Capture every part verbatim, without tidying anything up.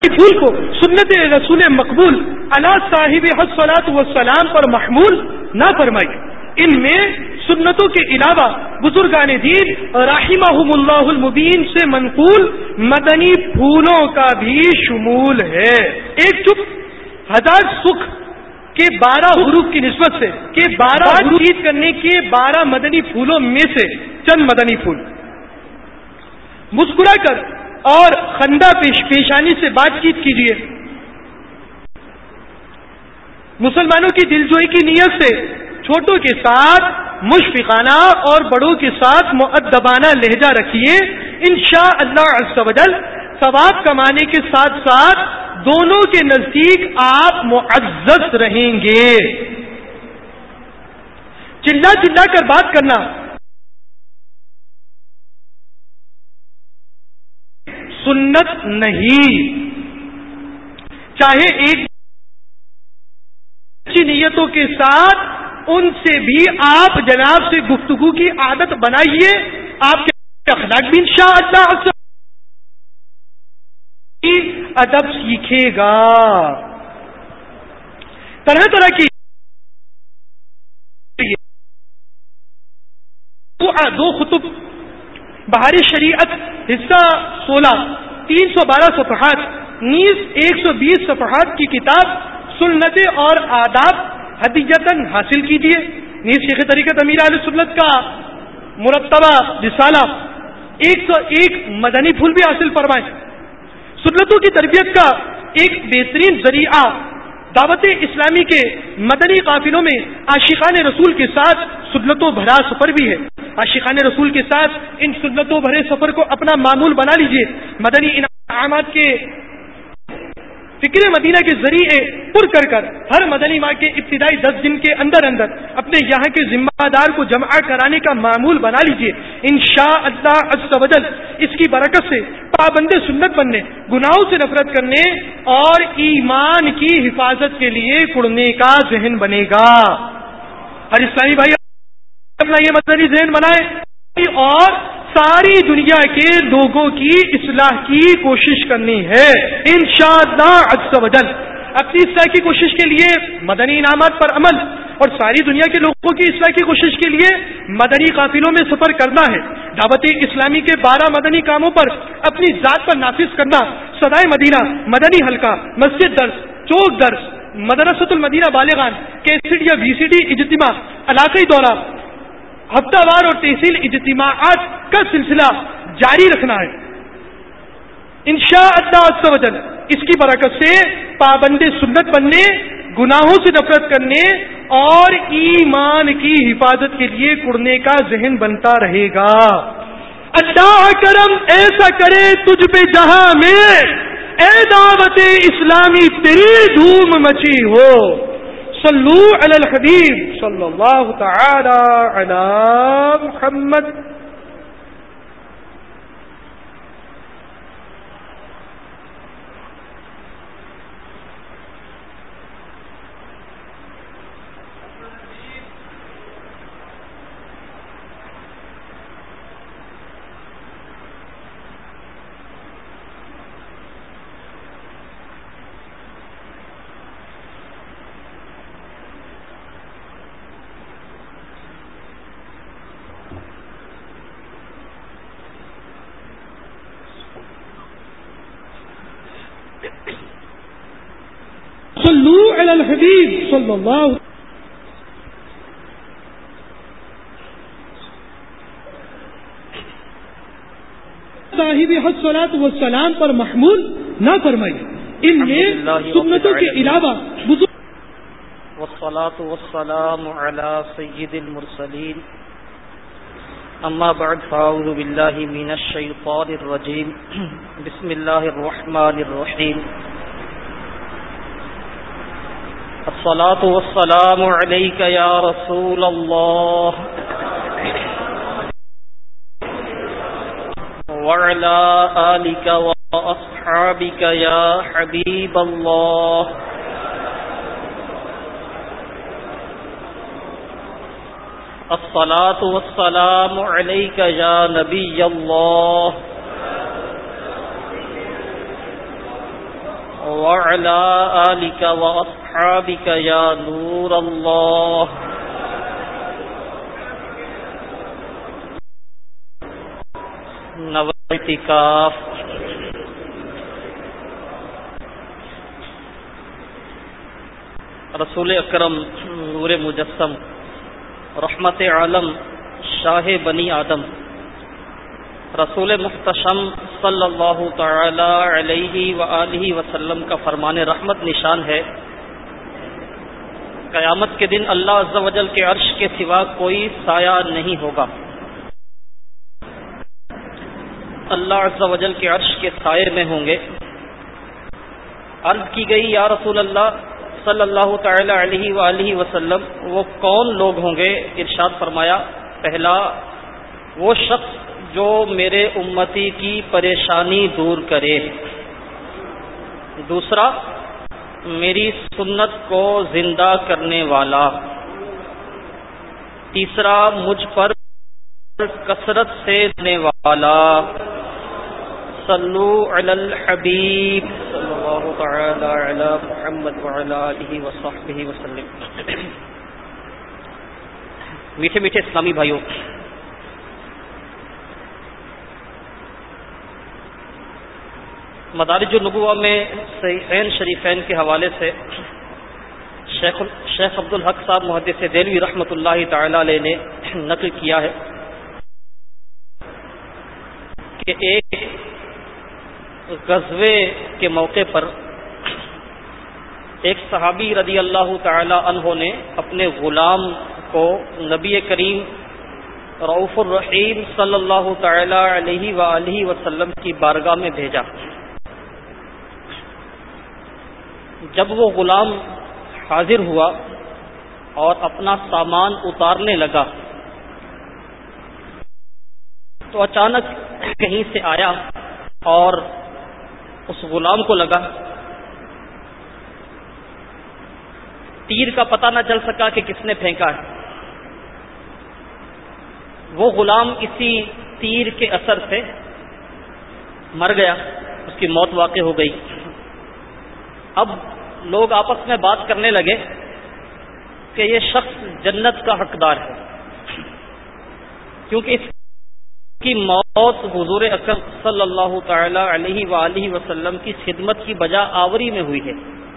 پھول کو سنت رسول مقبول علی صاحب الصلاۃ والسلام پر محمول نہ فرمائی. ان میں سنتوں کے علاوہ بزرگان دین رحمہم اللہ المبین سے منقول مدنی پھولوں کا بھی شمول ہے. ایک چپ ہزار سکھ کے بارہ حروف کی نسبت سے کہ بارہ حروف کرنے کے بارہ مدنی پھولوں میں سے چند مدنی پھول. مسکرا کر اور خندہ پیش پیشانی سے بات چیت کیجیے. مسلمانوں کی دلجوئی کی نیت سے چھوٹوں کے ساتھ مشفقانہ اور بڑوں کے ساتھ مؤدبانہ لہجہ رکھیے. انشاء اللہ عز و جل ثواب کمانے کے ساتھ ساتھ دونوں کے نزدیک آپ معزز رہیں گے. چلا چلا کر بات کرنا سنت نہیں. چاہے ایک اچھی نیتوں کے ساتھ ان سے بھی آپ جناب سے گفتگو کی عادت بنائیے. آپ کے اخلاق بھی انشاءاللہ ادب سیکھے گا. طرح طرح کی دو خطب بہاری شریعت حصہ سولہ تین سو بارہ صفحات نیز ایک سو بیس صفحات کی کتاب سنت اور آداب ہدیتاً حاصل کیجیے. نیز شیخ طریقت امیر اہل سنت کا مرتبہ رسالہ ایک سو ایک مدنی پھول بھی حاصل فرمائیں. سنتوں کی تربیت کا ایک بہترین ذریعہ دعوت اسلامی کے مدنی قافلوں میں عاشقان رسول کے ساتھ سنتوں بھرا سفر بھی ہے. عاشقان رسول کے ساتھ ان سنتوں بھرے سفر کو اپنا معمول بنا لیجئے. مدنی انعامات کے فکر مدینہ کے ذریعے پر کر کر ہر مدنی ماہ کے ابتدائی دس دن کے اندر اندر اپنے یہاں کے ذمہ دار کو جمع کرانے کا معمول بنا لیجئے. انشاء اللہ عز و جل اس کی برکت سے پابند سنت بننے، گناہوں سے نفرت کرنے اور ایمان کی حفاظت کے لیے کڑنے کا ذہن بنے گا. ہر اسلامی بھائی اپنا یہ مدنی ذہن بنائے اور ساری دنیا کے لوگوں کی اصلاح کی کوشش کرنی ہے انشاءاللہ عز و جل. اپنی اصلاح کی کوشش کے لیے مدنی انعامات پر عمل اور ساری دنیا کے لوگوں کی اصلاح کی کوشش کے لیے مدنی قافلوں میں سفر کرنا ہے. دعوت اسلامی کے بارہ مدنی کاموں پر اپنی ذات پر نافذ کرنا. صدائے مدینہ، مدنی حلقہ، مسجد درس، چوک درس، مدرسۃ المدینہ بالغان، کیسٹ یا وی سی ڈی اجتماع، علاقائی دورہ، ہفتہ وار اور تحصیل اجتماعات کا سلسلہ جاری رکھنا ہے انشاءاللہ عز و جل. اس کی برکت سے پابند سنت بننے، گناہوں سے نفرت کرنے اور ایمان کی حفاظت کے لیے کڑنے کا ذہن بنتا رہے گا. اللہ کرم ایسا کرے تجھ پہ جہاں میں اے دعوت اسلامی تیری دھوم مچی ہو. صلو علی الحبیب صلی اللہ تعالی علی محمد. صلو علی الحبیب صلی اللہ صاحب الصلاۃ والسلام پر محمول نہ فرمائی. ان میں سنتوں کے علاوہ والصلاۃ والسلام علی سید المرسلین اما بعد فاعوذ باللہ من الشیطان الرجیم بسم اللہ الرحمن الرحیم. الصلاۃ والسلام علیک یا رسول اللہ وعلی آلک واصحابک یا حبیب اللہ. الصلاۃ والسلام علیک یا نبی اللہ وعلى آلك وأصحابك يا نور الله نویت کاف رسول اکرم نور مجسم رحمت عالم شاہ بنی آدم رسول محتشم صلی اللہ تعالی علیہ وآلہ وسلم کا فرمان رحمت نشان ہے. قیامت کے دن اللہ عز و جل کے عرش کے سوا کوئی سایہ نہیں ہوگا. اللہ عز و جل کے عرش کے سائے میں ہوں گے. عرض کی گئی یا رسول اللہ صلی اللہ تعالی علیہ وآلہ وسلم وہ کون لوگ ہوں گے؟ ارشاد فرمایا پہلا وہ شخص جو میرے امتی کی پریشانی دور کرے، دوسرا میری سنت کو زندہ کرنے والا، تیسرا مجھ پر کثرت سے دینے والا. صلو علی الحبیب صلی اللہ تعالی علی محمد وعلی آلہ وصحبہ وسلم. میٹھے میٹھے اسلامی بھائیوں، مدارج النبوہ میں صحیحین شریفین کے حوالے سے شیخ شیخ عبد الحق صاحب محدث دہلوی رحمۃ اللہ تعالی علیہ نے نقل کیا ہے کہ ایک غزوے کے موقع پر ایک صحابی رضی اللہ تعالی عنہ نے اپنے غلام کو نبی کریم رؤوف الرحیم صلی اللہ تعالی علیہ وآلہ وسلم کی بارگاہ میں بھیجا. جب وہ غلام حاضر ہوا اور اپنا سامان اتارنے لگا تو اچانک کہیں سے آیا اور اس غلام کو لگا. تیر کا پتہ نہ چل سکا کہ کس نے پھینکا ہے. وہ غلام اسی تیر کے اثر سے مر گیا، اس کی موت واقع ہو گئی. اب لوگ آپس میں بات کرنے لگے کہ یہ شخص جنت کا حقدار ہے کیونکہ اس کی موت حضور اکرم صلی اللہ تعالی علیہ وآلہ وسلم کی خدمت کی بجا آوری میں ہوئی ہے.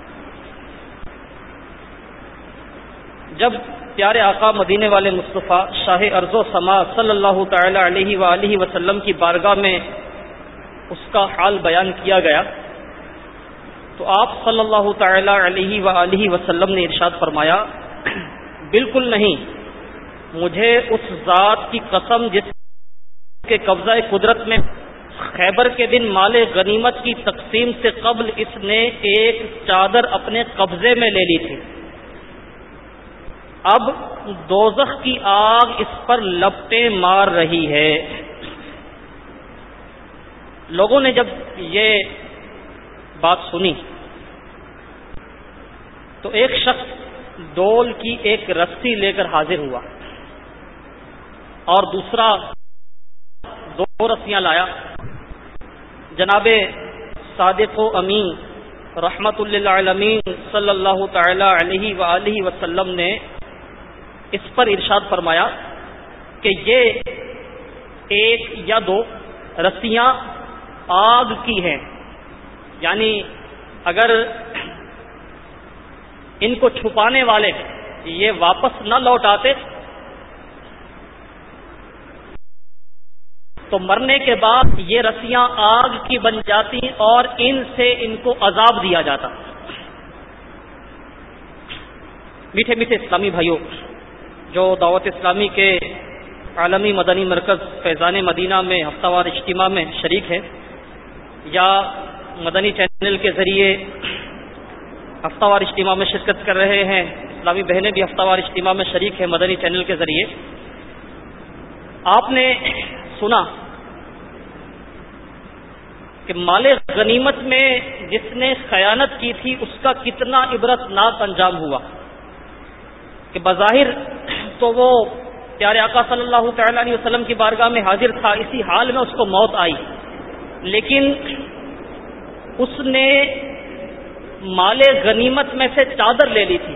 جب پیارے آقا مدینے والے مصطفیٰ شاہ ارض و سما صلی اللہ تعالی علیہ وآلہ وسلم کی بارگاہ میں اس کا حال بیان کیا گیا تو آپ صلی اللہ تعالی علیہ وآلہ وسلم نے ارشاد فرمایا بالکل نہیں، مجھے اس ذات کی قسم جس کے قبضہ قدرت میں خیبر کے دن مال غنیمت کی تقسیم سے قبل اس نے ایک چادر اپنے قبضے میں لے لی تھی، اب دوزخ کی آگ اس پر لپٹیں مار رہی ہے. لوگوں نے جب یہ بات سنی تو ایک شخص ڈول کی ایک رسی لے کر حاضر ہوا اور دوسرا دو رسیاں لایا. جناب صادق و امین رحمت للعالمین صلی اللہ تعالی علیہ وآلہ وسلم نے اس پر ارشاد فرمایا کہ یہ ایک یا دو رسیاں آگ کی ہیں، یعنی اگر ان کو چھپانے والے یہ واپس نہ لوٹ آتے تو مرنے کے بعد یہ رسیاں آگ کی بن جاتی اور ان سے ان کو عذاب دیا جاتا. میٹھے میٹھے اسلامی بھائیوں، جو دعوت اسلامی کے عالمی مدنی مرکز فیضان مدینہ میں ہفتہ وار اجتماع میں شریک ہے یا مدنی چینل کے ذریعے ہفتہ وار اجتماع میں شرکت کر رہے ہیں، اسلامی بہنیں بھی ہفتہ وار اجتماع میں شریک ہیں مدنی چینل کے ذریعے، آپ نے سنا کہ مال غنیمت میں جس نے خیانت کی تھی اس کا کتنا عبرت ناک انجام ہوا کہ بظاہر تو وہ پیارے آقا صلی اللہ تعالی علیہ وسلم کی بارگاہ میں حاضر تھا، اسی حال میں اس کو موت آئی، لیکن اس نے مال غنیمت میں سے چادر لے لی تھی.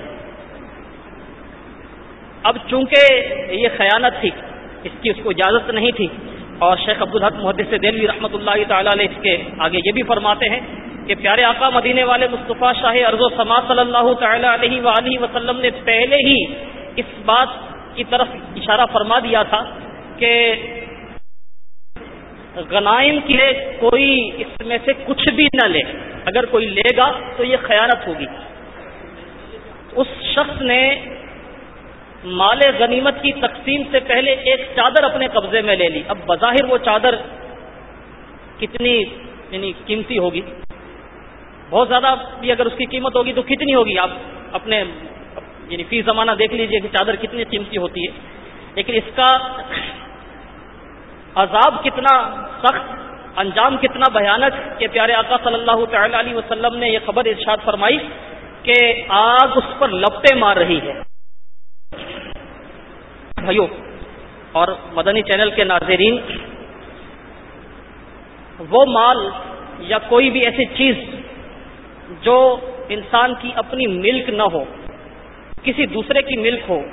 اب چونکہ یہ خیانت تھی، اس کی اس کو اجازت نہیں تھی، اور شیخ عبدالحق محدث دہلوی رحمۃ اللہ تعالی علیہ اس کے آگے یہ بھی فرماتے ہیں کہ پیارے آقا مدینے والے مصطفیٰ شاہ ارض و سما صلی اللہ تعالی علیہ وآلہ وسلم نے پہلے ہی اس بات کی طرف اشارہ فرما دیا تھا کہ غنائم کے لیے کوئی اس میں سے کچھ بھی نہ لے، اگر کوئی لے گا تو یہ خیانت ہوگی. اس شخص نے مال غنیمت کی تقسیم سے پہلے ایک چادر اپنے قبضے میں لے لی. اب بظاہر وہ چادر کتنی یعنی قیمتی ہوگی، بہت زیادہ بھی اگر اس کی قیمت ہوگی تو کتنی ہوگی، آپ اپنے یعنی فی زمانہ دیکھ لیجئے کہ چادر کتنی قیمتی ہوتی ہے. لیکن اس کا عذاب کتنا سخت، انجام کتنا بھیانک کہ پیارے آقا صلی اللہ تعالی علیہ وسلم نے یہ خبر ارشاد فرمائی کہ آگ اس پر لپٹیں مار رہی ہے. بھائیو اور مدنی چینل کے ناظرین، وہ مال یا کوئی بھی ایسی چیز جو انسان کی اپنی ملک نہ ہو، کسی دوسرے کی ملک ہو،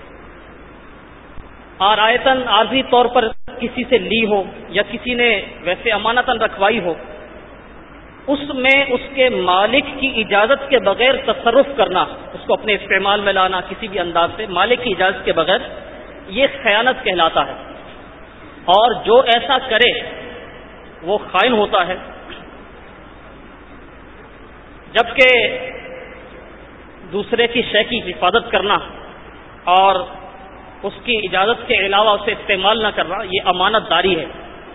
آرایتاً عارضی طور پر کسی سے لی ہو یا کسی نے ویسے امانتاً رکھوائی ہو، اس میں اس کے مالک کی اجازت کے بغیر تصرف کرنا، اس کو اپنے استعمال میں لانا کسی بھی انداز سے مالک کی اجازت کے بغیر، یہ خیانت کہلاتا ہے. اور جو ایسا کرے وہ خائن ہوتا ہے. جبکہ دوسرے کی شے کی حفاظت کرنا اور اس کی اجازت کے علاوہ اسے استعمال نہ کرنا، یہ امانت داری ہے.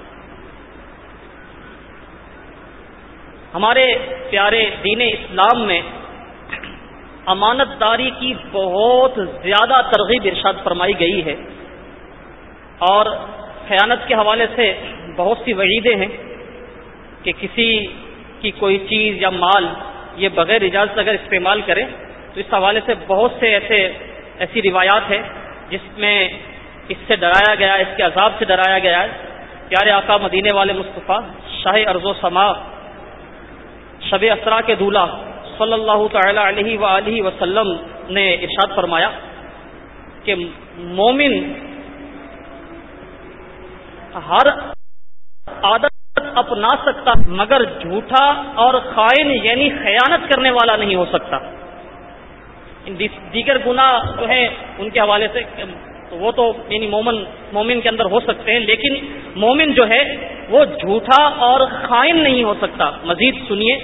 ہمارے پیارے دین اسلام میں امانت داری کی بہت زیادہ ترغیب ارشاد فرمائی گئی ہے، اور خیانت کے حوالے سے بہت سی وعیدیں ہیں کہ کسی کی کوئی چیز یا مال یہ بغیر اجازت اگر استعمال کرے تو اس حوالے سے بہت سے ایسے ایسی روایات ہیں جس میں اس سے ڈرایا گیا ہے، اس کے عذاب سے ڈرایا گیا ہے. پیارے آقا مدینے والے مصطفیٰ شاہ ارض و سما شب اسرا کے دولہا صلی اللہ تعالی علیہ وآلہ وسلم نے ارشاد فرمایا کہ مومن ہر عادت اپنا سکتا مگر جھوٹا اور خائن یعنی خیانت کرنے والا نہیں ہو سکتا. دیگر گناہ جو ہیں ان کے حوالے سے وہ تو یعنی مومن مومن کے اندر ہو سکتے ہیں، لیکن مومن جو ہے وہ جھوٹا اور خائن نہیں ہو سکتا. مزید سنیے،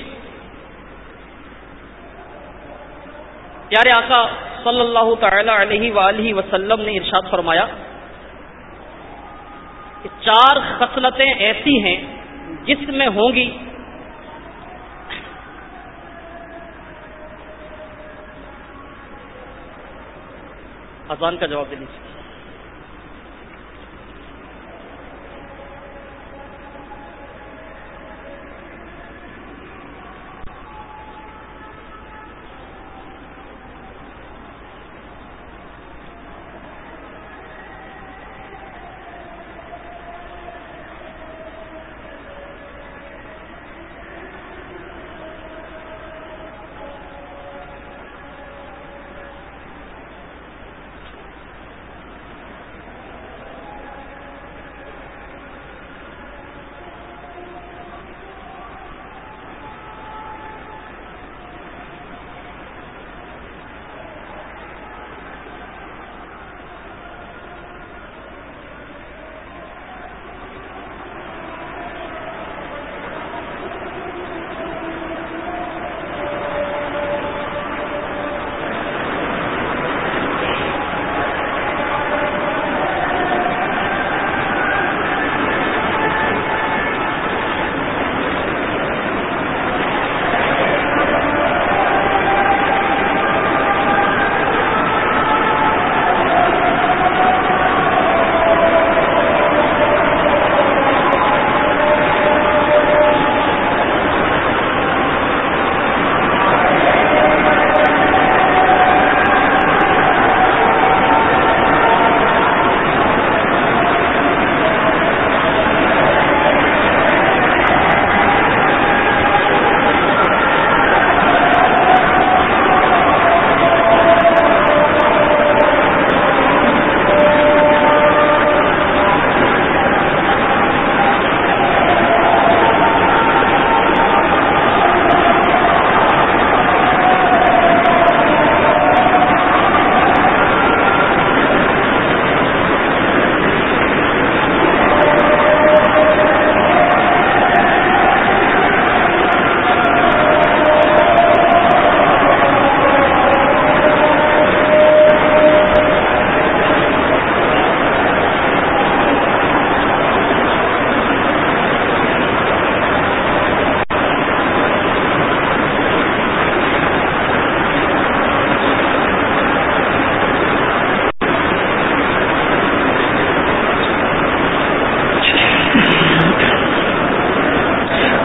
پیارے آقا صلی اللہ تعالی علیہ وآلہ وسلم نے ارشاد فرمایا کہ چار خصلتیں ایسی ہیں جس میں ہوں گی اذان کا جواب دے دیجیے.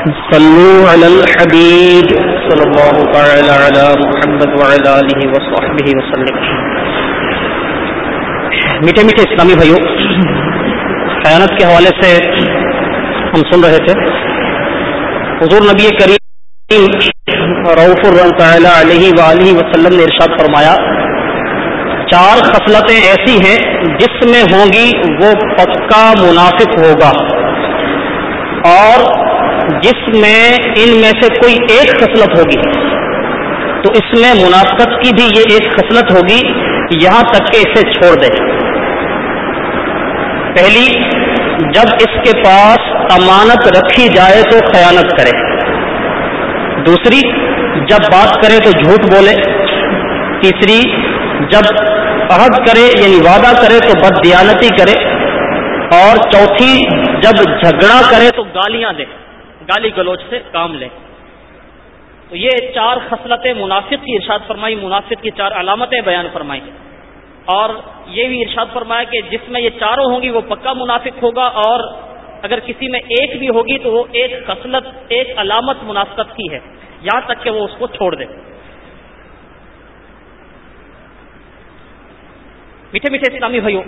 صلوا علی الحبیب صلی اللہ تعالی علی محمد وعلی آلہ وصحبہ وسلم. میٹھے میٹھے اسلامی بھائیوں، خیانت کے حوالے سے ہم سن رہے تھے حضور نبی کریم رؤوف الرحیم تعالی علیہ وآلہ وسلم نے ارشاد فرمایا، چار خصلتیں ایسی ہیں جس میں ہوں گی وہ پکا منافق ہوگا، اور جس میں ان میں سے کوئی ایک خصلت ہوگی تو اس میں منافقت کی بھی یہ ایک خصلت ہوگی، یہاں تک کہ اسے چھوڑ دے. پہلی، جب اس کے پاس امانت رکھی جائے تو خیانت کرے. دوسری، جب بات کرے تو جھوٹ بولے. تیسری، جب عہد کرے یعنی وعدہ کرے تو بددیانتی کرے. اور چوتھی، جب جھگڑا کرے تو گالیاں دے، گالی گلوچ سے کام لے. تو یہ چار خصلتیں منافق کی ارشاد فرمائی، منافق کی چار علامتیں بیان فرمائی، اور یہ بھی ارشاد فرمایا کہ جس میں یہ چاروں ہوں گی وہ پکا منافق ہوگا، اور اگر کسی میں ایک بھی ہوگی تو وہ ایک خصلت، ایک علامت منافقت کی ہے، یہاں تک کہ وہ اس کو چھوڑ دے. میٹھے میٹھے اسلامی بھائیوں،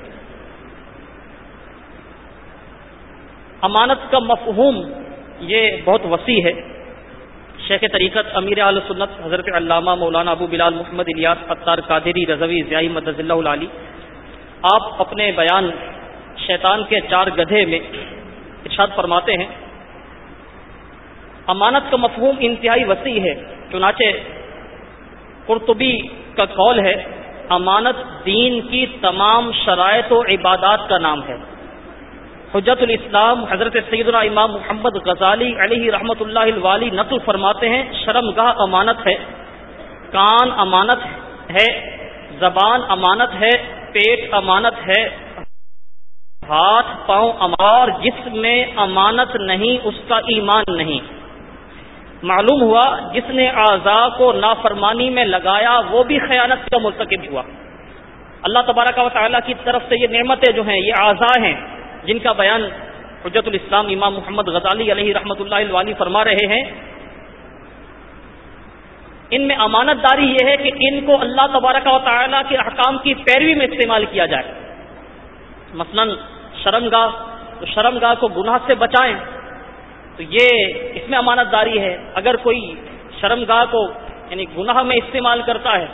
امانت کا مفہوم یہ بہت وسیع ہے. شیخ طریقت امیر اہل سنت حضرت علامہ مولانا ابو بلال محمد الیاس عطار قادری رضوی ضیائی مدد اللہ العالی، آپ اپنے بیان شیطان کے چار گدھے میں ارشاد فرماتے ہیں، امانت کا مفہوم انتہائی وسیع ہے. چنانچہ قرطبی کا قول ہے، امانت دین کی تمام شرائط و عبادات کا نام ہے. حجت الاسلام حضرت سیدنا امام محمد غزالی علیہ رحمۃ اللہ الوالی نقل فرماتے ہیں، شرمگاہ امانت ہے، کان امانت ہے، زبان امانت ہے، پیٹ امانت ہے، ہاتھ پاؤں امانت، اور جس میں امانت نہیں اس کا ایمان نہیں. معلوم ہوا جس نے اعضاء کو نافرمانی میں لگایا وہ بھی خیانت کا مرتکب ہوا. اللہ تبارک و تعالیٰ کی طرف سے یہ نعمتیں جو ہیں، یہ اعضاء ہیں جن کا بیان حجت الاسلام امام محمد غزالی علیہ رحمۃ اللہ الوالی فرما رہے ہیں. ان میں امانت داری یہ ہے کہ ان کو اللہ تبارک و تعالیٰ کے احکام کی پیروی میں استعمال کیا جائے. مثلا شرمگاہ، تو شرمگاہ کو گناہ سے بچائیں، تو یہ اس میں امانت داری ہے. اگر کوئی شرمگاہ کو یعنی گناہ میں استعمال کرتا ہے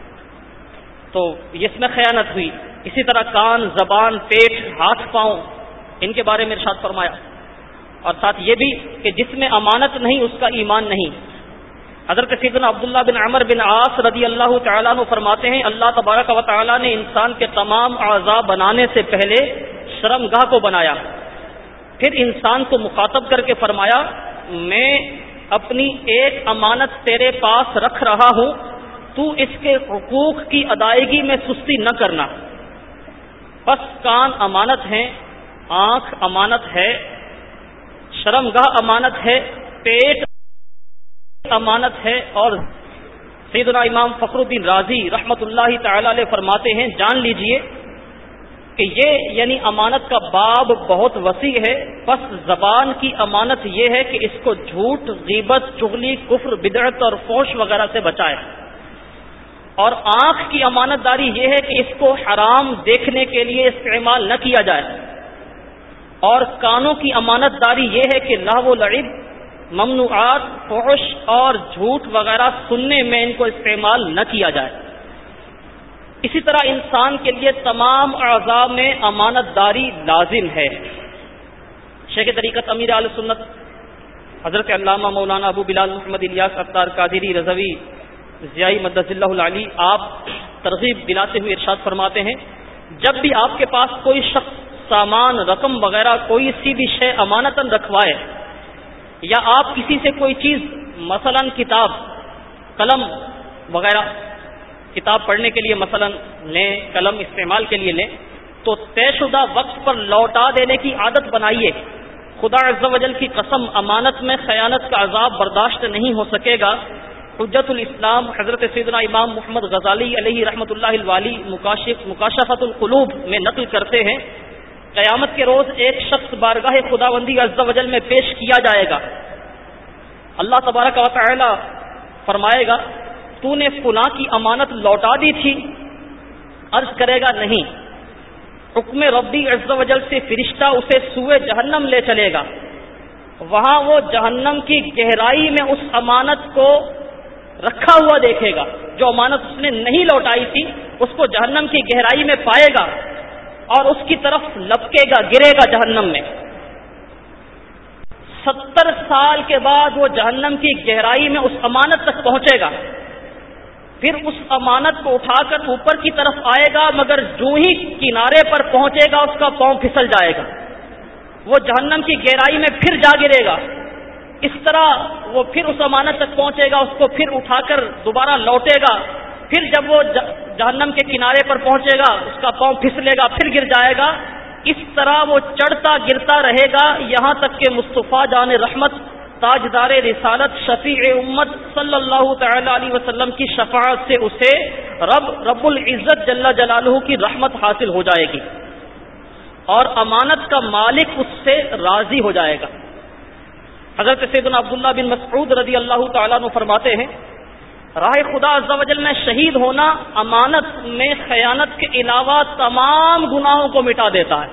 تو اس میں خیانت ہوئی. اسی طرح کان، زبان، پیٹ، ہاتھ پاؤں، ان کے بارے میں ارشاد فرمایا، اور ساتھ یہ بھی کہ جس میں امانت نہیں اس کا ایمان نہیں. حضرت سیدنا عبداللہ بن عمر بن عاص رضی اللہ تعالیٰ عنہ فرماتے ہیں، اللہ تبارک و تعالیٰ نے انسان کے تمام اعضاء بنانے سے پہلے شرمگاہ کو بنایا، پھر انسان کو مخاطب کر کے فرمایا، میں اپنی ایک امانت تیرے پاس رکھ رہا ہوں، تو اس کے حقوق کی ادائیگی میں سستی نہ کرنا. پس کان امانت ہیں، آنکھ امانت ہے، شرمگاہ امانت ہے، پیٹ امانت ہے. اور سیدنا امام فخر الدین رازی رحمت اللہ تعالی علیہ فرماتے ہیں، جان لیجئے کہ یہ یعنی امانت کا باب بہت وسیع ہے. بس زبان کی امانت یہ ہے کہ اس کو جھوٹ، غیبت، چغلی، کفر، بدعت اور فحش وغیرہ سے بچائے. اور آنکھ کی امانت داری یہ ہے کہ اس کو حرام دیکھنے کے لیے استعمال نہ کیا جائے. اور کانوں کی امانت داری یہ ہے کہ لہو و لعب، ممنوعات، فحش اور جھوٹ وغیرہ سننے میں ان کو استعمال نہ کیا جائے. اسی طرح انسان کے لیے تمام اعضاء میں امانت داری لازم ہے. شیخ طریقت امیر اہل سنت حضرت علامہ مولانا ابو بلال محمد الیاس عطار قادری رضوی ضیائی مدد اللہ العلی، آپ ترغیب دلاتے ہوئے ارشاد فرماتے ہیں، جب بھی آپ کے پاس کوئی شخص سامان، رقم وغیرہ کوئی سی بھی شے امانتاً رکھوائے، یا آپ کسی سے کوئی چیز مثلا کتاب، قلم وغیرہ، کتاب پڑھنے کے لیے مثلا لیں، قلم استعمال کے لیے لیں، تو طے شدہ وقت پر لوٹا دینے کی عادت بنائیے. خدا عز و جل کی قسم، امانت میں خیانت کا عذاب برداشت نہیں ہو سکے گا. حجت الاسلام حضرت سیدنا امام محمد غزالی علیہ رحمۃ اللہ الوالی مکاشف مکاشفۃ القلوب میں نقل کرتے ہیں، قیامت کے روز ایک شخص بارگاہ خداوندی عز و جل میں پیش کیا جائے گا. اللہ تبارک و تعالی فرمائے گا تو نے فلاں کی امانت لوٹا دی تھی؟ عرض کرے گا نہیں. حکم ربی عز و جل سے فرشتہ اسے سوئے جہنم لے چلے گا. وہاں وہ جہنم کی گہرائی میں اس امانت کو رکھا ہوا دیکھے گا. جو امانت اس نے نہیں لوٹائی تھی اس کو جہنم کی گہرائی میں پائے گا اور اس کی طرف لپکے گا, گرے گا جہنم میں. ستر سال کے بعد وہ جہنم کی گہرائی میں اس امانت تک پہنچے گا. پھر اس امانت کو اٹھا کر اوپر کی طرف آئے گا, مگر جو ہی کنارے پر پہنچے گا اس کا پاؤں پھسل جائے گا. وہ جہنم کی گہرائی میں پھر جا گرے گا. اس طرح وہ پھر اس امانت تک پہنچے گا, اس کو پھر اٹھا کر دوبارہ لوٹے گا. پھر جب وہ جہنم کے کنارے پر پہنچے گا اس کا پاؤں پھسلے گا, پھر گر جائے گا. اس طرح وہ چڑھتا گرتا رہے گا یہاں تک کہ مصطفیٰ جان رحمت تاجدار رسالت شفیع امت صلی اللہ تعالی علیہ وسلم کی شفاعت سے اسے رب رب العزت جل جلالہ کی رحمت حاصل ہو جائے گی اور امانت کا مالک اس سے راضی ہو جائے گا. حضرت سیدنا عبداللہ بن مسعود رضی اللہ تعالیٰ عنہ فرماتے ہیں راہ خدا عز و جل میں شہید ہونا امانت میں خیانت کے علاوہ تمام گناہوں کو مٹا دیتا ہے.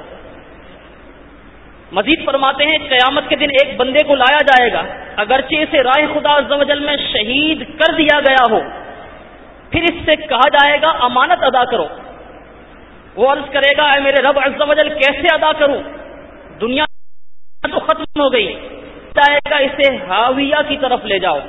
مزید فرماتے ہیں قیامت کے دن ایک بندے کو لایا جائے گا, اگرچہ اسے راہ خدا عز و جل میں شہید کر دیا گیا ہو, پھر اس سے کہا جائے گا امانت ادا کرو. وہ عرض کرے گا اے میرے رب عز و جل کیسے ادا کروں, دنیا تو ختم ہو گئی. جائے گا اسے ہاویہ کی طرف لے جاؤ.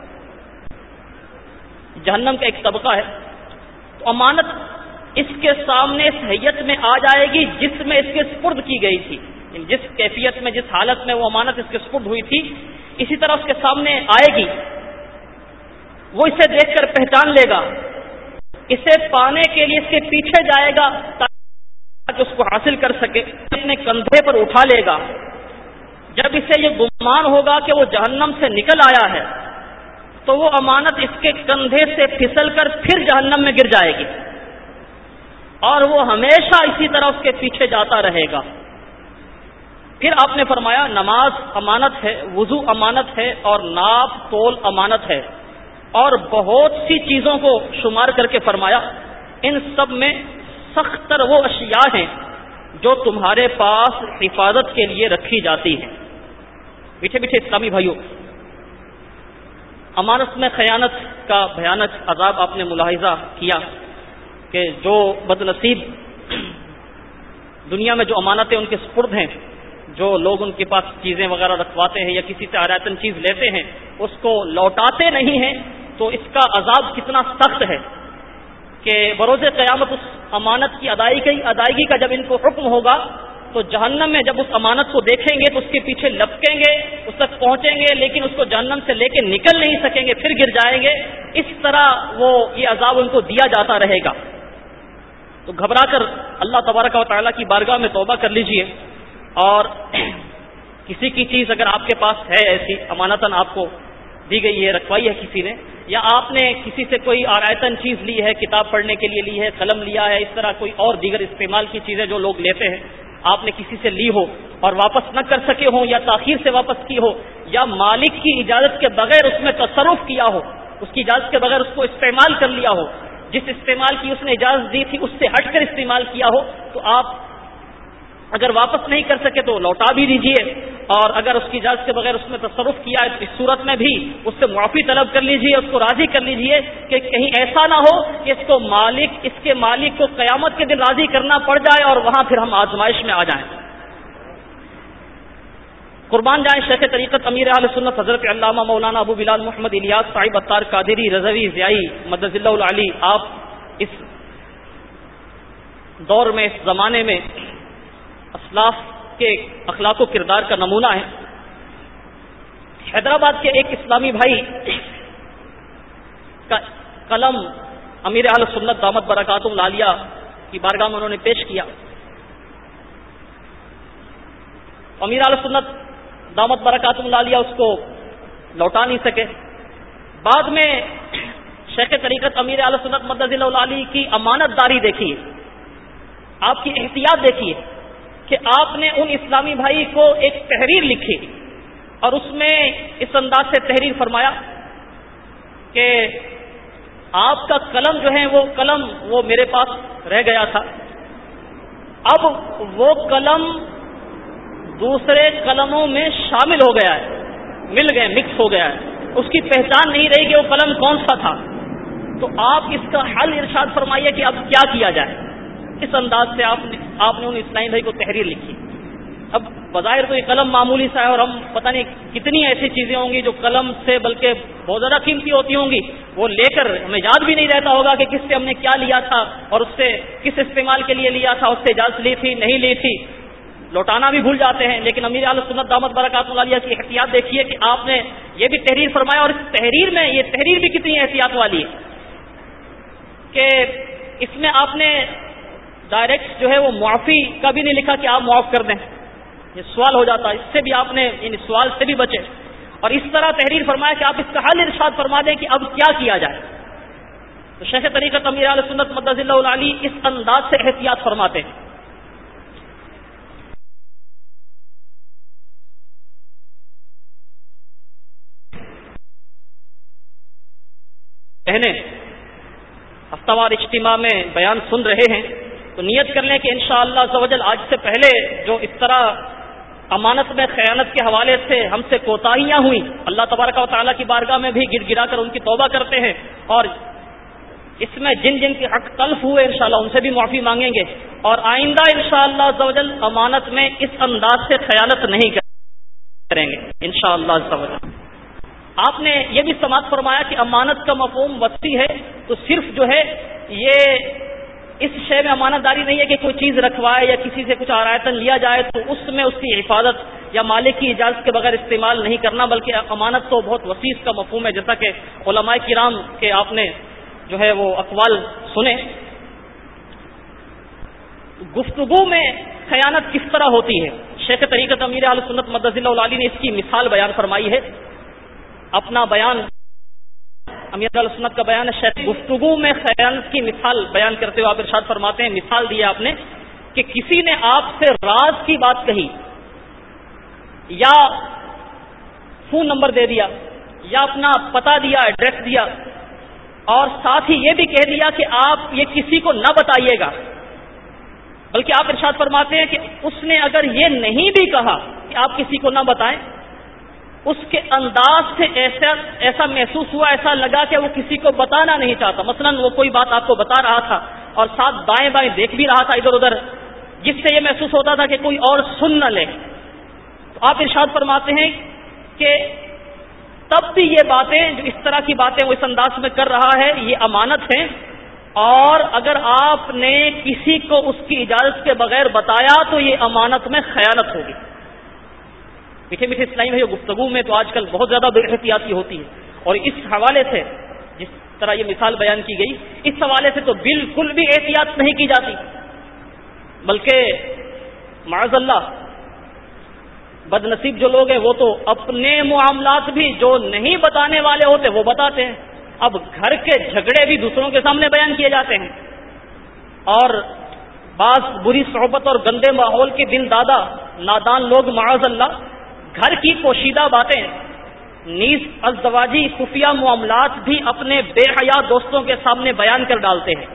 جہنم کا ایک طبقہ ہے, تو امانت اس کے سامنے اس حیت میں آ جائے گی جس میں اس کے سپرد کی گئی تھی, جس کیفیت میں جس حالت میں وہ امانت اس کے سپرد ہوئی تھی اسی طرح اس کے سامنے آئے گی. وہ اسے دیکھ کر پہچان لے گا, اسے پانے کے لیے اس کے پیچھے جائے گا تاکہ اس کو حاصل کر سکے. اپنے کندھے پر اٹھا لے گا. جب اسے یہ گمان ہوگا کہ وہ جہنم سے نکل آیا ہے تو وہ امانت اس کے کندھے سے پھسل کر پھر جہنم میں گر جائے گی اور وہ ہمیشہ اسی طرح اس کے پیچھے جاتا رہے گا. پھر آپ نے فرمایا نماز امانت ہے, وضو امانت ہے اور ناپ تول امانت ہے, اور بہت سی چیزوں کو شمار کر کے فرمایا ان سب میں سخت تر وہ اشیاء ہیں جو تمہارے پاس حفاظت کے لیے رکھی جاتی ہیں. میٹھے میٹھے اسلامی بھائیوں, امانت میں خیانت کا بھیانک عذاب آپ نے ملاحظہ کیا کہ جو بد نصیب دنیا میں جو امانتیں ان کے سپرد ہیں, جو لوگ ان کے پاس چیزیں وغیرہ رکھواتے ہیں یا کسی سے عرایتاً چیز لیتے ہیں اس کو لوٹاتے نہیں ہیں, تو اس کا عذاب کتنا سخت ہے کہ بروز قیامت اس امانت کی ادائیگی ادائیگی کا جب ان کو حکم ہوگا تو جہنم میں جب اس امانت کو دیکھیں گے تو اس کے پیچھے لپکیں گے, اس تک پہنچیں گے, لیکن اس کو جہنم سے لے کے نکل نہیں سکیں گے, پھر گر جائیں گے. اس طرح وہ یہ عذاب ان کو دیا جاتا رہے گا. تو گھبرا کر اللہ تبارک و تعالیٰ کی بارگاہ میں توبہ کر لیجئے, اور کسی کی چیز اگر آپ کے پاس ہے ایسی امانتاً آپ کو دی گئی ہے, رکھوائی ہے کسی نے, یا آپ نے کسی سے کوئی آرایتاً چیز لی ہے, کتاب پڑھنے کے لیے لی ہے, قلم لیا ہے, اس طرح کوئی اور دیگر استعمال کی چیزیں جو لوگ لیتے ہیں, آپ نے کسی سے لی ہو اور واپس نہ کر سکے ہوں یا تاخیر سے واپس کی ہو, یا مالک کی اجازت کے بغیر اس میں تصرف کیا ہو, اس کی اجازت کے بغیر اس کو استعمال کر لیا ہو, جس استعمال کی اس نے اجازت دی تھی اس سے ہٹ کر استعمال کیا ہو, تو آپ اگر واپس نہیں کر سکے تو لوٹا بھی دیجئے, اور اگر اس کی اجازت کے بغیر اس میں تصرف کیا ہے تو اس صورت میں بھی اس سے معافی طلب کر لیجئے, اس کو راضی کر لیجئے کہ کہیں ایسا نہ ہو کہ اس کو مالک اس کے مالک کو قیامت کے دن راضی کرنا پڑ جائے اور وہاں پھر ہم آزمائش میں آ جائیں. قربان جائیں شیخ طریقت امیر اہل سنت حضرت علامہ مولانا ابو بلال محمد الیاس صاحب عطار قادری رضوی ضیائی مدد اللہ العلی, آپ اس دور میں اس زمانے میں اسلاف کے اخلاق و کردار کا نمونہ ہے. حیدرآباد کے ایک اسلامی بھائی کا قلم امیر اہل سنت دامت برکاتہم العالیہ کی بارگاہ میں انہوں نے پیش کیا. امیر اہل سنت دامت برکاتہم العالیہ اس کو لوٹا نہیں سکے. بعد میں شیخ طریقت امیر اہل سنت مدد اللہ العلی کی امانت داری دیکھیے, آپ کی احتیاط دیکھیے کہ آپ نے ان اسلامی بھائی کو ایک تحریر لکھی اور اس میں اس انداز سے تحریر فرمایا کہ آپ کا قلم جو ہے وہ قلم وہ میرے پاس رہ گیا تھا، اب وہ قلم دوسرے قلموں میں شامل ہو گیا ہے، مل گئے، مکس ہو گیا ہے، اس کی پہچان نہیں رہی کہ وہ قلم کون سا تھا. تو آپ اس کا حل ارشاد فرمائیے کہ اب کیا کیا جائے. اس انداز سے آپ نے آپ نے ان اسلام بھائی کو تحریر لکھی. اب بظاہر تو یہ قلم معمولی سا ہے، اور ہم پتہ نہیں کتنی ایسی چیزیں ہوں گی جو قلم سے بلکہ بہت زیادہ قیمتی ہوتی ہوں گی، وہ لے کر ہمیں یاد بھی نہیں رہتا ہوگا کہ کس سے ہم نے کیا لیا تھا اور اس سے کس استعمال کے لیے لیا تھا، اس سے اجازت لی تھی نہیں لی تھی، لوٹانا بھی بھول جاتے ہیں. لیکن امیر اہل سنت دامت برکات العالیہ کی احتیاط دیکھیے کہ آپ نے یہ بھی تحریر فرمایا، اور اس تحریر میں یہ تحریر بھی کتنی احتیاط والی ہے کہ اس میں آپ نے ڈائریکٹ جو ہے وہ معافی کا بھی نہیں لکھا کہ آپ معاف کر دیں، یہ سوال ہو جاتا ہے، اس سے بھی آپ نے ان سوال سے بھی بچے، اور اس طرح تحریر فرمایا کہ آپ اس کا حل ارشاد فرما دیں کہ اب کیا کیا جائے. تو شیخ طریقت امیر اہل سنت مدظ اللہ العلی اس انداز سے احتیاط فرماتے ہیں. بہنیں ہفتہ وار اجتماع میں بیان سن رہے ہیں تو نیت کر لیں کہ انشاءاللہ عز و جل آج سے پہلے جو اس طرح امانت میں خیانت کے حوالے سے ہم سے کوتاہیاں ہوئیں، اللہ تبارک و تعالیٰ کی بارگاہ میں بھی گر گرا کر ان کی توبہ کرتے ہیں، اور اس میں جن جن کے حق تلف ہوئے انشاءاللہ ان سے بھی معافی مانگیں گے، اور آئندہ انشاءاللہ عز و جل امانت میں اس انداز سے خیانت نہیں کریں گے انشاءاللہ عز و جل. آپ نے یہ بھی سماعت فرمایا کہ امانت کا مفہوم وسیع ہے، تو صرف جو ہے یہ اس شے میں امانت داری نہیں ہے کہ کوئی چیز رکھوائے یا کسی سے کچھ آرائتاً لیا جائے تو اس میں اس کی حفاظت یا مالک کی اجازت کے بغیر استعمال نہیں کرنا، بلکہ امانت تو بہت وسیع کا مفہوم ہے، جیسا کہ علماء کرام کے آپ نے جو ہے وہ اقوال سنے. گفتگو میں خیانت کس طرح ہوتی ہے، شیخ طریقت امیر اہل سنت مدظ اللہ العلی نے اس کی مثال بیان فرمائی ہے. اپنا بیان امیر اہل سنت کا بیان ہے، شیخ گفتگو میں خیانت کی مثال بیان کرتے ہوئے آپ ارشاد فرماتے ہیں، مثال دی آپ نے کہ کسی نے آپ سے راز کی بات کہی، یا فون نمبر دے دیا، یا اپنا پتہ دیا، ایڈریس دیا، اور ساتھ ہی یہ بھی کہہ دیا کہ آپ یہ کسی کو نہ بتائیے گا، بلکہ آپ ارشاد فرماتے ہیں کہ اس نے اگر یہ نہیں بھی کہا کہ آپ کسی کو نہ بتائیں، اس کے انداز سے ایسا ایسا محسوس ہوا، ایسا لگا کہ وہ کسی کو بتانا نہیں چاہتا. مثلا وہ کوئی بات آپ کو بتا رہا تھا اور ساتھ دائیں بائیں دیکھ بھی رہا تھا ادھر ادھر، جس سے یہ محسوس ہوتا تھا کہ کوئی اور سن نہ لے. تو آپ ارشاد فرماتے ہیں کہ تب بھی یہ باتیں، جو اس طرح کی باتیں وہ اس انداز میں کر رہا ہے، یہ امانت ہیں، اور اگر آپ نے کسی کو اس کی اجازت کے بغیر بتایا تو یہ امانت میں خیانت ہوگی. میٹھے میٹھے اسلامی بھائی، گفتگو میں تو آج کل بہت زیادہ بے احتیاطی ہوتی ہے، اور اس حوالے سے جس طرح یہ مثال بیان کی گئی، اس حوالے سے تو بالکل بھی احتیاط نہیں کی جاتی، بلکہ معاذ اللہ بد نصیب جو لوگ ہیں وہ تو اپنے معاملات بھی جو نہیں بتانے والے ہوتے وہ بتاتے ہیں. اب گھر کے جھگڑے بھی دوسروں کے سامنے بیان کیے جاتے ہیں، اور بعض بری صحبت اور گندے ماحول کے دل دادا نادان لوگ معاذ اللہ گھر کی پوشیدہ باتیں، نیز ازدواجی خفیہ معاملات بھی اپنے بے حیا دوستوں کے سامنے بیان کر ڈالتے ہیں.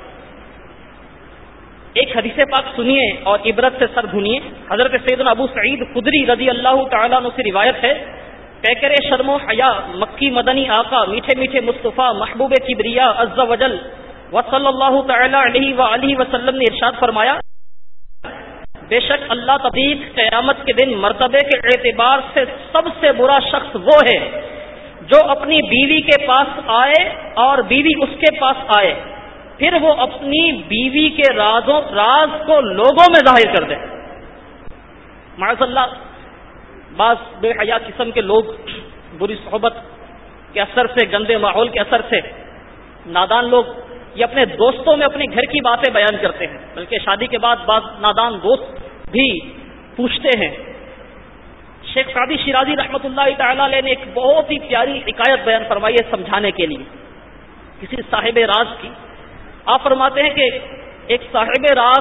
ایک حدیث پاک سنیے اور عبرت سے سر دھنیے. حضرت سیدنا ابو سعید خدری رضی اللہ تعالیٰ عنہ سے روایت ہے، پیکر شرم و حیا مکی مدنی آقا میٹھے میٹھے مصطفیٰ محبوب کبریا عز و جل و صلی اللہ تعالی علیہ وآلہ وسلم نے ارشاد فرمایا، بے شک اللہ تبارک قیامت کے دن مرتبے کے اعتبار سے سب سے برا شخص وہ ہے جو اپنی بیوی کے پاس آئے اور بیوی اس کے پاس آئے، پھر وہ اپنی بیوی کے رازوں راز کو لوگوں میں ظاہر کر دے. معاذ اللہ بعض بے حیا قسم کے لوگ بری صحبت کے اثر سے، گندے ماحول کے اثر سے، نادان لوگ یہ اپنے دوستوں میں اپنے گھر کی باتیں بیان کرتے ہیں، بلکہ شادی کے بعد بعض نادان دوست بھی پوچھتے ہیں. شیخ سعدی شیرازی رحمۃ اللہ تعالی علیہ نے ایک بہت ہی پیاری حکایت بیان فرمائی ہے سمجھانے کے لیے کسی صاحب راز کی. آپ فرماتے ہیں کہ ایک صاحب راز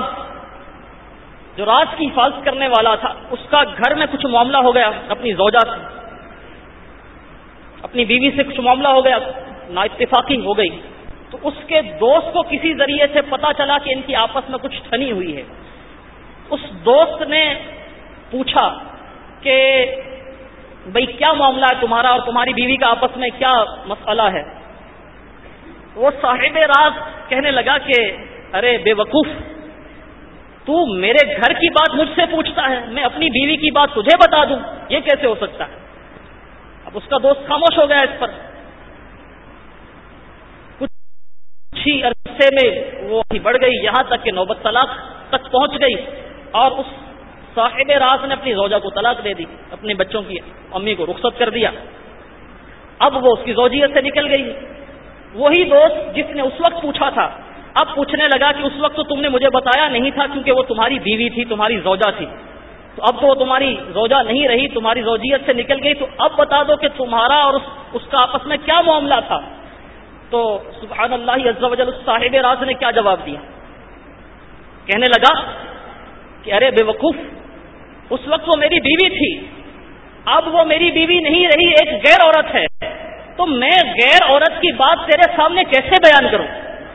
جو راز کی حفاظت کرنے والا تھا، اس کا گھر میں کچھ معاملہ ہو گیا اپنی زوجہ سے، اپنی بیوی سے کچھ معاملہ ہو گیا، نا اتفاقی ہو گئی، تو اس کے دوست کو کسی ذریعے سے پتا چلا کہ ان کی آپس میں کچھ ٹھنی ہوئی ہے. اس دوست نے پوچھا کہ بھئی کیا معاملہ ہے تمہارا اور تمہاری بیوی کا آپس میں کیا مسئلہ ہے؟ وہ صاحب راز کہنے لگا کہ ارے بے وقوف، تو میرے گھر کی بات مجھ سے پوچھتا ہے، میں اپنی بیوی کی بات تجھے بتا دوں، یہ کیسے ہو سکتا ہے؟ اب اس کا دوست خاموش ہو گیا اس پر. کچھ ہی عرصے میں وہ بڑھ گئی، یہاں تک کہ نوبت طلاق تک پہنچ گئی، اور اس صاحب راز نے اپنی زوجہ کو طلاق دے دی، اپنے بچوں کی امی کو رخصت کر دیا. اب وہ اس کی زوجیت سے نکل گئی. وہی دوست جس نے اس وقت پوچھا تھا اب پوچھنے لگا کہ اس وقت تو تم نے مجھے بتایا نہیں تھا کیونکہ وہ تمہاری بیوی تھی، تمہاری زوجہ تھی، تو اب تو وہ تمہاری زوجہ نہیں رہی، تمہاری زوجیت سے نکل گئی، تو اب بتا دو کہ تمہارا اور اس, اس کا آپس میں کیا معاملہ تھا. تو سبحان اللہ عز و جل اس صاحب راز نے کیا جواب دیا؟ کہنے لگا کہ ارے بے وقوف، اس وقت وہ میری بیوی تھی، اب وہ میری بیوی نہیں رہی، ایک غیر عورت ہے، تو میں غیر عورت کی بات تیرے سامنے کیسے بیان کروں؟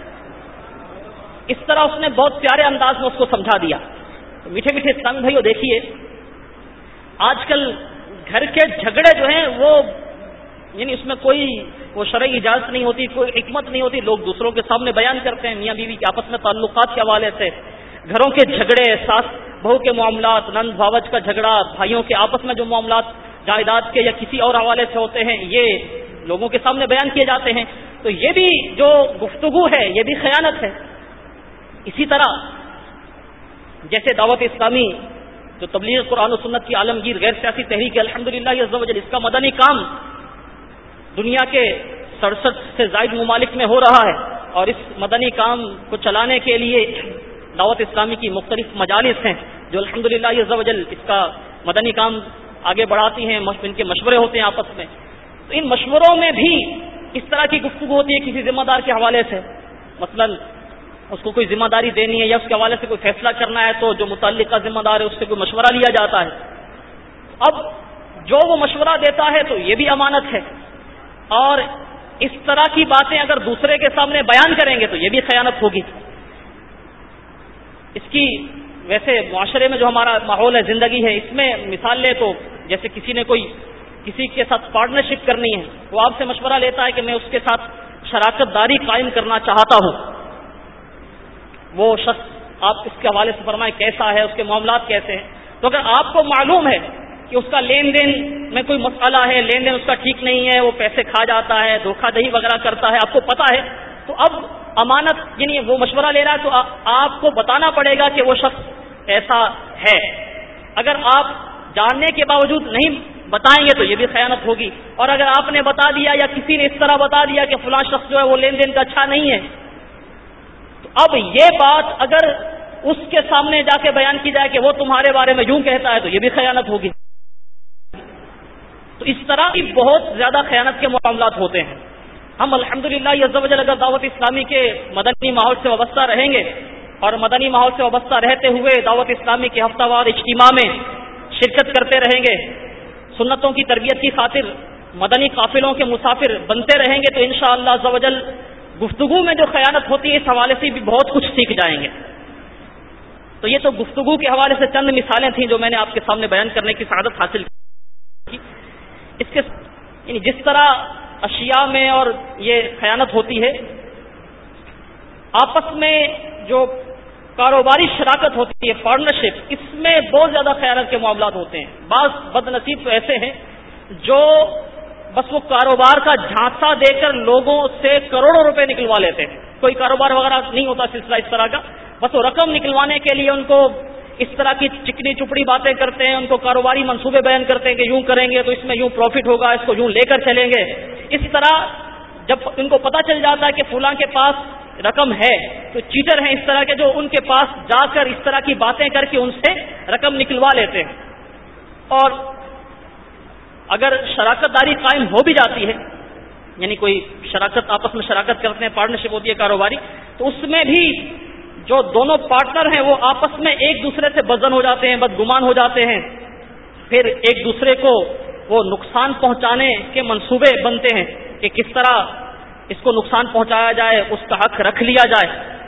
اس طرح اس نے بہت پیارے انداز میں اس کو سمجھا دیا. تو میٹھے میٹھے اسلامی بھائیو دیکھیے، آج کل گھر کے جھگڑے جو ہیں وہ یعنی اس میں کوئی وہ شرعی اجازت نہیں ہوتی، کوئی حکمت نہیں ہوتی، لوگ دوسروں کے سامنے بیان کرتے ہیں. میاں بیوی کے آپس میں تعلقات کے حوالے سے گھروں کے جھگڑے، ساس بہو کے معاملات، نند بھاوج کا جھگڑا، بھائیوں کے آپس میں جو معاملات جائیداد کے یا کسی اور حوالے سے ہوتے ہیں، یہ لوگوں کے سامنے بیان کیے جاتے ہیں. تو یہ بھی جو گفتگو ہے یہ بھی خیانت ہے. اسی طرح جیسے دعوت اسلامی جو تبلیغ قرآن و سنت کی عالمگیر غیر سیاسی تحریک ہے، الحمدللہ عز و جل اس کا مدنی کام دنیا کے سڑسٹھ سے زائد ممالک میں ہو رہا ہے، اور اس مدنی کام کو چلانے کے لیے دعوت اسلامی کی مختلف مجالس ہیں جو الحمدللہ عز و جل اس کا مدنی کام آگے بڑھاتی ہیں، ان کے مشورے ہوتے ہیں آپس میں. تو ان مشوروں میں بھی اس طرح کی گفتگو ہوتی ہے کسی ذمہ دار کے حوالے سے، مثلا اس کو کوئی ذمہ داری دینی ہے یا اس کے حوالے سے کوئی فیصلہ کرنا ہے، تو جو متعلقہ ذمہ دار ہے اس سے کوئی مشورہ لیا جاتا ہے. اب جو وہ مشورہ دیتا ہے تو یہ بھی امانت ہے، اور اس طرح کی باتیں اگر دوسرے کے سامنے بیان کریں گے تو یہ بھی خیانت ہوگی. اس کی ویسے معاشرے میں جو ہمارا ماحول ہے، زندگی ہے، اس میں مثال لے تو جیسے کسی نے کوئی کسی کے ساتھ پارٹنرشپ کرنی ہے، وہ آپ سے مشورہ لیتا ہے کہ میں اس کے ساتھ شراکت داری قائم کرنا چاہتا ہوں. وہ شخص آپ اس کے حوالے سے فرمائیں کیسا ہے، اس کے معاملات کیسے ہیں. تو اگر آپ کو معلوم ہے کہ اس کا لین دین میں کوئی مسئلہ ہے، لین دین اس کا ٹھیک نہیں ہے، وہ پیسے کھا جاتا ہے، دھوکہ دہی وغیرہ کرتا ہے، آپ کو پتا ہے، تو اب امانت یعنی وہ مشورہ لے رہا ہے تو آپ کو بتانا پڑے گا کہ وہ شخص ایسا ہے. اگر آپ جاننے کے باوجود نہیں بتائیں گے تو یہ بھی خیانت ہوگی. اور اگر آپ نے بتا دیا یا کسی نے اس طرح بتا دیا کہ فلاں شخص جو ہے وہ لین دین کا اچھا نہیں ہے، تو اب یہ بات اگر اس کے سامنے جا کے بیان کی جائے کہ وہ تمہارے بارے میں یوں کہتا ہے تو یہ بھی خیانت ہوگی. تو اس طرح کی بہت زیادہ خیانت کے معاملات ہوتے ہیں. ہم الحمدللہ عز و جل اگر دعوت اسلامی کے مدنی ماحول سے وابستہ رہیں گے اور مدنی ماحول سے وابستہ رہتے ہوئے دعوت اسلامی کے ہفتہ وار اجتماع میں شرکت کرتے رہیں گے، سنتوں کی تربیت کی خاطر مدنی قافلوں کے مسافر بنتے رہیں گے، تو انشاءاللہ عز و جل گفتگو میں جو خیانت ہوتی ہے اس حوالے سے بھی بہت کچھ سیکھ جائیں گے. تو یہ تو گفتگو کے حوالے سے چند مثالیں تھیں جو میں نے آپ کے سامنے بیان کرنے کی سعادت حاصل کی. اس کے یعنی جس طرح اشیاء میں اور یہ خیانت ہوتی ہے، آپس میں جو کاروباری شراکت ہوتی ہے، پارٹنرشپ، اس میں بہت زیادہ خیانت کے معاملات ہوتے ہیں. بعض بد نصیب تو ایسے ہیں جو بس وہ کاروبار کا جھانسا دے کر لوگوں سے کروڑوں روپے نکلوا لیتے ہیں. کوئی کاروبار وغیرہ نہیں ہوتا سلسلہ اس طرح کا، بس وہ رقم نکلوانے کے لیے ان کو اس طرح کی چکنی چپڑی باتیں کرتے ہیں، ان کو کاروباری منصوبے بیان کرتے ہیں کہ یوں کریں گے تو اس میں یوں پروفٹ ہوگا، اس کو یوں لے کر چلیں گے. اس طرح جب ان کو پتہ چل جاتا ہے کہ فلاں کے پاس رقم ہے تو چیٹر ہیں اس طرح کے جو ان کے پاس جا کر اس طرح کی باتیں کر کے ان سے رقم نکلوا لیتے ہیں. اور اگر شراکت داری قائم ہو بھی جاتی ہے، یعنی کوئی شراکت آپس میں شراکت کرتے ہیں، پارٹنرشپ ہوتی ہے کاروباری، تو اس میں بھی جو دونوں پارٹنر ہیں وہ آپس میں ایک دوسرے سے بدظن ہو جاتے ہیں، بدگمان ہو جاتے ہیں، پھر ایک دوسرے کو وہ نقصان پہنچانے کے منصوبے بنتے ہیں کہ کس طرح اس کو نقصان پہنچایا جائے، اس کا حق رکھ لیا جائے.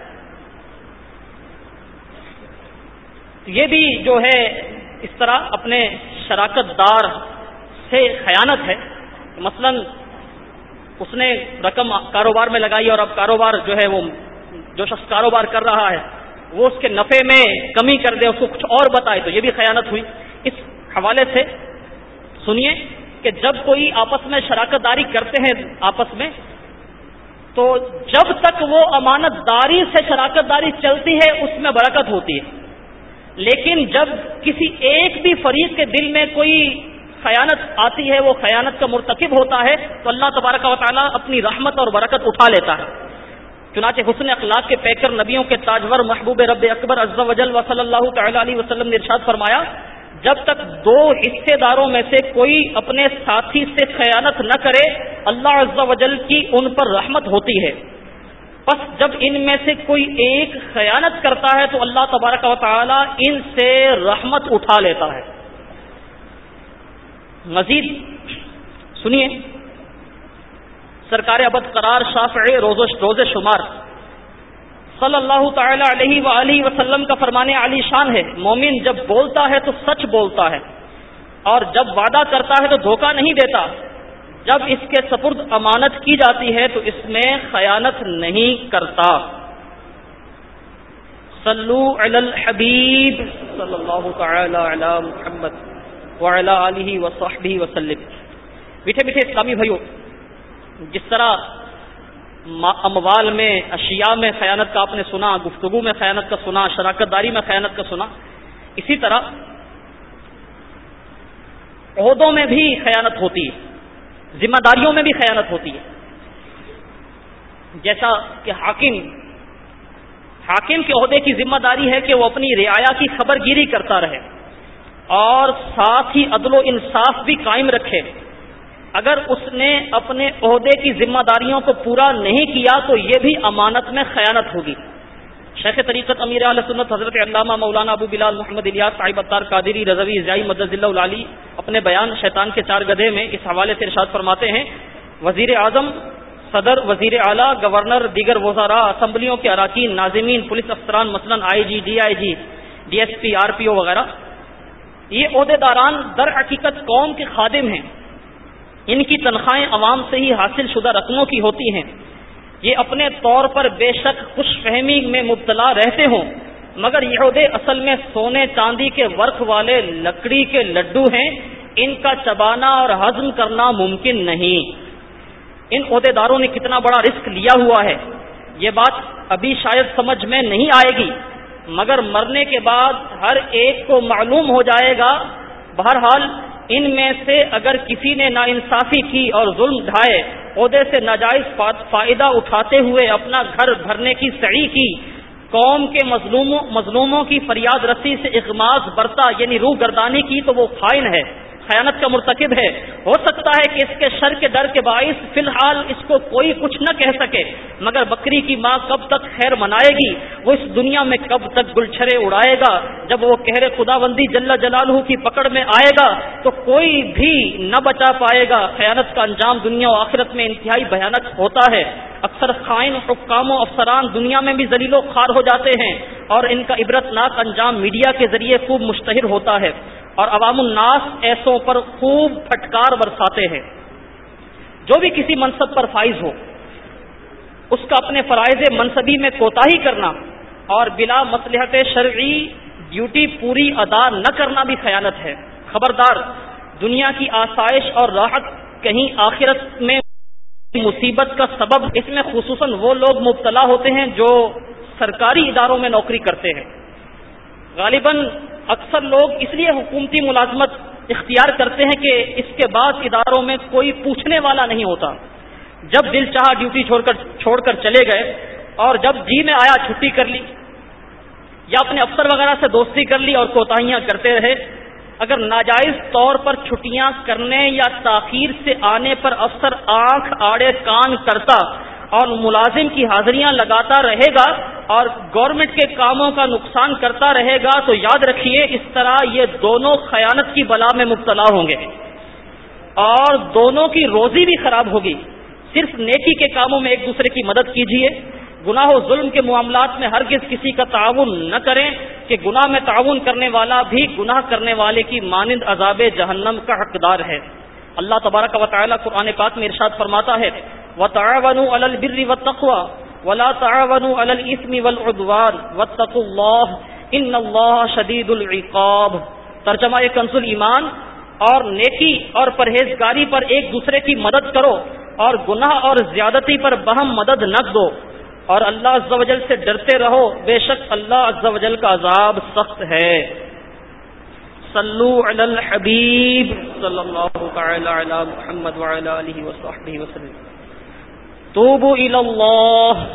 یہ بھی جو ہے اس طرح اپنے شراکت دار سے خیانت ہے. مثلا اس نے رقم کاروبار میں لگائی اور اب کاروبار جو ہے وہ جو شخص کاروبار کر رہا ہے وہ اس کے نفع میں کمی کر دے، اس کو کچھ اور بتائے، تو یہ بھی خیانت ہوئی. اس حوالے سے سنیے کہ جب کوئی آپس میں شراکت داری کرتے ہیں آپس میں، تو جب تک وہ امانت داری سے شراکت داری چلتی ہے اس میں برکت ہوتی ہے، لیکن جب کسی ایک بھی فریق کے دل میں کوئی خیانت آتی ہے، وہ خیانت کا مرتکب ہوتا ہے، تو اللہ تبارک و تعالیٰ اپنی رحمت اور برکت اٹھا لیتا ہے. چنانچہ حسن اخلاق کے پیکر نبیوں کے تاجور محبوب رب اکبر عز و جل و صلی اللہ تعالی علیہ وسلم نے ارشاد فرمایا، جب تک دو حصے داروں میں سے کوئی اپنے ساتھی سے خیانت نہ کرے اللہ عز و جل کی ان پر رحمت ہوتی ہے. بس جب ان میں سے کوئی ایک خیانت کرتا ہے تو اللہ تبارک و تعالی ان سے رحمت اٹھا لیتا ہے. مزید سنیے، سرکار ابد قرار شافع روز شمار صلی اللہ تعالی علیہ وآلہ وسلم کا فرمانے علی شان ہے، مومن جب بولتا ہے تو سچ بولتا ہے اور جب وعدہ کرتا ہے تو دھوکہ نہیں دیتا. جب اس کے سپرد امانت کی جاتی ہے تو اس میں خیانت نہیں کرتا. صلو علی الحبیب صلی اللہ تعالی علی محمد وعلی آلہ وصحبہ وسلم. میٹھے میٹھے اسلامی بھائیو، جس طرح اموال میں، اشیاء میں خیانت کا آپ نے سنا، گفتگو میں خیانت کا سنا، شراکت داری میں خیانت کا سنا، اسی طرح عہدوں میں بھی خیانت ہوتی ہے، ذمہ داریوں میں بھی خیانت ہوتی ہے. جیسا کہ حاکم حاکم کے عہدے کی ذمہ داری ہے کہ وہ اپنی رعایا کی خبر گیری کرتا رہے اور ساتھ ہی عدل و انصاف بھی قائم رکھے. اگر اس نے اپنے عہدے کی ذمہ داریوں کو پورا نہیں کیا تو یہ بھی امانت میں خیانت ہوگی. شیخ طریقت امیر اہل سنت حضرت علامہ مولانا ابو بلال محمد الیاس صاحب اتار قادری رضوی ازائی مدد اللہ العالی اپنے بیان شیطان کے چار گدھے میں اس حوالے سے ارشاد فرماتے ہیں، وزیر اعظم، صدر، وزیر اعلیٰ، گورنر، دیگر وزراء، اسمبلیوں کے اراکین، ناظمین، پولیس افسران، مثلا I G, D I G, D S P, R P O وغیرہ، یہ عہدے داران در حقیقت قوم کے خادم ہیں. ان کی تنخواہیں عوام سے ہی حاصل شدہ رقموں کی ہوتی ہیں. یہ اپنے طور پر بے شک خوش فہمی میں مبتلا رہتے ہوں، مگر یہ عہدے اصل میں سونے چاندی کے ورق والے لکڑی کے لڈو ہیں، ان کا چبانا اور ہضم کرنا ممکن نہیں. ان عہدے داروں نے کتنا بڑا رسک لیا ہوا ہے، یہ بات ابھی شاید سمجھ میں نہیں آئے گی، مگر مرنے کے بعد ہر ایک کو معلوم ہو جائے گا. بہرحال ان میں سے اگر کسی نے ناانصافی کی اور ظلم ڈھائے، عہدے سے ناجائز فائدہ اٹھاتے ہوئے اپنا گھر بھرنے کی سعی کی، قوم کے مظلوموں مظلوموں کی فریاد رسی سے اغماض برتا یعنی روح گردانی کی، تو وہ خائن ہے، خیانت کا مرتکب ہے. ہو سکتا ہے کہ اس کے شر کے ڈر کے باعث فی الحال اس کو کوئی کچھ نہ کہہ سکے، مگر بکری کی ماں کب تک خیر منائے گی، وہ اس دنیا میں کب تک گلچھرے اڑائے گا. جب وہ قہر خداوندی جل جلالہ کی پکڑ میں آئے گا تو کوئی بھی نہ بچا پائے گا. خیانت کا انجام دنیا و آخرت میں انتہائی بھیانک ہوتا ہے. اکثر خائن حکام و افسران دنیا میں بھی ذلیل و خوار ہو جاتے ہیں اور ان کا عبرتناک انجام میڈیا کے ذریعے خوب مشتہر ہوتا ہے اور عوام الناس ایسوں پر خوب پھٹکار برساتے ہیں. جو بھی کسی منصب پر فائز ہو، اس کا اپنے فرائض منصبی میں کوتاہی کرنا اور بلا مصلحت شرعی ڈیوٹی پوری ادا نہ کرنا بھی خیانت ہے. خبردار، دنیا کی آسائش اور راحت کہیں آخرت میں مصیبت کا سبب اس میں خصوصاً وہ لوگ مبتلا ہوتے ہیں جو سرکاری اداروں میں نوکری کرتے ہیں. غالباً اکثر لوگ اس لیے حکومتی ملازمت اختیار کرتے ہیں کہ اس کے بعد اداروں میں کوئی پوچھنے والا نہیں ہوتا. جب دل چاہا ڈیوٹی چھوڑ کر چھوڑ کر چلے گئے اور جب جی میں آیا چھٹی کر لی یا اپنے افسر وغیرہ سے دوستی کر لی اور کوتاہیاں کرتے رہے. اگر ناجائز طور پر چھٹیاں کرنے یا تاخیر سے آنے پر افسر آنکھ آڑے کان کرتا اور ملازم کی حاضریاں لگاتا رہے گا اور گورنمنٹ کے کاموں کا نقصان کرتا رہے گا تو یاد رکھیے اس طرح یہ دونوں خیانت کی بلا میں مبتلا ہوں گے. اور دونوں کی روزی بھی خراب ہوگی. صرف نیکی کے کاموں میں ایک دوسرے کی مدد کیجیے. گناہ و ظلم کے معاملات میں ہرگز کسی کا تعاون نہ کریں کہ گناہ میں تعاون کرنے والا بھی گناہ کرنے والے کی مانند عذاب جہنم کا حقدار ہے. اللہ تبارک و تعالی قرآن پاک میں ارشاد فرماتا ہے وَتَعَاوَنُوا عَلَى الْبِرِّ وَالتَّقْوَى وَلَا تَعَاوَنُوا عَلَى الْإِثْمِ وَالْعُدْوَانِ وَاتَّقُوا اللَّهَ إِنَّ اللَّهَ شَدِيدُ الْعِقَابِ. ترجمہ کنز الایمان، اور نیکی اور پرہیزگاری پر ایک دوسرے کی مدد کرو اور گناہ اور زیادتی پر بہم مدد نہ دو، اور اللہ عز و جل سے ڈرتے رہو، بے شک اللہ عز و جل کا عذاب سخت ہے. صلو علی الحبیب صلی اللہ تعالی علی محمد وعلی آلہ وصحبہ وسلم. توبوا الی اللہ.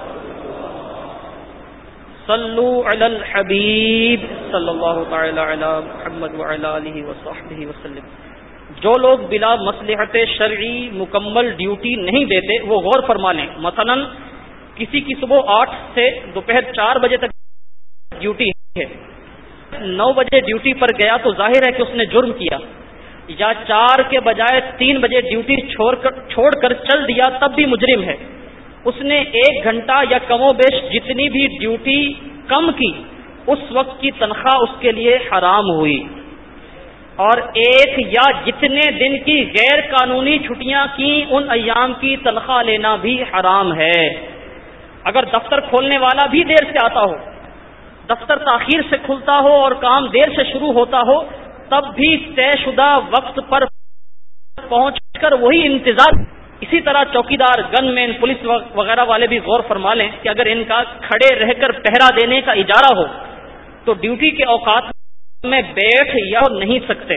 صلو علی الحبیب صلی اللہ تعالی علی محمد وعلی آلہ وصحبہ وسلم. جو لوگ بلا مصلحت شرعی مکمل ڈیوٹی نہیں دیتے وہ غور فرما لیں. مثلا کسی کی صبح آٹھ سے دوپہر چار بجے تک ڈیوٹی ہے، نو بجے ڈیوٹی پر گیا تو ظاہر ہے کہ اس نے جرم کیا، یا چار کے بجائے تین بجے ڈیوٹی چھوڑ کر چھوڑ کر چل دیا تب بھی مجرم ہے. اس نے ایک گھنٹہ یا کم و بیش جتنی بھی ڈیوٹی کم کی اس وقت کی تنخواہ اس کے لیے حرام ہوئی. اور ایک یا جتنے دن کی غیر قانونی چھٹیاں کی ان ایام کی تنخواہ لینا بھی حرام ہے. اگر دفتر کھولنے والا بھی دیر سے آتا ہو، دفتر تاخیر سے کھلتا ہو اور کام دیر سے شروع ہوتا ہو، تب بھی طے شدہ وقت پر پہنچ کر وہی انتظار. اسی طرح چوکیدار، گن مین، پولیس وغیرہ والے بھی غور فرما لیں کہ اگر ان کا کھڑے رہ کر پہرا دینے کا اجارہ ہو تو ڈیوٹی کے اوقات میں بیٹھ یا نہیں سکتے.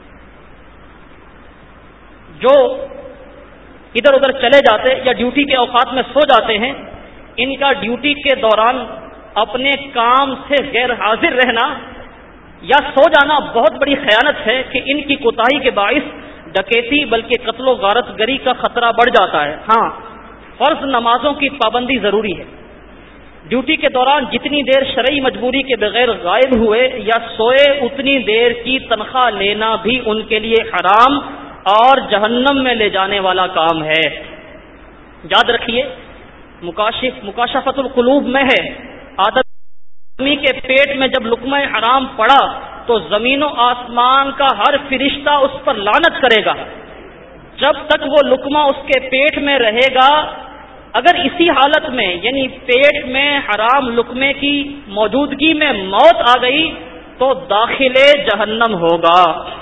جو ادھر ادھر چلے جاتے یا ڈیوٹی کے اوقات میں سو جاتے ہیں، ان کا ڈیوٹی کے دوران اپنے کام سے غیر حاضر رہنا یا سو جانا بہت بڑی خیانت ہے کہ ان کی کوتاہی کے باعث ڈکیتی بلکہ قتل و غارت گری کا خطرہ بڑھ جاتا ہے. ہاں، فرض نمازوں کی پابندی ضروری ہے. ڈیوٹی کے دوران جتنی دیر شرعی مجبوری کے بغیر غائب ہوئے یا سوئے اتنی دیر کی تنخواہ لینا بھی ان کے لیے حرام اور جہنم میں لے جانے والا کام ہے. یاد رکھیے، مکاشف مکاشفت القلوب میں ہے، آدمی کے پیٹ میں جب لقمہ حرام پڑا تو زمین و آسمان کا ہر فرشتہ اس پر لعنت کرے گا. جب تک وہ لقمہ اس کے پیٹ میں رہے گا، اگر اسی حالت میں یعنی پیٹ میں حرام لقمے کی موجودگی میں موت آ گئی تو داخل جہنم ہوگا.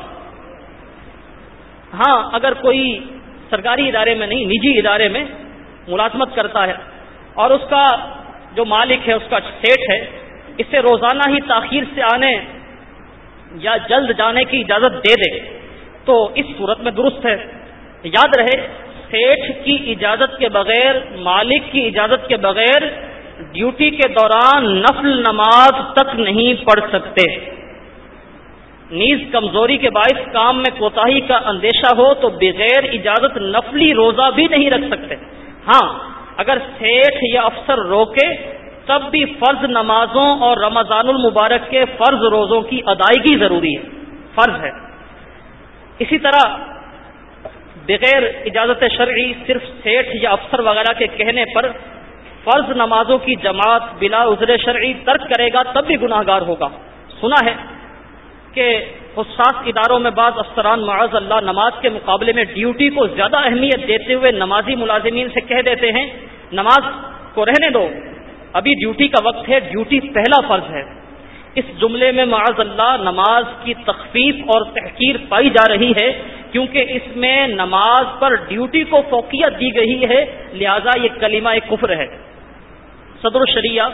ہاں، اگر کوئی سرکاری ادارے میں نہیں، نجی ادارے میں ملازمت کرتا ہے اور اس کا جو مالک ہے، اس کا سیٹ ہے، اسے روزانہ ہی تاخیر سے آنے یا جلد جانے کی اجازت دے دے تو اس صورت میں درست ہے. یاد رہے، سیٹ کی اجازت کے بغیر، مالک کی اجازت کے بغیر ڈیوٹی کے دوران نفل نماز تک نہیں پڑھ سکتے. نیز کمزوری کے باعث کام میں کوتاہی کا اندیشہ ہو تو بغیر اجازت نفلی روزہ بھی نہیں رکھ سکتے. ہاں، اگر سیٹ یا افسر روکے تب بھی فرض نمازوں اور رمضان المبارک کے فرض روزوں کی ادائیگی ضروری ہے، فرض ہے. اسی طرح بغیر اجازت شرعی صرف سیٹ یا افسر وغیرہ کے کہنے پر فرض نمازوں کی جماعت بلا عذر شرعی ترک کرے گا تب بھی گناہ گار ہوگا. سنا ہے کہ حساس اداروں میں بعض افسران معاذ اللہ نماز کے مقابلے میں ڈیوٹی کو زیادہ اہمیت دیتے ہوئے نمازی ملازمین سے کہہ دیتے ہیں نماز کو رہنے دو، ابھی ڈیوٹی کا وقت ہے، ڈیوٹی پہلا فرض ہے. اس جملے میں معاذ اللہ نماز کی تخفیف اور تحقیر پائی جا رہی ہے کیونکہ اس میں نماز پر ڈیوٹی کو فوقیت دی گئی ہے، لہذا یہ کلمہ کفر ہے. صدر الشریعہ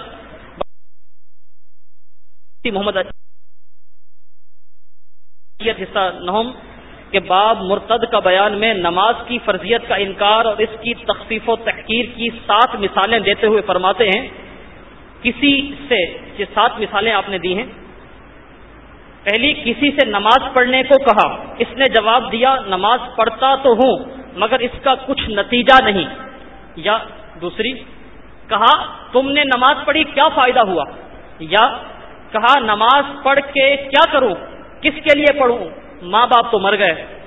محمد حصہ نہم کے باب مرتد کا بیان میں نماز کی فرضیت کا انکار اور اس کی تخفیف و تحقیر کی سات مثالیں دیتے ہوئے فرماتے ہیں، کسی سے یہ سات مثالیں آپ نے دی ہیں. پہلی، کسی سے نماز پڑھنے کو کہا، اس نے جواب دیا نماز پڑھتا تو ہوں مگر اس کا کچھ نتیجہ نہیں. یا دوسری، کہا تم نے نماز پڑھی کیا فائدہ ہوا. یا کہا نماز پڑھ کے کیا کروں، کس کے لیے پڑھوں، ماں باپ تو مر گئے.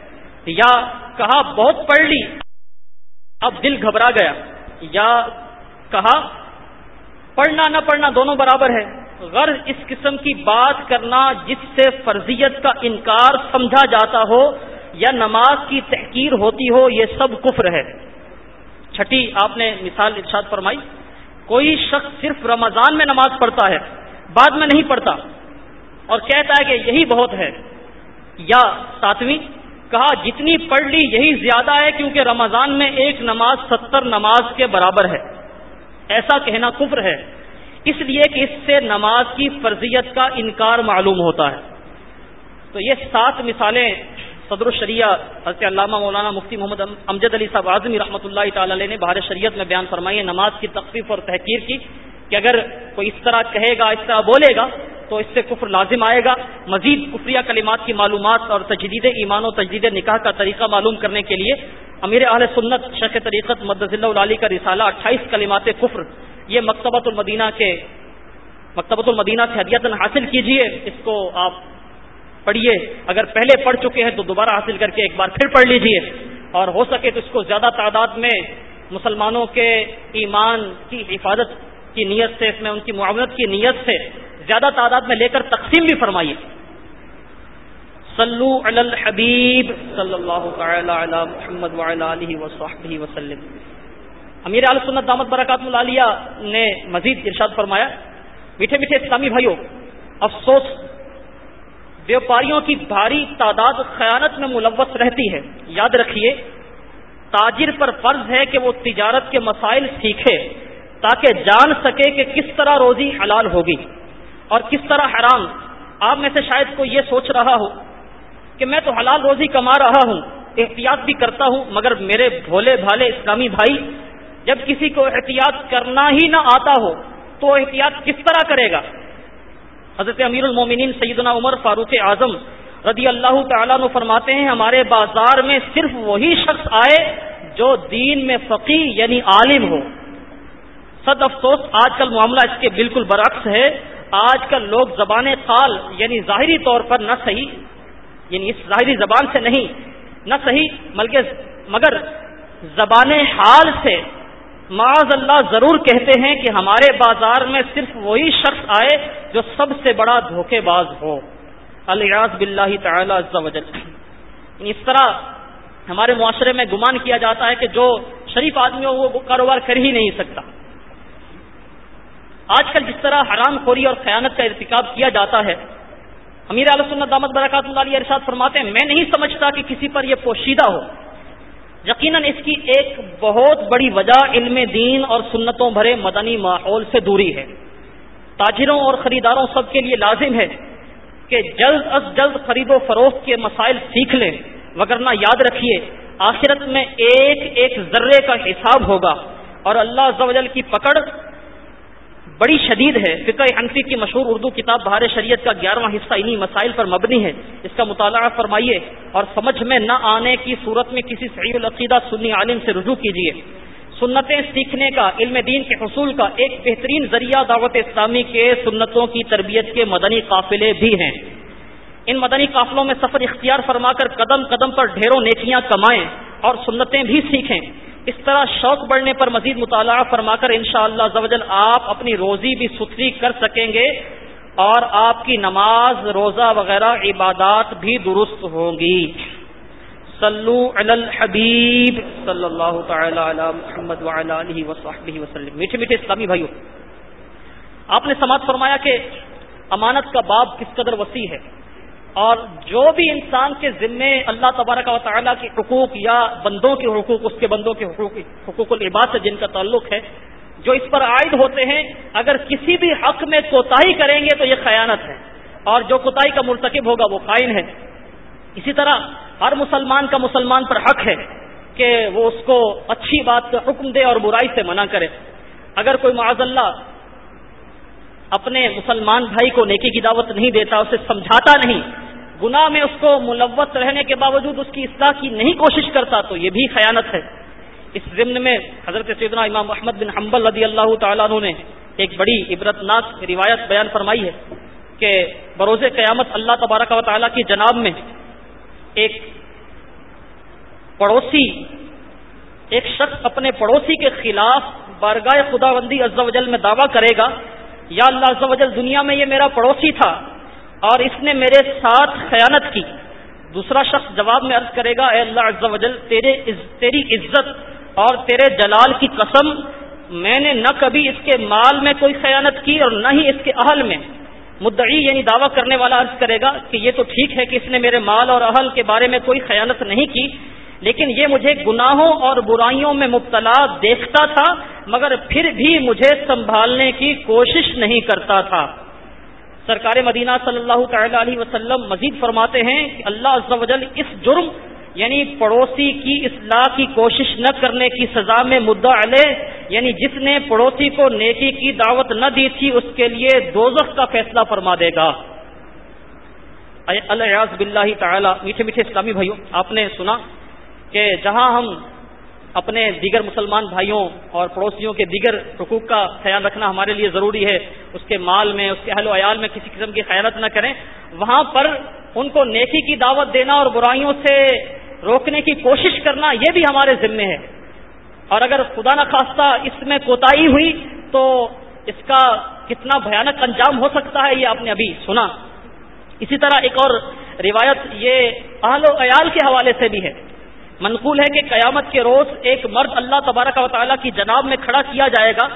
یا کہا بہت پڑھ لی اب دل گھبرا گیا، یا کہا پڑھنا نہ پڑھنا دونوں برابر ہے، غرض اس قسم کی بات کرنا جس سے فرضیت کا انکار سمجھا جاتا ہو یا نماز کی تحقیر ہوتی ہو، یہ سب کفر ہے۔ چھٹی آپ نے مثال ارشاد فرمائی، کوئی شخص صرف رمضان میں نماز پڑھتا ہے، بعد میں نہیں پڑھتا اور کہتا ہے کہ یہی بہت ہے، یا ساتویں کہا جتنی پڑھ لی یہی زیادہ ہے کیونکہ رمضان میں ایک نماز ستر نماز کے برابر ہے، ایسا کہنا کفر ہے، اس لیے کہ اس سے نماز کی فرضیت کا انکار معلوم ہوتا ہے۔ تو یہ سات مثالیں صدر الشریعہ حضرت علامہ مولانا مفتی محمد امجد علی صاحب اعظمی رحمۃ اللہ تعالی علیہ نے بہار شریعت میں بیان فرمائی ہے نماز کی تخفیف اور تحقیر کی، کہ اگر کوئی اس طرح کہے گا، اس طرح بولے گا تو اس سے کفر لازم آئے گا۔ مزید کفریہ کلمات کی معلومات اور تجدید ایمان و تجدید نکاح کا طریقہ معلوم کرنے کے لیے امیر اہل سنت شیخ طریقت مدظ اللہ العالی کا رسالہ اٹھائیس کلمات کفر، یہ مکتبۃ المدینہ کے مکتبۃ المدینہ سے ہدیۃً حاصل کیجئے، اس کو آپ پڑھیے، اگر پہلے پڑھ چکے ہیں تو دوبارہ حاصل کر کے ایک بار پھر پڑھ لیجئے، اور ہو سکے تو اس کو زیادہ تعداد میں مسلمانوں کے ایمان کی حفاظت کی نیت سے، اس میں ان کی معاونت کی نیت سے زیادہ تعداد میں لے کر تقسیم بھی فرمائیے۔ صلو علی الحبیب صلی اللہ تعالی علی محمد وعلی آلہ وصحبہ وسلم۔ امیر اہل سنت دامت برکاتہ العالیہ نے مزید ارشاد فرمایا، میٹھے میٹھے اسلامی بھائیوں، افسوس بیوپاریوں کی بھاری تعداد خیانت میں ملوث رہتی ہے۔ یاد رکھیے تاجر پر فرض ہے کہ وہ تجارت کے مسائل سیکھے تاکہ جان سکے کہ کس طرح روزی حلال ہوگی اور کس طرح حرام۔ آپ میں سے شاید کوئی یہ سوچ رہا ہو کہ میں تو حلال روزی کما رہا ہوں، احتیاط بھی کرتا ہوں، مگر میرے بھولے بھالے اسلامی بھائی، جب کسی کو احتیاط کرنا ہی نہ آتا ہو تو احتیاط کس طرح کرے گا؟ حضرت امیر المومنین سیدنا عمر فاروق اعظم رضی اللہ تعالیٰ عنہ فرماتے ہیں ہمارے بازار میں صرف وہی شخص آئے جو دین میں فقیہ یعنی عالم ہو۔ صد افسوس آج کل معاملہ اس کے بالکل برعکس ہے۔ آج کل لوگ زبان قال یعنی ظاہری طور پر نہ صحیح، یعنی اس ظاہری زبان سے نہیں، نہ صحیح بلکہ مگر زبان حال سے معاذ اللہ ضرور کہتے ہیں کہ ہمارے بازار میں صرف وہی شخص آئے جو سب سے بڑا دھوکے باز ہو، الیاذ باللہ تعالی عز وجل۔ اس طرح ہمارے معاشرے میں گمان کیا جاتا ہے کہ جو شریف آدمی ہو وہ کاروبار کر ہی نہیں سکتا۔ آج کل جس طرح حرام خوری اور خیانت کا ارتکاب کیا جاتا ہے، امیر اہل سنت دامت برکاتہ اللہ علیہ ارشاد فرماتے ہیں میں نہیں سمجھتا کہ کسی پر یہ پوشیدہ ہو۔ یقیناً اس کی ایک بہت بڑی وجہ علم دین اور سنتوں بھرے مدنی ماحول سے دوری ہے۔ تاجروں اور خریداروں سب کے لیے لازم ہے کہ جلد از جلد خرید و فروخت کے مسائل سیکھ لیں، وگرنہ یاد رکھیے آخرت میں ایک ایک ذرے کا حساب ہوگا اور اللہ عز و جل کی پکڑ بڑی شدید ہے۔ فقہ حنفی کی مشہور اردو کتاب بہار شریعت کا گیارہواں حصہ انہی مسائل پر مبنی ہے، اس کا مطالعہ فرمائیے اور سمجھ میں نہ آنے کی صورت میں کسی صحیح العقیدہ سنی عالم سے رجوع کیجیے۔ سنتیں سیکھنے کا، علم دین کے حصول کا ایک بہترین ذریعہ دعوت اسلامی کے سنتوں کی تربیت کے مدنی قافلے بھی ہیں۔ ان مدنی قافلوں میں سفر اختیار فرما کر قدم قدم پر ڈھیروں نیکیاں کمائیں اور سنتیں بھی سیکھیں۔ اس طرح شوق بڑھنے پر مزید مطالعہ فرما کر انشاءاللہ عز و جل آپ اپنی روزی بھی ستھری کر سکیں گے اور آپ کی نماز، روزہ وغیرہ عبادات بھی درست ہوں گی۔ صلو علی الحبیب صلی اللہ تعالی علی محمد وعلی آلہ وصحبہ وسلم۔ میٹھے میٹھے اسلامی بھائیوں، آپ نے سماعت فرمایا کہ امانت کا باب کس قدر وسیع ہے، اور جو بھی انسان کے ذمے اللہ تبارک و تعالیٰ کے حقوق یا بندوں کے حقوق، اس کے بندوں کے حقوق حقوق العباد سے جن کا تعلق ہے، جو اس پر عائد ہوتے ہیں، اگر کسی بھی حق میں کوتاہی کریں گے تو یہ خیانت ہے، اور جو کوتاہی کا مرتکب ہوگا وہ خائن ہے۔ اسی طرح ہر مسلمان کا مسلمان پر حق ہے کہ وہ اس کو اچھی بات کا حکم دے اور برائی سے منع کرے۔ اگر کوئی معاذ اللہ اپنے مسلمان بھائی کو نیکی کی دعوت نہیں دیتا، اسے سمجھاتا نہیں، گناہ میں اس کو ملوث رہنے کے باوجود اس کی اصلاح کی نہیں کوشش کرتا، تو یہ بھی خیانت ہے۔ اس ضمن میں حضرت سیدنا امام احمد بن حنبل رضی اللہ تعالیٰ عنہ نے ایک بڑی عبرتناک روایت بیان فرمائی ہے کہ بروز قیامت اللہ تبارک و تعالیٰ کی جناب میں ایک پڑوسی، ایک شخص اپنے پڑوسی کے خلاف بارگاہ خداوندی عز و جل میں دعویٰ کرے گا، یا اللہ عز و جل دنیا میں یہ میرا پڑوسی تھا اور اس نے میرے ساتھ خیانت کی. دوسرا شخص جواب میں عرض کرے گا، اے اللہ عز و جل تیرے تیری عزت اور تیرے جلال کی قسم، میں نے نہ کبھی اس کے مال میں کوئی خیانت کی اور نہ ہی اس کے اہل میں. مدعی یعنی دعویٰ کرنے والا عرض کرے گا کہ یہ تو ٹھیک ہے کہ اس نے میرے مال اور اہل کے بارے میں کوئی خیانت نہیں کی، لیکن یہ مجھے گناہوں اور برائیوں میں مبتلا دیکھتا تھا مگر پھر بھی مجھے سنبھالنے کی کوشش نہیں کرتا تھا. سرکار مدینہ صلی اللہ تعالی علیہ وسلم مزید فرماتے ہیں کہ اللہ عز و جل اس جرم یعنی پڑوسی کی اصلاح کی کوشش نہ کرنے کی سزا میں مدعا علیہ یعنی جس نے پڑوسی کو نیکی کی دعوت نہ دی تھی اس کے لیے دوزخ کا فیصلہ فرما دے گا. الیاذ باللہ تعالی. میٹھے میٹھے اسلامی بھائیوں، آپ نے سنا کہ جہاں ہم اپنے دیگر مسلمان بھائیوں اور پڑوسیوں کے دیگر حقوق کا خیال رکھنا ہمارے لیے ضروری ہے، اس کے مال میں، اس کے اہل و عیال میں کسی قسم کی خیانت نہ کریں، وہاں پر ان کو نیکی کی دعوت دینا اور برائیوں سے روکنے کی کوشش کرنا یہ بھی ہمارے ذمے ہے. اور اگر خدا نخواستہ اس میں کوتاہی ہوئی تو اس کا کتنا بھیانک انجام ہو سکتا ہے یہ آپ نے ابھی سنا. اسی طرح ایک اور روایت یہ اہل و عیال کے حوالے سے بھی ہے. منقول ہے کہ قیامت کے روز ایک مرد اللہ تبارک و تعالیٰ کی جناب میں کھڑا کیا جائے گا،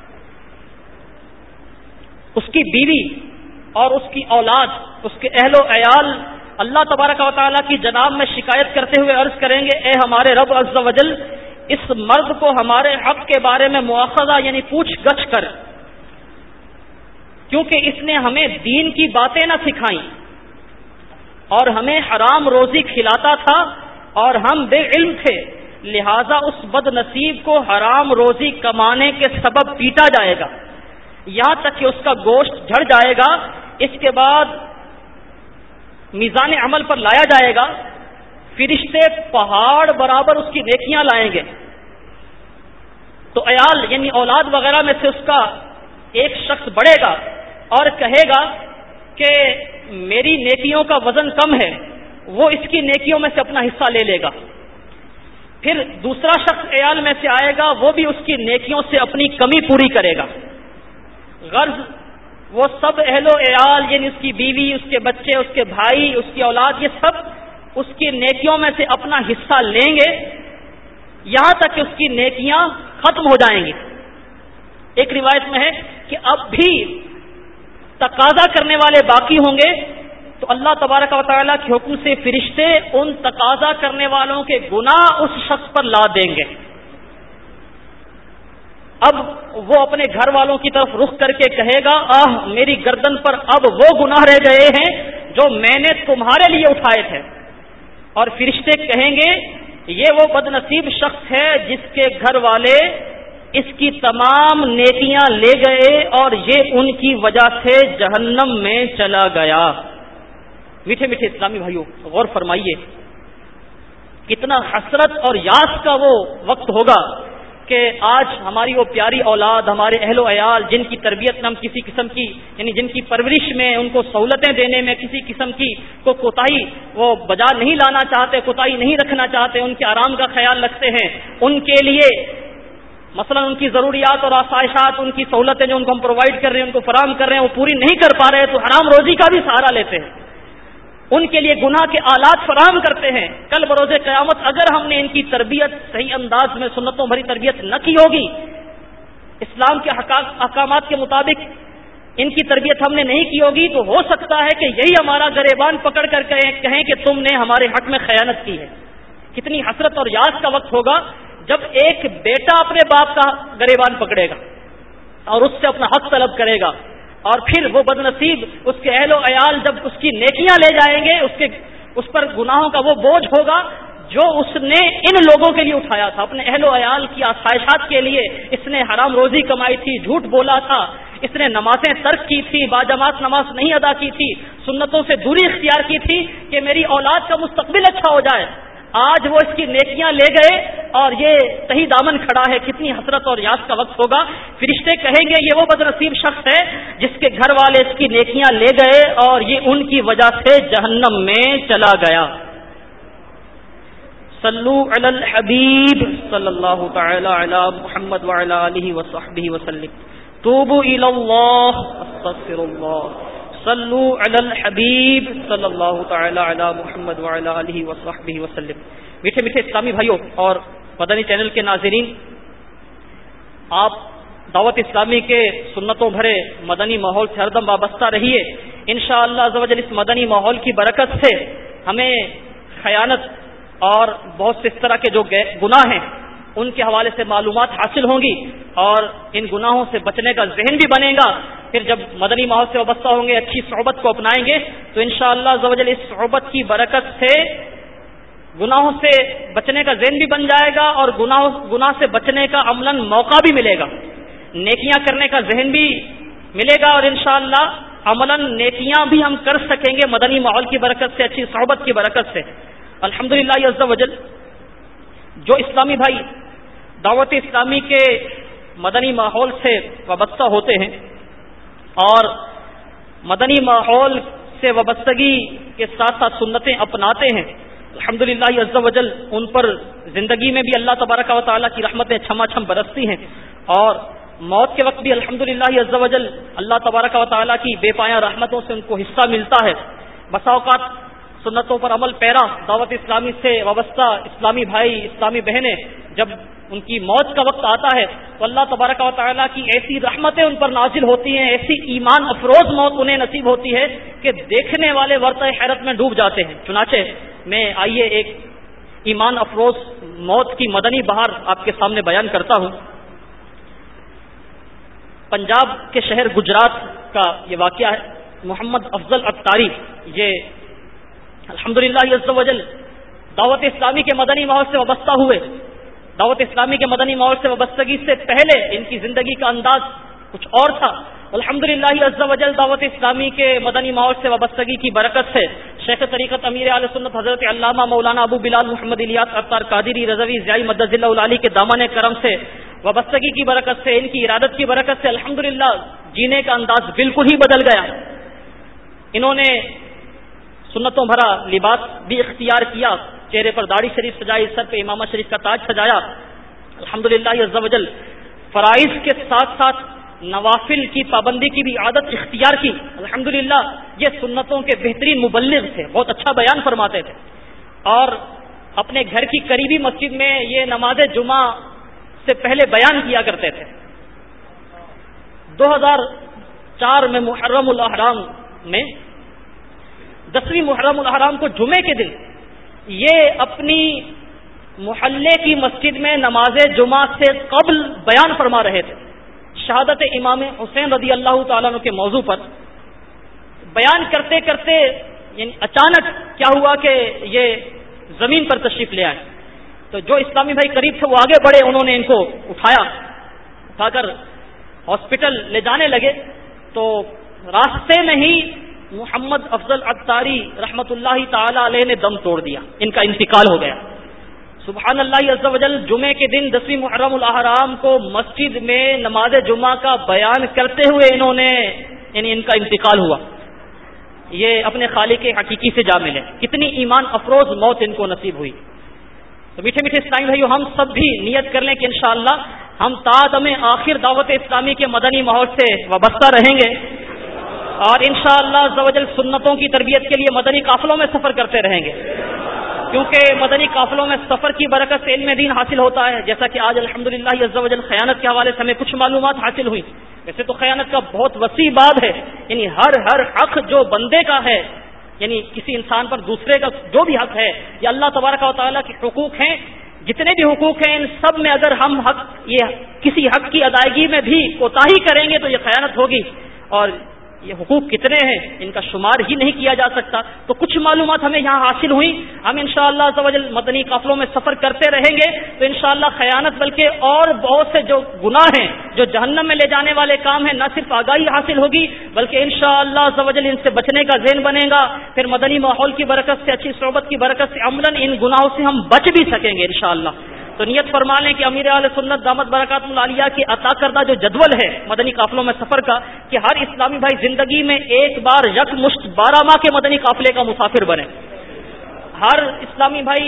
اس کی بیوی اور اس کی اولاد، اس کے اہل و عیال اللہ تبارک و تعالیٰ کی جناب میں شکایت کرتے ہوئے عرض کریں گے، اے ہمارے رب عز و جل، اس مرد کو ہمارے حق کے بارے میں مواخذہ یعنی پوچھ گچھ کر، کیونکہ اس نے ہمیں دین کی باتیں نہ سکھائیں اور ہمیں حرام روزی کھلاتا تھا اور ہم بے علم تھے، لہذا اس بد نصیب کو حرام روزی کمانے کے سبب پیٹا جائے گا یہاں تک کہ اس کا گوشت جھڑ جائے گا. اس کے بعد میزان عمل پر لایا جائے گا، فرشتے پہاڑ برابر اس کی نیکیاں لائیں گے. تو عیال یعنی اولاد وغیرہ میں سے اس کا ایک شخص بڑھے گا اور کہے گا کہ میری نیکیوں کا وزن کم ہے، وہ اس کی نیکیوں میں سے اپنا حصہ لے لے گا. پھر دوسرا شخص عیال میں سے آئے گا، وہ بھی اس کی نیکیوں سے اپنی کمی پوری کرے گا. غرض وہ سب اہل و عیال یعنی اس کی بیوی، اس کے بچے، اس کے بھائی، اس کی اولاد، یہ سب اس کی نیکیوں میں سے اپنا حصہ لیں گے یہاں تک کہ اس کی نیکیاں ختم ہو جائیں گی. ایک روایت میں ہے کہ اب بھی تقاضا کرنے والے باقی ہوں گے تو اللہ تبارک و تعالیٰ کے حکم سے فرشتے ان تقاضا کرنے والوں کے گناہ اس شخص پر لا دیں گے. اب وہ اپنے گھر والوں کی طرف رخ کر کے کہے گا، آہ میری گردن پر اب وہ گناہ رہ گئے ہیں جو میں نے تمہارے لیے اٹھائے تھے. اور فرشتے کہیں گے، یہ وہ بد نصیب شخص ہے جس کے گھر والے اس کی تمام نیکیاں لے گئے اور یہ ان کی وجہ سے جہنم میں چلا گیا. میٹھے میٹھے اسلامی بھائیوں، غور فرمائیے، کتنا حسرت اور یاس کا وہ وقت ہوگا کہ آج ہماری وہ پیاری اولاد، ہمارے اہل و عیال جن کی تربیت میں ہم کسی قسم کی یعنی جن کی پرورش میں، ان کو سہولتیں دینے میں کسی قسم کی کو کوتاہی وہ بجا نہیں لانا چاہتے، کوتاہی نہیں رکھنا چاہتے، ان کے آرام کا خیال رکھتے ہیں، ان کے لیے مثلا ان کی ضروریات اور آسائشات، ان کی سہولتیں جو ان کو ہم پرووائڈ کر رہے ہیں، ان کو فراہم کر رہے ہیں، وہ پوری نہیں کر پا رہے تو حرام روزی کا بھی سہارا لیتے ہیں، ان کے لیے گناہ کے آلات فراہم کرتے ہیں. کل بروز قیامت اگر ہم نے ان کی تربیت صحیح انداز میں سنتوں بھری تربیت نہ کی ہوگی، اسلام کے احکامات کے مطابق ان کی تربیت ہم نے نہیں کی ہوگی، تو ہو سکتا ہے کہ یہی ہمارا گریبان پکڑ کر کہیں کہ تم نے ہمارے حق میں خیانت کی ہے. کتنی حسرت اور یاس کا وقت ہوگا جب ایک بیٹا اپنے باپ کا گریبان پکڑے گا اور اس سے اپنا حق طلب کرے گا، اور پھر وہ بد نصیب اس کے اہل و عیال جب اس کی نیکیاں لے جائیں گے، اس کے اس پر گناہوں کا وہ بوجھ ہوگا جو اس نے ان لوگوں کے لیے اٹھایا تھا. اپنے اہل و عیال کی آسائشات کے لیے اس نے حرام روزی کمائی تھی، جھوٹ بولا تھا، اس نے نمازیں ترک کی تھی، باجماعت نماز نہیں ادا کی تھی، سنتوں سے دوری اختیار کی تھی کہ میری اولاد کا مستقبل اچھا ہو جائے. آج وہ اس کی نیکیاں لے گئے اور یہ صحیح دامن کھڑا ہے. کتنی حسرت اور یاس کا وقت ہوگا. فرشتے کہیں گے یہ وہ بد نصیب شخص ہے جس کے گھر والے اس کی نیکیاں لے گئے اور یہ ان کی وجہ سے جہنم میں چلا گیا. صلو علی الحبیب صلی اللہ تعالی علی محمد وعلی آلہ وصحبہ وسلم. توبوا الی اللہ استغفر اللہ. صلو علی الحبیب صلی اللہ تعالی علی محمد وعلی آلہ وصحبہ وسلم. میٹھے میٹھے اسلامی بھائیوں اور مدنی چینل کے ناظرین، آپ دعوت اسلامی کے سنتوں بھرے مدنی ماحول سے ہر دم وابستہ رہیے. انشاءاللہ عز و جل اس مدنی ماحول کی برکت سے ہمیں خیانت اور بہت سے اس طرح کے جو گناہ ہیں ان کے حوالے سے معلومات حاصل ہوں گی اور ان گناہوں سے بچنے کا ذہن بھی بنے گا. پھر جب مدنی ماحول سے وابستہ ہوں گے، اچھی صحبت کو اپنائیں گے تو انشاءاللہ عز و جل اس صحبت کی برکت سے گناہوں سے بچنے کا ذہن بھی بن جائے گا اور گناہ گناہ سے بچنے کا عملاً موقع بھی ملے گا، نیکیاں کرنے کا ذہن بھی ملے گا اور انشاءاللہ عملاً نیکیاں بھی ہم کر سکیں گے مدنی ماحول کی برکت سے، اچھی صحبت کی برکت سے. الحمدللہ عز و جل جو اسلامی بھائی دعوت اسلامی کے مدنی ماحول سے وابستہ ہوتے ہیں اور مدنی ماحول سے وابستگی کے ساتھ ساتھ سنتیں اپناتے ہیں، الحمدللہ عز و جل ان پر زندگی میں بھی اللہ تبارک و تعالیٰ کی رحمتیں چھما چھم برستی ہیں اور موت کے وقت بھی الحمدللہ عز و جل اللہ تبارک و تعالیٰ کی بے پایاں رحمتوں سے ان کو حصہ ملتا ہے. بسا اوقات سنتوں پر عمل پیرا دعوت اسلامی سے وابستہ اسلامی بھائی اسلامی بہنیں جب ان کی موت کا وقت آتا ہے تو اللہ تبارک و تعالیٰ کی ایسی رحمتیں ان پر نازل ہوتی ہیں، ایسی ایمان افروز موت انہیں نصیب ہوتی ہے کہ دیکھنے والے ورطہ حیرت میں ڈوب جاتے ہیں. چنانچہ میں آئیے ایک ایمان افروز موت کی مدنی بہار آپ کے سامنے بیان کرتا ہوں. پنجاب کے شہر گجرات کا یہ واقعہ ہے. محمد افضل عطاری یہ الحمدللہ عز و جل دعوت اسلامی کے مدنی ماحول سے وابستہ ہوئے. دعوت اسلامی کے مدنی ماحول سے وابستگی سے پہلے ان کی زندگی کا انداز کچھ اور تھا. الحمدللہ عز و جل دعوت اسلامی کے مدنی ماحول سے وابستگی کی برکت سے شیخ طریقت امیر اہل سنت حضرت علامہ مولانا ابو بلال محمد الیاس عطار قادری رضوی ضیائی مدد اللہ العالی کے دامن کرم سے وابستگی کی برکت سے ان کی ارادت کی برکت سے الحمدللہ جینے کا انداز بالکل ہی بدل گیا. انہوں نے سنتوں بھرا لباس بھی اختیار کیا، چہرے پر داڑھی شریف سجائی، سر پہ امامہ شریف کا تاج سجایا. الحمدللہ عز و جل فرائض کے ساتھ ساتھ نوافل کی پابندی کی بھی عادت اختیار کی. الحمدللہ یہ سنتوں کے بہترین مبلغ تھے، بہت اچھا بیان فرماتے تھے اور اپنے گھر کی قریبی مسجد میں یہ نماز جمعہ سے پہلے بیان کیا کرتے تھے. دو ہزار چار میں محرم الاحرام میں دسویں محرم الاحرام کو جمعے کے دن یہ اپنی محلے کی مسجد میں نماز جمعہ سے قبل بیان فرما رہے تھے. شہادت امام حسین رضی اللہ تعالیٰ عنہ کے موضوع پر بیان کرتے کرتے یعنی اچانک کیا ہوا کہ یہ زمین پر تشریف لے آئے. تو جو اسلامی بھائی قریب تھے وہ آگے بڑھے، انہوں نے ان کو اٹھایا، اٹھا کر ہاسپٹل لے جانے لگے. تو راستے میں ہی محمد افضل عطاری رحمت اللہ تعالی علیہ نے دم توڑ دیا، ان کا انتقال ہو گیا. سبحان اللہ عز و جل جمعے کے دن دسویں محرم الاحرام کو مسجد میں نماز جمعہ کا بیان کرتے ہوئے انہوں نے یعنی ان کا انتقال ہوا. یہ اپنے خالق حقیقی سے جا ملے. کتنی ایمان افروز موت ان کو نصیب ہوئی. تو میٹھے میٹھے اسلامی بھائیو، ہم سب بھی نیت کر لیں کہ انشاءاللہ ہم تا دم آخر دعوت اسلامی کے مدنی ماحول سے وابستہ رہیں گے اور انشاءاللہ عز و جل سنتوں کی تربیت کے لیے مدنی قافلوں میں سفر کرتے رہیں گے، کیونکہ مدنی قافلوں میں سفر کی برکت سے علم دین حاصل ہوتا ہے. جیسا کہ آج الحمدللہ عز و جل خیانت کے حوالے سے ہمیں کچھ معلومات حاصل ہوئی. ویسے تو خیانت کا بہت وسیع باب ہے، یعنی ہر ہر حق جو بندے کا ہے، یعنی کسی انسان پر دوسرے کا جو بھی حق ہے، یہ اللہ تبارک و تعالیٰ کے حقوق ہیں. جتنے بھی حقوق ہیں ان سب میں اگر ہم حق یہ کسی حق کی ادائیگی میں بھی کوتاہی کریں گے تو یہ خیانت ہوگی. اور یہ حقوق کتنے ہیں ان کا شمار ہی نہیں کیا جا سکتا. تو کچھ معلومات ہمیں یہاں حاصل ہوئی. ہم انشاءاللہ عز و جل مدنی قافلوں میں سفر کرتے رہیں گے تو انشاءاللہ خیانت بلکہ اور بہت سے جو گناہ ہیں جو جہنم میں لے جانے والے کام ہیں، نہ صرف آگاہی حاصل ہوگی بلکہ انشاءاللہ عز و جل ان سے بچنے کا ذہن بنے گا. پھر مدنی ماحول کی برکت سے، اچھی صحبت کی برکت سے عملاً ان گناہوں سے ہم بچ بھی سکیں گے انشاءاللہ. تو نیت فرما لیں کہ امیر اہل سنت دامت برکات العالیہ کی عطا کردہ جو جدول ہے مدنی قافلوں میں سفر کا، کہ ہر اسلامی بھائی زندگی میں ایک بار یک مشت بارہ ماہ کے مدنی قافلے کا مسافر بنے. ہر اسلامی بھائی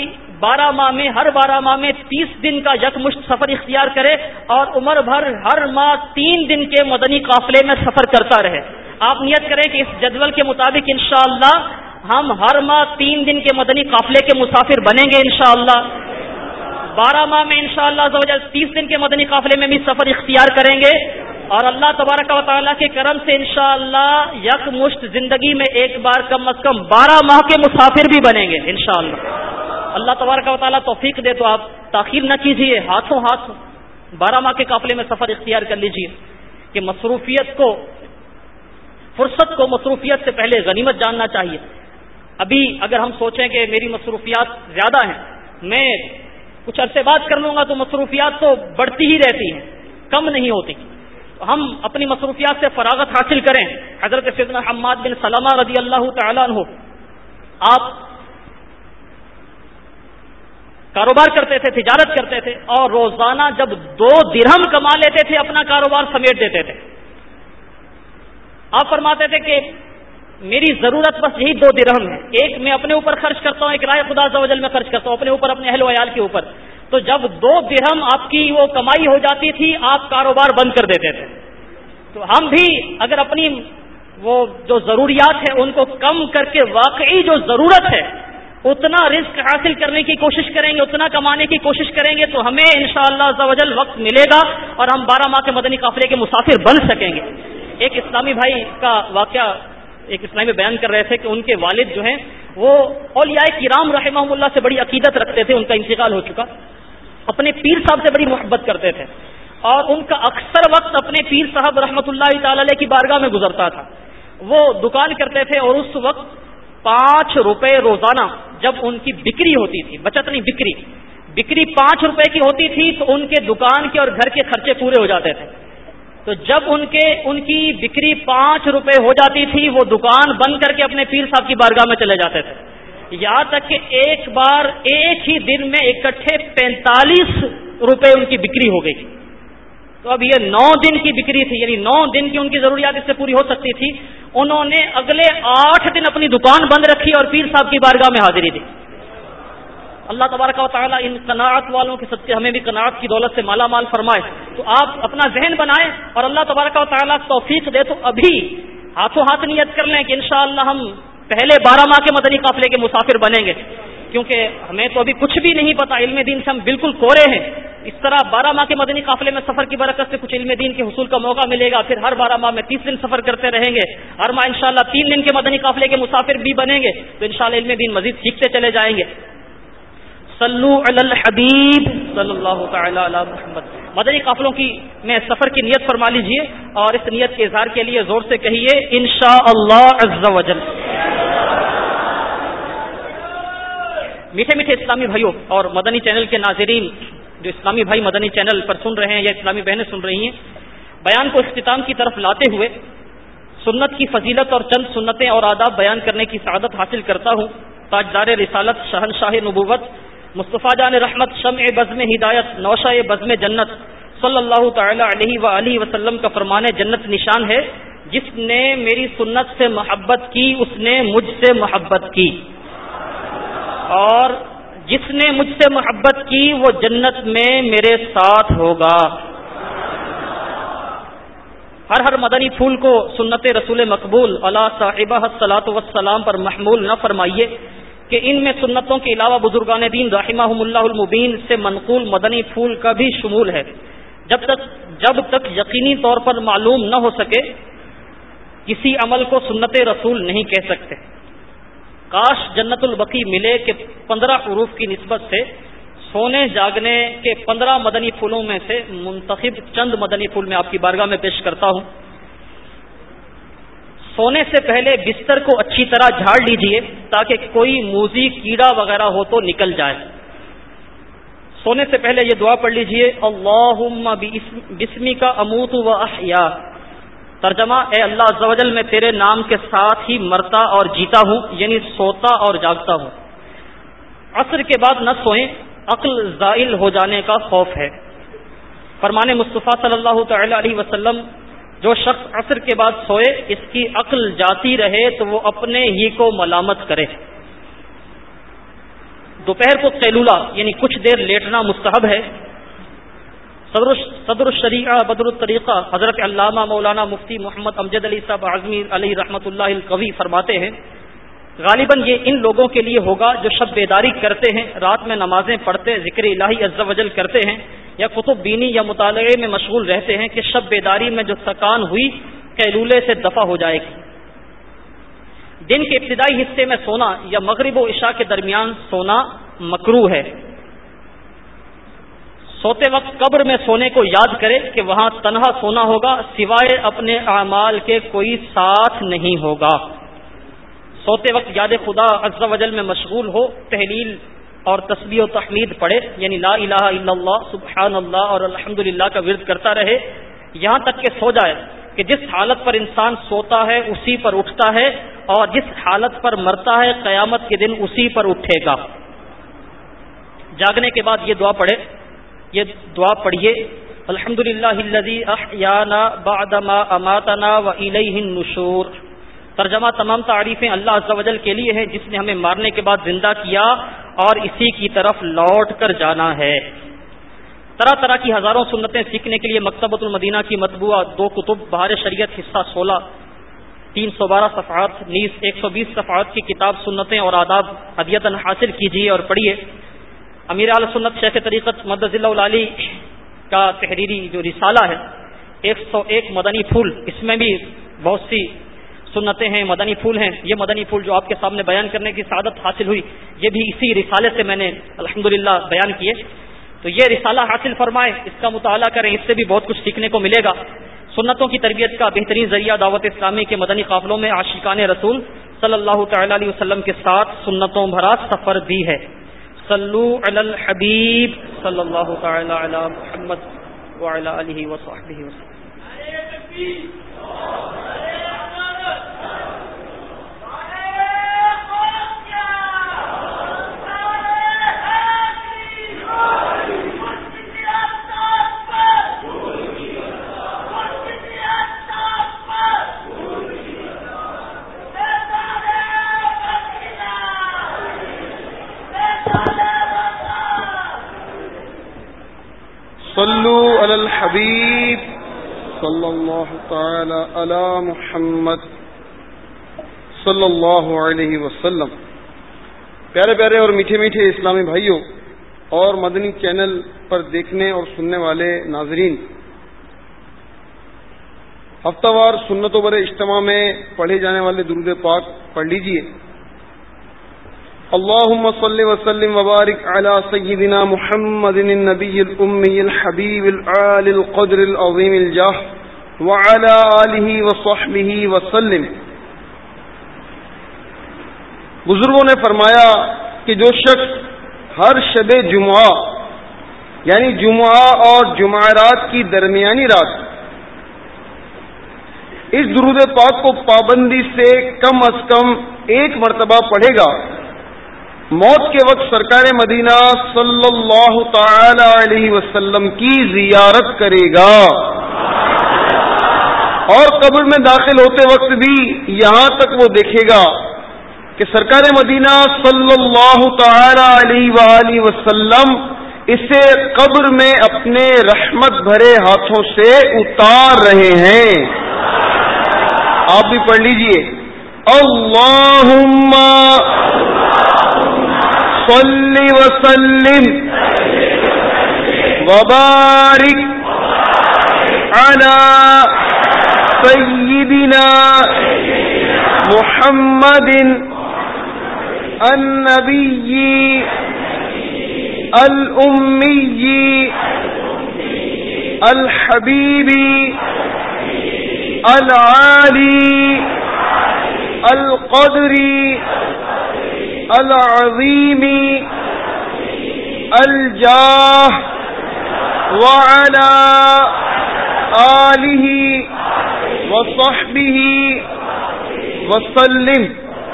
بارہ ماہ میں ہر بارہ ماہ میں تیس دن کا یکمشت سفر اختیار کرے اور عمر بھر ہر ماہ تین دن کے مدنی قافلے میں سفر کرتا رہے. آپ نیت کریں کہ اس جدول کے مطابق انشاءاللہ ہم ہر ماہ تین دن کے مدنی قافلے کے مسافر بنیں گے انشاءاللہ. بارہ ماہ میں انشاءاللہ عز و جل تیس دن کے مدنی قافلے میں بھی سفر اختیار کریں گے اور اللہ تبارک و تعالیٰ کے کرم سے انشاءاللہ یکمشت زندگی میں ایک بار کم از کم بارہ ماہ کے مسافر بھی بنیں گے انشاءاللہ. اللہ تبارک و تعالیٰ توفیق دے تو آپ تاخیر نہ کیجیے, ہاتھوں ہاتھ بارہ ماہ کے قافلے میں سفر اختیار کر لیجیے کہ مصروفیت کو, فرصت کو مصروفیت سے پہلے غنیمت جاننا چاہیے. ابھی اگر ہم سوچیں کہ میری مصروفیات زیادہ ہیں, میں کچھ عرصے بعد کر لوں گا, تو مصروفیات تو بڑھتی ہی رہتی ہیں, کم نہیں ہوتی. تو ہم اپنی مصروفیات سے فراغت حاصل کریں. حضرت سیدنا حماد بن سلمہ رضی اللہ تعالیٰ عنہ, آپ کاروبار کرتے تھے, تجارت کرتے تھے, اور روزانہ جب دو درہم کما لیتے تھے اپنا کاروبار سمیٹ دیتے تھے. آپ فرماتے تھے کہ میری ضرورت بس یہی دو درہم ہے, ایک میں اپنے اوپر خرچ کرتا ہوں, ایک رائے خدا عز و جل میں خرچ کرتا ہوں, اپنے اوپر, اپنے اہل و عیال کے اوپر. تو جب دو درہم آپ کی وہ کمائی ہو جاتی تھی, آپ کاروبار بند کر دیتے تھے. تو ہم بھی اگر اپنی وہ جو ضروریات ہیں ان کو کم کر کے واقعی جو ضرورت ہے اتنا رزق حاصل کرنے کی کوشش کریں گے, اتنا کمانے کی کوشش کریں گے, تو ہمیں انشاءاللہ عز و جل وقت ملے گا اور ہم بارہ ماہ کے مدنی قافلے کے مسافر بن سکیں گے. ایک اسلامی بھائی کا واقعہ ایک اسلامی بیان کر رہے تھے کہ ان کے والد جو ہیں وہ اولیاء کرام رحمہم اللہ سے بڑی عقیدت رکھتے تھے. ان کا انتقال ہو چکا, اپنے پیر صاحب سے بڑی محبت کرتے تھے اور ان کا اکثر وقت اپنے پیر صاحب رحمۃ اللہ تعالی علیہ کی بارگاہ میں گزرتا تھا. وہ دکان کرتے تھے اور اس وقت پانچ روپے روزانہ جب ان کی بکری ہوتی تھی, بچت نہیں بکری, بکری پانچ روپے کی ہوتی تھی تو ان کے دکان کے اور گھر کے خرچے پورے ہو جاتے تھے. تو جب ان کے ان کی بکری پانچ روپے ہو جاتی تھی وہ دکان بند کر کے اپنے پیر صاحب کی بارگاہ میں چلے جاتے تھے. یہاں تک کہ ایک بار ایک ہی دن میں اکٹھے پینتالیس روپے ان کی بکری ہو گئی. تو اب یہ نو دن کی بکری تھی, یعنی نو دن کی ان کی ضروریات اس سے پوری ہو سکتی تھی. انہوں نے اگلے آٹھ دن اپنی دکان بند رکھی اور پیر صاحب کی بارگاہ میں حاضری دی. اللہ تبارک و تعالیٰ ان قناعت والوں کے صدقے ہمیں بھی قناعت کی دولت سے مالا مال فرمائے. تو آپ اپنا ذہن بنائیں اور اللہ تبارک و تعالیٰ توفیق دے تو ابھی ہاتھوں ہاتھ نیت کر لیں کہ انشاءاللہ ہم پہلے بارہ ماہ کے مدنی قافلے کے مسافر بنیں گے, کیونکہ ہمیں تو ابھی کچھ بھی نہیں پتا, علم دین سے ہم بالکل کورے ہیں. اس طرح بارہ ماہ کے مدنی قافلے میں سفر کی برکت سے کچھ علم دین کے حصول کا موقع ملے گا. پھر ہر بارہ ماہ میں تیس دن سفر کرتے رہیں گے, ہر ماہ انشاءاللہ تین دن کے مدنی قافلے کے مسافر بھی بنیں گے, تو انشاءاللہ علم دین مزید سیکھتے چلے جائیں گے. صلو علی الحبیب صلی اللہ تعالی علی محمد. مدنی قافلوں کی میں سفر کی نیت فرما لیجئے اور اس نیت کے اظہار کے لیے زور سے کہیے انشاءاللہ عز و جل. میٹھے میٹھے اسلامی بھائیوں اور مدنی چینل کے ناظرین, جو اسلامی بھائی مدنی چینل پر سن رہے ہیں یا اسلامی بہنیں سن رہی ہیں, بیان کو اختتام کی طرف لاتے ہوئے سنت کی فضیلت اور چند سنتیں اور آداب بیان کرنے کی سعادت حاصل کرتا ہوں. تاجدار رسالت, شہنشاہ نبوت, مصطفیٰ جان رحمت, شمع بزم ہدایت, نوشہ بزم جنت صلی اللہ تعالی علیہ وآلہ وسلم کا فرمان جنت نشان ہے, جس نے میری سنت سے محبت کی اس نے مجھ سے محبت کی, اور جس نے مجھ سے محبت کی وہ جنت میں میرے ساتھ ہوگا. ہر ہر مدنی پھول کو سنت رسول مقبول علی صاحبہ الصلاۃ والسلام پر محمول نہ فرمائیے کہ ان میں سنتوں کے علاوہ بزرگان دین رحمہم اللہ المبین سے منقول مدنی پھول کا بھی شمول ہے. جب تک جب تک یقینی طور پر معلوم نہ ہو سکے کسی عمل کو سنت رسول نہیں کہہ سکتے. کاش جنت البقیع ملے کہ پندرہ حروف کی نسبت سے سونے جاگنے کے پندرہ مدنی پھولوں میں سے منتخب چند مدنی پھول میں آپ کی بارگاہ میں پیش کرتا ہوں. سونے سے پہلے بستر کو اچھی طرح جھاڑ لیجئے تاکہ کوئی موذی کیڑا وغیرہ ہو تو نکل جائے. سونے سے پہلے یہ دعا پڑھ لیجئے اللہم بسمک اموت و احیا. ترجمہ, اے اللہ عز و جل میں تیرے نام کے ساتھ ہی مرتا اور جیتا ہوں, یعنی سوتا اور جاگتا ہوں. عصر کے بعد نہ سوئیں, عقل زائل ہو جانے کا خوف ہے. فرمان مصطفیٰ صلی اللہ تعالی علیہ وسلم, جو شخص عصر کے بعد سوئے اس کی عقل جاتی رہے تو وہ اپنے ہی کو ملامت کرے. دوپہر کو قیلولہ یعنی کچھ دیر لیٹنا مستحب ہے۔ صدر صدر الشریعہ بدر الطریقہ حضرت علامہ مولانا مفتی محمد امجد علی صاحب اعظمی علیہ رحمۃ اللہ القوی فرماتے ہیں غالباً یہ ان لوگوں کے لیے ہوگا جو شب بیداری کرتے ہیں، رات میں نمازیں پڑھتے، ذکر الہی عز و جل کرتے ہیں یا کتب بینی یا مطالعے میں مشغول رہتے ہیں کہ شب بیداری میں جو تھکان ہوئی قیلولے سے دفع ہو جائے گی۔ دن کے ابتدائی حصے میں سونا یا مغرب و عشاء کے درمیان سونا مکروہ ہے۔ سوتے وقت قبر میں سونے کو یاد کرے کہ وہاں تنہا سونا ہوگا، سوائے اپنے اعمال کے کوئی ساتھ نہیں ہوگا۔ سوتے وقت یاد خدا عز و جل میں مشغول ہو، تحلیل اور تسبیح و تحمید پڑھے، یعنی لا الہ الا اللہ، سبحان اللہ اور الحمدللہ کا ورد کرتا رہے یہاں تک کہ سو جائے کہ جس حالت پر انسان سوتا ہے اسی پر اٹھتا ہے، اور جس حالت پر مرتا ہے قیامت کے دن اسی پر اٹھے گا۔ جاگنے کے بعد یہ دعا پڑھے یہ دعا پڑھیے الحمدللہ الذی احیانا بعد ما اماتنا والیہ النشور۔ ترجمہ تمام تعریفیں اللہ عز و جل کے لیے ہیں جس نے ہمیں مارنے کے بعد زندہ کیا اور اسی کی طرف لوٹ کر جانا ہے۔ طرح طرح کی ہزاروں سنتیں سیکھنے کے لیے مکتبۃ المدینہ کی مطبوعہ دو کتب بہار شریعت حصہ سولہ تین سو بارہ صفحات نیز ایک سو بیس صفحات کی کتاب سنتیں اور آداب ہدیتاً حاصل کیجیے اور پڑھیے۔ امیر اہل سنت شیخ طریقت مدظ اللہ العالی کا تحریری جو رسالہ ہے ایک سو ایک مدنی پھول، اس میں بھی بہت سی سنتیں ہیں، مدنی پھول ہیں۔ یہ مدنی پھول جو آپ کے سامنے بیان کرنے کی سعادت حاصل ہوئی یہ بھی اسی رسالے سے میں نے الحمدللہ بیان کیے، تو یہ رسالہ حاصل فرمائے، اس کا مطالعہ کریں، اس سے بھی بہت کچھ سیکھنے کو ملے گا۔ سنتوں کی تربیت کا بہترین ذریعہ دعوت اسلامی کے مدنی قافلوں میں عاشقان رسول صلی اللہ تعالی علیہ وسلم کے ساتھ سنتوں بھرا سفر بھی ہے۔ صلو علی الحبیب صلی اللہ تعالی علی محمد وعلی آلہ وصحبہ وسلم۔ صلو علی الحبیب صلی اللہ تعالی علی محمد صلی اللہ علیہ وسلم۔ پیارے پیارے اور میٹھے میٹھے اسلامی بھائیوں اور مدنی چینل پر دیکھنے اور سننے والے ناظرین، ہفتہ وار سنتوں بر اجتماع میں پڑھے جانے والے درود پاک پڑھ لیجئے۔ اللهم صل وسلم وبارك على سيدنا محمد النبي الأمي الحبيب العالي القدر العظيم الجاه وعلى آله وصحبه وسلم۔ بزرگوں نے فرمایا کہ جو شخص ہر شب جمعہ یعنی جمعہ اور جمعرات کی درمیانی رات اس درود پاک کو پابندی سے کم از کم ایک مرتبہ پڑھے گا، موت کے وقت سرکار مدینہ صلی اللہ تعالی علیہ وسلم کی زیارت کرے گا، اور قبر میں داخل ہوتے وقت بھی یہاں تک وہ دیکھے گا کہ سرکار مدینہ صلی اللہ تعالی علیہ وآلہ وسلم اسے قبر میں اپنے رحمت بھرے ہاتھوں سے اتار رہے ہیں۔ آپ بھی پڑھ لیجئے، اللہم صلی وسلم وبارک علی سیدنا محمد النبی الامی الحبیب العالی القدر العظیم الجاہ وعلی آلہ وصحبہ وسلم۔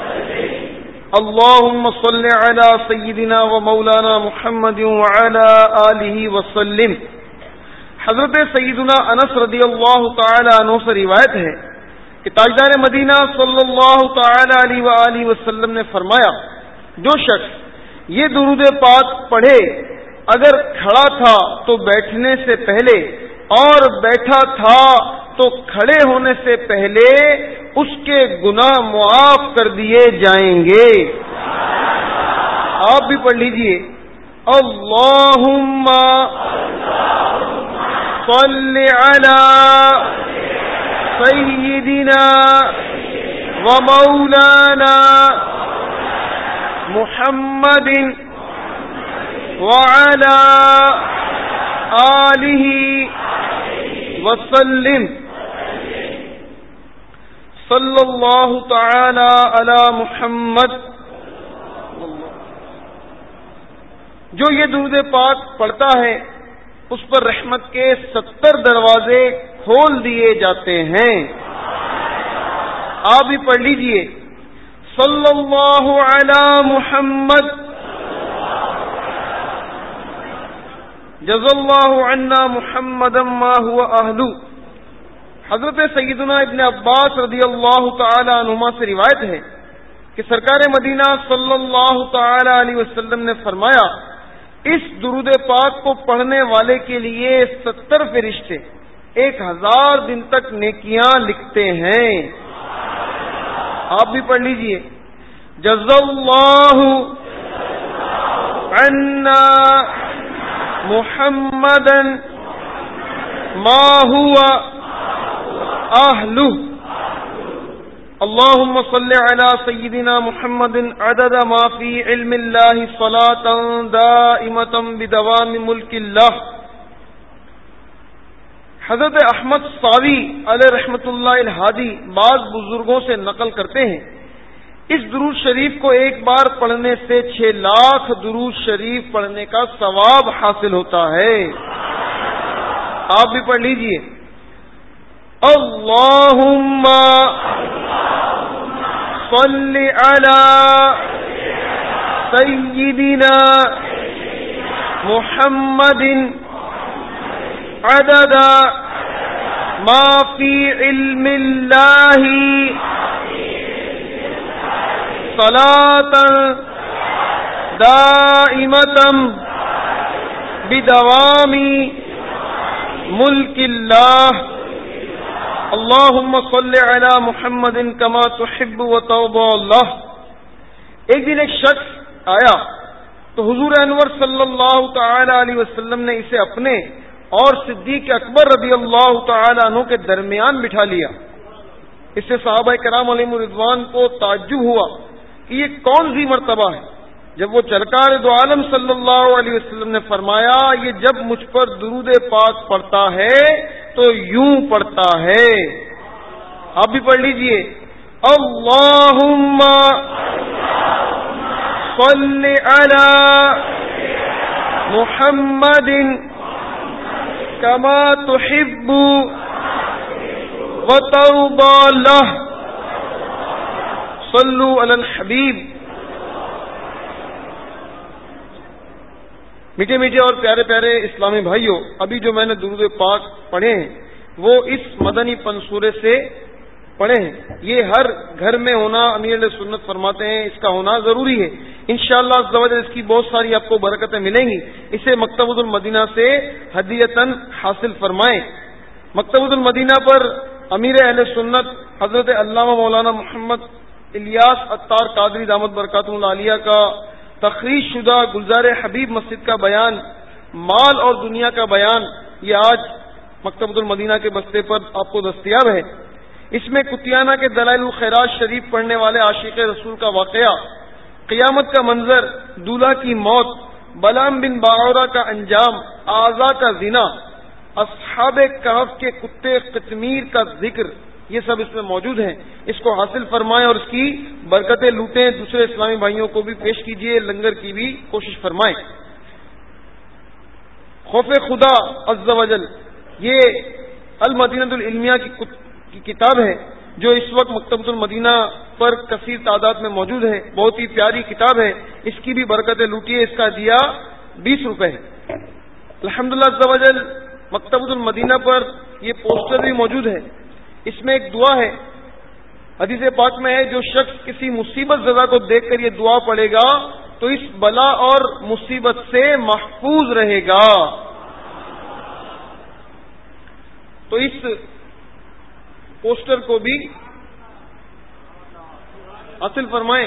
اللہم صل علی سیدنا و مولانا محمد وعلی آلہ وسلم۔ حضرت سیدنا انس رضی اللہ تعالی عنہ سے روایت ہے کہ تاجدار مدینہ صلی اللہ تعالی علیہ وآلہ وسلم نے فرمایا، جو شخص یہ درود پاک پڑھے، اگر کھڑا تھا تو بیٹھنے سے پہلے اور بیٹھا تھا تو کھڑے ہونے سے پہلے اس کے گناہ معاف کر دیے جائیں گے۔ آپ بھی پڑھ لیجئے، اللہم صل علی سیدنا و مولانا محمد وعلی آلہ وسلم، صلی اللہ تعالی علی محمد۔ جو یہ درود پاک پڑھتا ہے اس پر رحمت کے ستر دروازے کھول دیے جاتے ہیں۔ آپ بھی پڑھ لیجئے، صلی اللہ علی محمد جزا اللہ عنا محمدا ما هو اہلہ۔ حضرت سیدنا ابن عباس رضی اللہ تعالی عنہما سے روایت ہے کہ سرکار مدینہ صلی اللہ تعالی علیہ وسلم نے فرمایا، اس درود پاک کو پڑھنے والے کے لیے ستر فرشتے ایک ہزار دن تک نیکیاں لکھتے ہیں۔ آپ بھی پڑھ لیجئے، جزا اللہ عنا محمدا ما هو اہلہ، اللہم صل علی سیدنا محمد عدد ما فی علم اللہ صلاة دائمة بدوام ملک اللہ۔ حضرت احمد صاوی علیہ رحمۃ اللہ الہادی بعض بزرگوں سے نقل کرتے ہیں، اس درود شریف کو ایک بار پڑھنے سے چھ لاکھ درود شریف پڑھنے کا ثواب حاصل ہوتا ہے۔ آپ بھی پڑھ لیجئے، اللہم صل علی سیدنا محمد عدد ما فی علم اللہ صلاة دائمة بدوام ملک اللہ، اللہم صل علی محمد کما تحب وترضی اللہ۔ ایک دن ایک شخص آیا تو حضور انور صلی اللہ تعالی علیہ وسلم نے اسے اپنے اور صدیق اکبر رضی اللہ تعالی عنہ کے درمیان بٹھا لیا۔ اس سے صحابہ کرام علیہم رضوان کو تعجب ہوا کہ یہ کون سی مرتبہ ہے۔ جب وہ سرکار دو عالم صلی اللہ علیہ وسلم نے فرمایا، یہ جب مجھ پر درود پاک پڑھتا ہے تو یوں پڑھتا ہے۔ آپ بھی پڑھ لیجئے، اللہم صل علی محمد کما تحب وترضی لہ، صلو علی الحبیب۔ میٹھے میٹھے اور پیارے پیارے اسلامی بھائیوں، ابھی جو میں نے درود پاک پڑھے ہیں وہ اس مدنی پنصورے سے پڑھے ہیں۔ یہ ہر گھر میں ہونا امیر علیہ سنت فرماتے ہیں، اس کا ہونا ضروری ہے۔ انشاءاللہ عز و جل اس کی بہت ساری آپ کو برکتیں ملیں گی۔ اسے مکتبۃ المدینہ سے ہدیۃً حاصل فرمائیں۔ مکتبۃ المدینہ پر امیر اہل سنت حضرت علامہ مولانا محمد الیاس عطار قادری دامت برکاتہ العالیہ کا تخریج شدہ گلزار حبیب مسجد کا بیان، مال اور دنیا کا بیان، یہ آج مکتبۃ المدینہ کے بستے پر آپ کو دستیاب ہے۔ اس میں کتیانہ کے دلائل الخیرات شریف پڑھنے والے عاشق رسول کا واقعہ، قیامت کا منظر، دولہا کی موت، بلام بن باعورہ کا انجام، اعضاء کا زنا، اصحاب کہف کے کتے قطمیر کا ذکر، یہ سب اس میں موجود ہیں۔ اس کو حاصل فرمائیں اور اس کی برکتیں لوٹیں، دوسرے اسلامی بھائیوں کو بھی پیش کیجیے، لنگر کی بھی کوشش فرمائیں۔ خوف خدا عز و جل، یہ المدینہ العلمیہ کی کتاب ہے جو اس وقت مکتبۃ المدینہ پر کثیر تعداد میں موجود ہے۔ بہت ہی پیاری کتاب ہے، اس کی بھی برکتیں لوٹیے۔ اس کا دیا بیس روپے ہے۔ الحمدللہ عز و جل مکتبۃ المدینہ پر یہ پوسٹر بھی موجود ہے۔ اس میں ایک دعا ہے، حدیث پاک میں ہے، جو شخص کسی مصیبت زدہ کو دیکھ کر یہ دعا پڑھے گا تو اس بلا اور مصیبت سے محفوظ رہے گا۔ تو اس پوسٹر کو بھی حاصل فرمائیں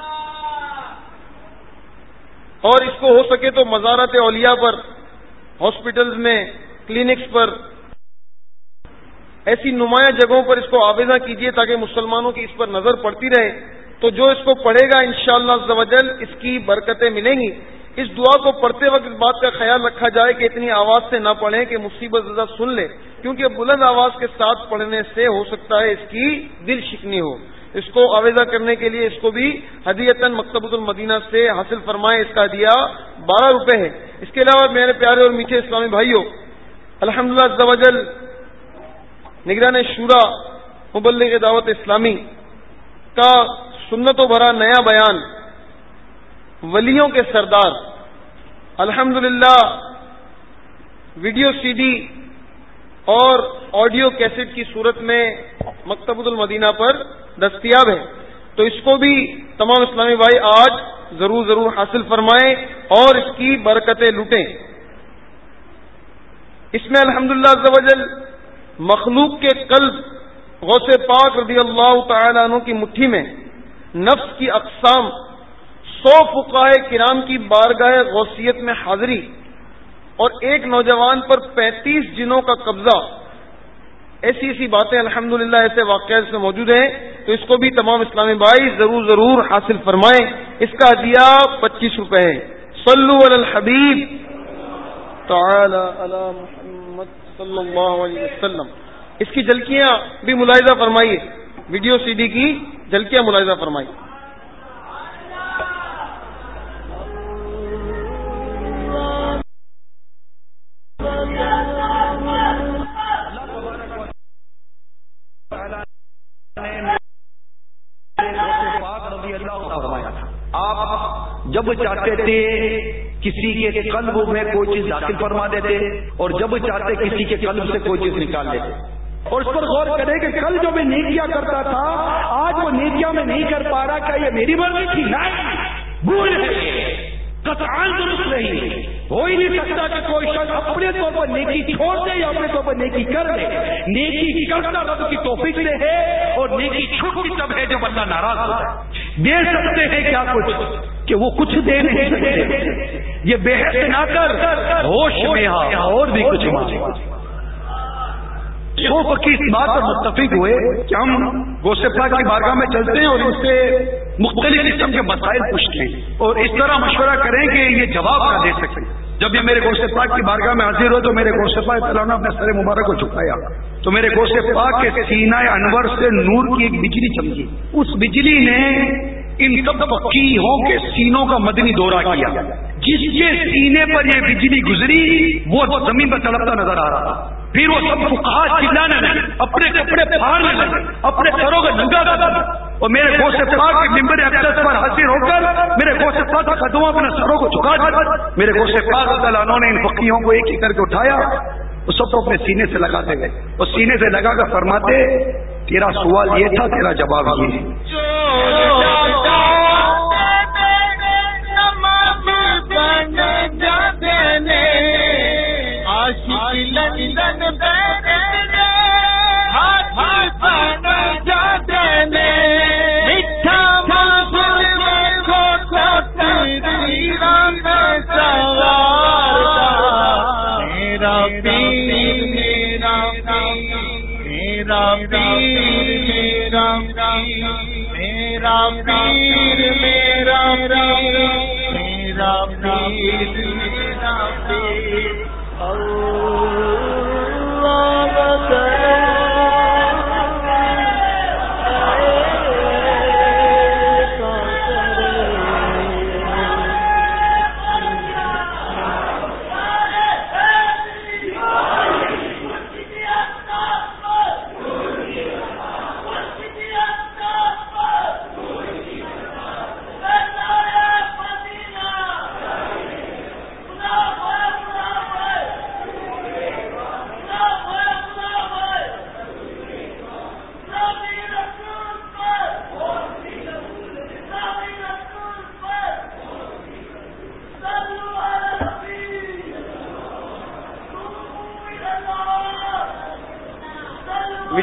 اور اس کو ہو سکے تو مزارات اولیاء پر، ہاسپٹلز میں، کلینکس پر، ایسی نمایاں جگہوں پر اس کو آویزاں کیجیے تاکہ مسلمانوں کی اس پر نظر پڑتی رہے۔ تو جو اس کو پڑھے گا انشاءاللہ عز و جل اس کی برکتیں ملیں گی۔ اس دعا کو پڑھتے وقت اس بات کا خیال رکھا جائے کہ اتنی آواز سے نہ پڑھیں کہ مصیبت زدہ سن لے، کیونکہ بلند آواز کے ساتھ پڑھنے سے ہو سکتا ہے اس کی دل شکنی ہو۔ اس کو آویزہ کرنے کے لیے اس کو بھی ہدیتاً مکتبۃ المدینہ سے حاصل فرمائیں۔ اس کا ہدیہ بارہ روپے ہے۔ اس کے علاوہ میرے پیارے اور میٹھے اسلامی بھائیوں، الحمدللہ عز و جل نگران شورا مبلغ دعوت اسلامی کا سنتوں بھرا نیا بیان ولیوں کے سردار الحمدللہ ویڈیو سی ڈی اور آڈیو کیسٹ کی صورت میں مکتبۃ المدینہ پر دستیاب ہے۔ تو اس کو بھی تمام اسلامی بھائی آج ضرور ضرور حاصل فرمائیں اور اس کی برکتیں لوٹیں۔ اس میں الحمدللہ عز و جل مخلوق کے قلب غوث پاک رضی اللہ تعالی عنہ کی مٹھی میں نفس کی اقسام، سو فقہائے کرام کی بارگاہ غوثیت میں حاضری اور ایک نوجوان پر پینتیس جنوں کا قبضہ، ایسی ایسی باتیں الحمدللہ ایسے واقعات اس میں موجود ہیں۔ تو اس کو بھی تمام اسلامی بھائی ضرور ضرور حاصل فرمائیں۔ اس کا ہدیہ پچیس روپے ہے۔ صلو علی الحبیب تعالی علی محمد صلی اللہ علیہ وسلم۔ اس کی جھلکیاں بھی ملاحظہ فرمائیے، ویڈیو سی ڈی کی جھلکیاں ملاحظہ فرمائیے۔ آپ جب چاہتے تھے کسی کے قلب میں کوئی چیز داخل فرما دیتے اور جب چاہتے کسی کے قلب سے کوئی چیز نکال دیتے۔ اور اس پر غور کریں کہ کل جو میں نیکیاں کرتا تھا آج وہ نیکیاں میں نہیں کر پا رہا، کیا یہ میری مرضی تھی؟ نہیں، بھول ہے، قطعاً درست نہیں۔ ہو ہی نہیں سکتا کہ کوئی شخص اپنے طور پر نیکی چھوڑ دے یا اپنے طور پر نیکی کر دے۔ نیکی کرنا رب کی توفیق سے ہے اور نیکی چھوٹی تب ہے جب اللہ ناراض ہوتا ہے۔ دے سکتے ہیں کیا کچھ کہ وہ کچھ دے نہیں سکتے۔ یہ بے حد نہ کر، ہوش میں آ اور بھی کچھ مانگ۔ وہ فقیر اس بات پر متفق ہوئے کہ ہم غوث پاک کی بارگاہ میں چلتے ہیں اور ان سے مختلف قسم کے مسائل پوچھتے ہیں اور اس طرح مشورہ کریں کہ یہ جواب نہ دے سکیں۔ جب یہ میرے غوث پاک کی بارگاہ میں حاضر ہو تو میرے غوث پاک تعالیٰ نے اپنے سر مبارک کو جھکایا تو میرے غوث پاک کے سینہ انور سے نور کی ایک بجلی چمکی۔ اس بجلی نے ان سب فقیہوں کے سینوں کا مدنی دورہ کیا۔ جس کے سینے پر یہ بجلی گزری وہ زمین پر تڑپتا نظر آ رہا تھا۔ پھر وہ سب فقہا چلانے لگے، اپنے کپڑے پھاڑنے لگے، اپنے سروں کو ننگا کر دیا اور میرے غوث پاک کے ممبر اقدس پر حاضر ہو کر میرے غوث پاک کے قدموں اپنے سروں کو جھکا دیا۔ میرے غوث پاک رضی اللہ عنہ نے ان فقیہوں کو ایک ایک کر کے اٹھایا، وہ سب کو اپنے سینے سے لگاتے گئے اور سینے سے لگا کر فرماتے تیرا سوال یہ تھا، تیرا جواب یہ ہے۔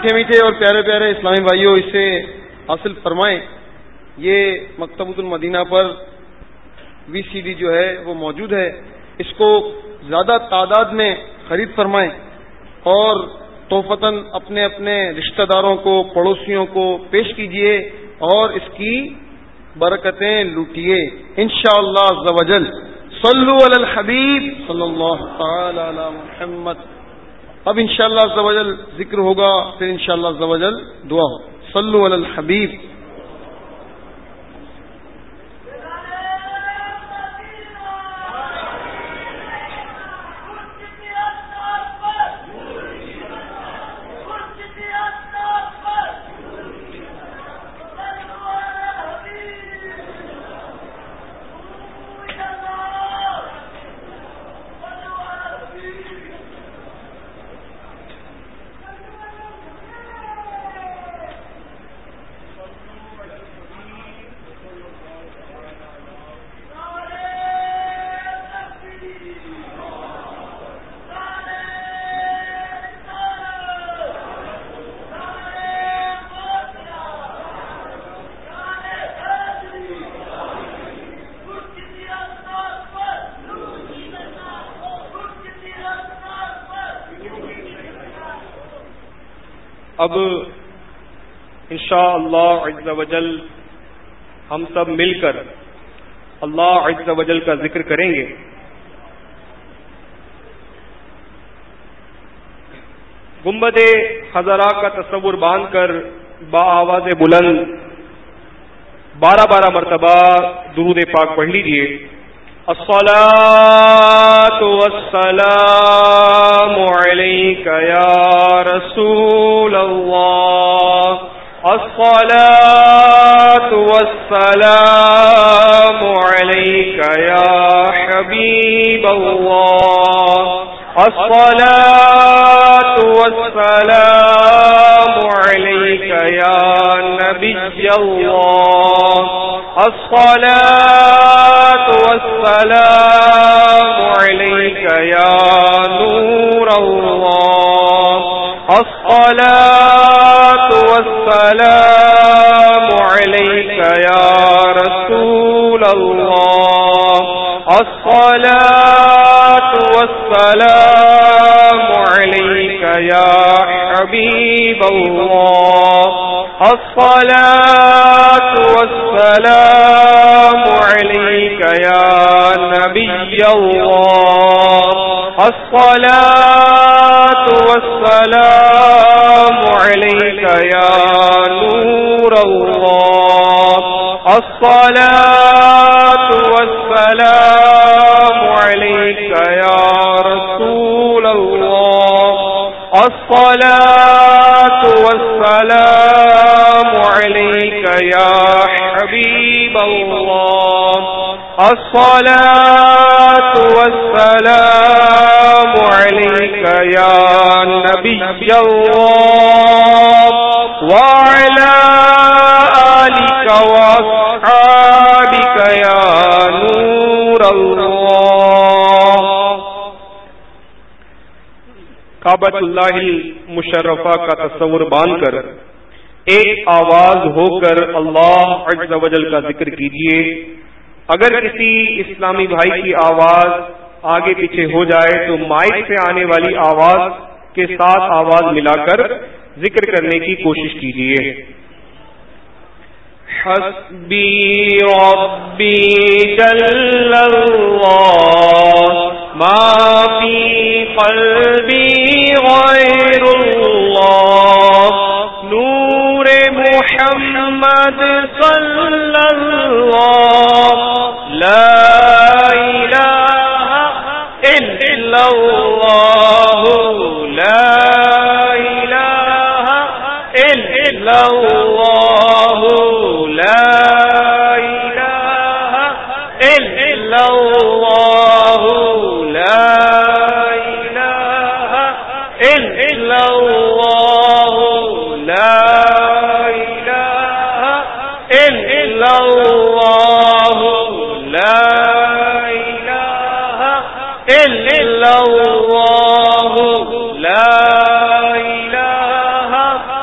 میٹھے میٹھے اور پیارے پیارے اسلامی بھائیوں اسے حاصل فرمائیں. یہ مکتبۃ المدینہ پر وی سی ڈی جو ہے وہ موجود ہے. اس کو زیادہ تعداد میں خرید فرمائیں اور تحفتاً اپنے اپنے رشتہ داروں کو پڑوسیوں کو پیش کیجیے اور اس کی برکتیں لوٹیے انشاءاللہ عز و جل. صلو علی الحبیب صلی اللہ تعالی علی محمد. اب انشاءاللہ عز و جل ذکر ہوگا, پھر انشاءاللہ عز و جل دعا ہو. صلو علی الحبیب. اب انشاءاللہ عز و جل ہم سب مل کر اللہ عز و جل کا ذکر کریں گے. گنبد خضرا کا تصور باندھ کر با آواز بلند بارہ بارہ مرتبہ درود پاک پڑھ لیجیے. الصلاۃ والسلام علیک یا رسول اللہ. الصلاۃ والسلام علیک یا حبیب اللہ. الصلاۃ والسلام علیک یا نبی اللہ. الصلاۃ والسلام علیک یا نور اللہ. الصلاۃ والسلام علیک یا رسول اللہ. الصلاۃ والسلام علیک یا حبیب اللہ. الصلاۃ والسلام علیک یا نبی اللہ. الصلاۃ والسلام علیک یا نور اللہ. الصلاۃ والسلام علیک یا رسول اللہ. الصلاۃ والسلام علیک یا حبیب اللہ. الصلاۃ والسلام علیک یا نبی اللہ وعلی آلک واصحابک یا نور اللہ. کعبۃ اللہ المشرفہ کا تصور باندھ کر ایک آواز ہو کر اللہ عز و جل کا ذکر کیجیے. اگر کسی اسلامی بھائی کی آواز آگے پیچھے ہو جائے تو مائک سے آنے والی آواز کے ساتھ آواز ملا کر ذکر کرنے کی کوشش کیجیے. حسبی ربی جل اللہ ما فی قلبی غیر اللہ. نور محمد صلی اللہ لا الہ الا اللہ لا الہ الا اللہ لا الہ الا اللہ لا الہ الا اللہ لا الہ الا اللہ لا الہ الا اللہ لا الہ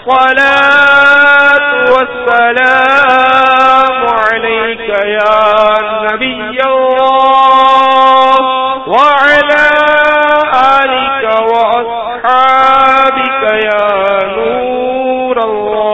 والصلاة والسلام عليك يا نبي الله وعلى آلك وأصحابك يا نور الله.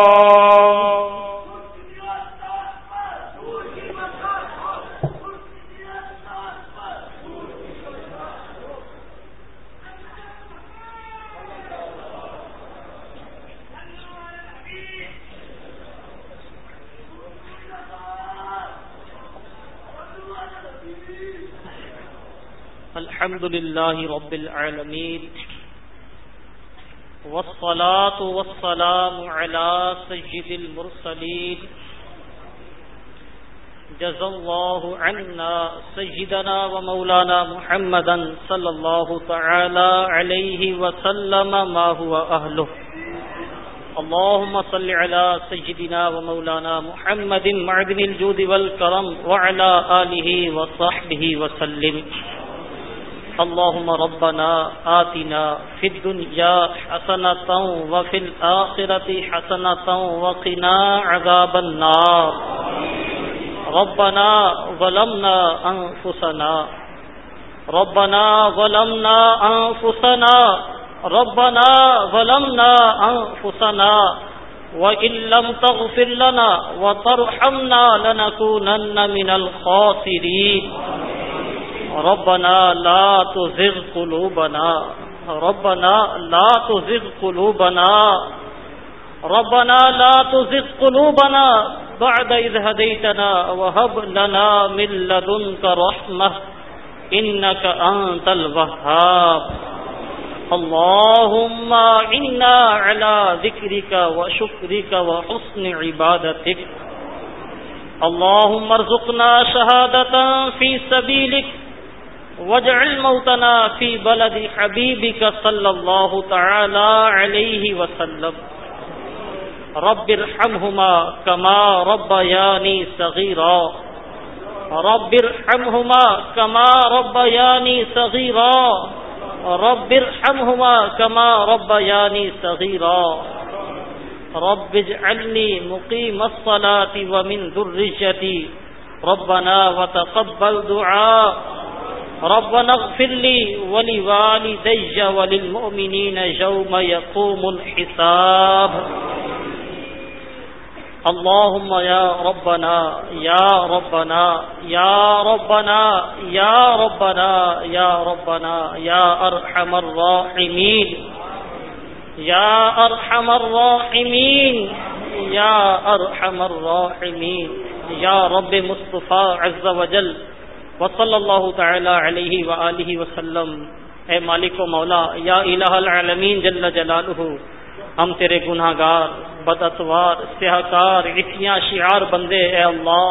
الحمد لله رب العالمين والصلاة والسلام على سيد المرسلين جزا الله عنا سيدنا ومولانا محمدا صلى الله تعالى عليه وسلم ما هو أهله. اللهم صل على سيدنا ومولانا محمد معدن الجود والكرم وعلى آله وصحبه وسلم. اللهم ربنا آتنا في الدنيا حسنة وفي الآخرة حسنة وقنا عذاب النار. ربنا ظلمنا أنفسنا ربنا ظلمنا أنفسنا ربنا ظلمنا أنفسنا وإن لم تغفر لنا وترحمنا لنكونن من الخاسرين. ربنا لا تزغ قلوبنا ربنا لا تزغ قلوبنا ربنا لا تزغ قلوبنا بعد إذ هديتنا وهب لنا من لدنك رحمة إنك أنت الوهاب. اللهم إنا على ذكرك وشكرك وحسن عبادتك. اللهم ارزقنا شهادة في سبيلك واجعل موتنا في بلد حبيبك صلى الله تعالى عليه وسلم. رب ارحمهما كما ربياني صغيرا رب ارحمهما كما ربياني صغيرا رب ارحمهما كما ربياني صغيرا. رب اجعلني مقيم الصلاة ومن ذريتي ربنا وتقبل دعاء. ربنا اغفر لي ولوالدي وللمؤمنين يوم يقوم الحساب. اللهم يا ربنا يا ربنا يا ربنا يا ربنا يا ربنا يا أرحم الراحمين يا أرحم الراحمين يا أرحم الراحمين يا رب مصطفى عز وجل وصلی اللہ تعالی علیہ وآلہ وسلم. اے مالک و مولا یا الہ العالمین جل جلالہ، ہم تیرے گناہ گار بد اتوار سیاہکار عصیاں شعار بندے اے اللہ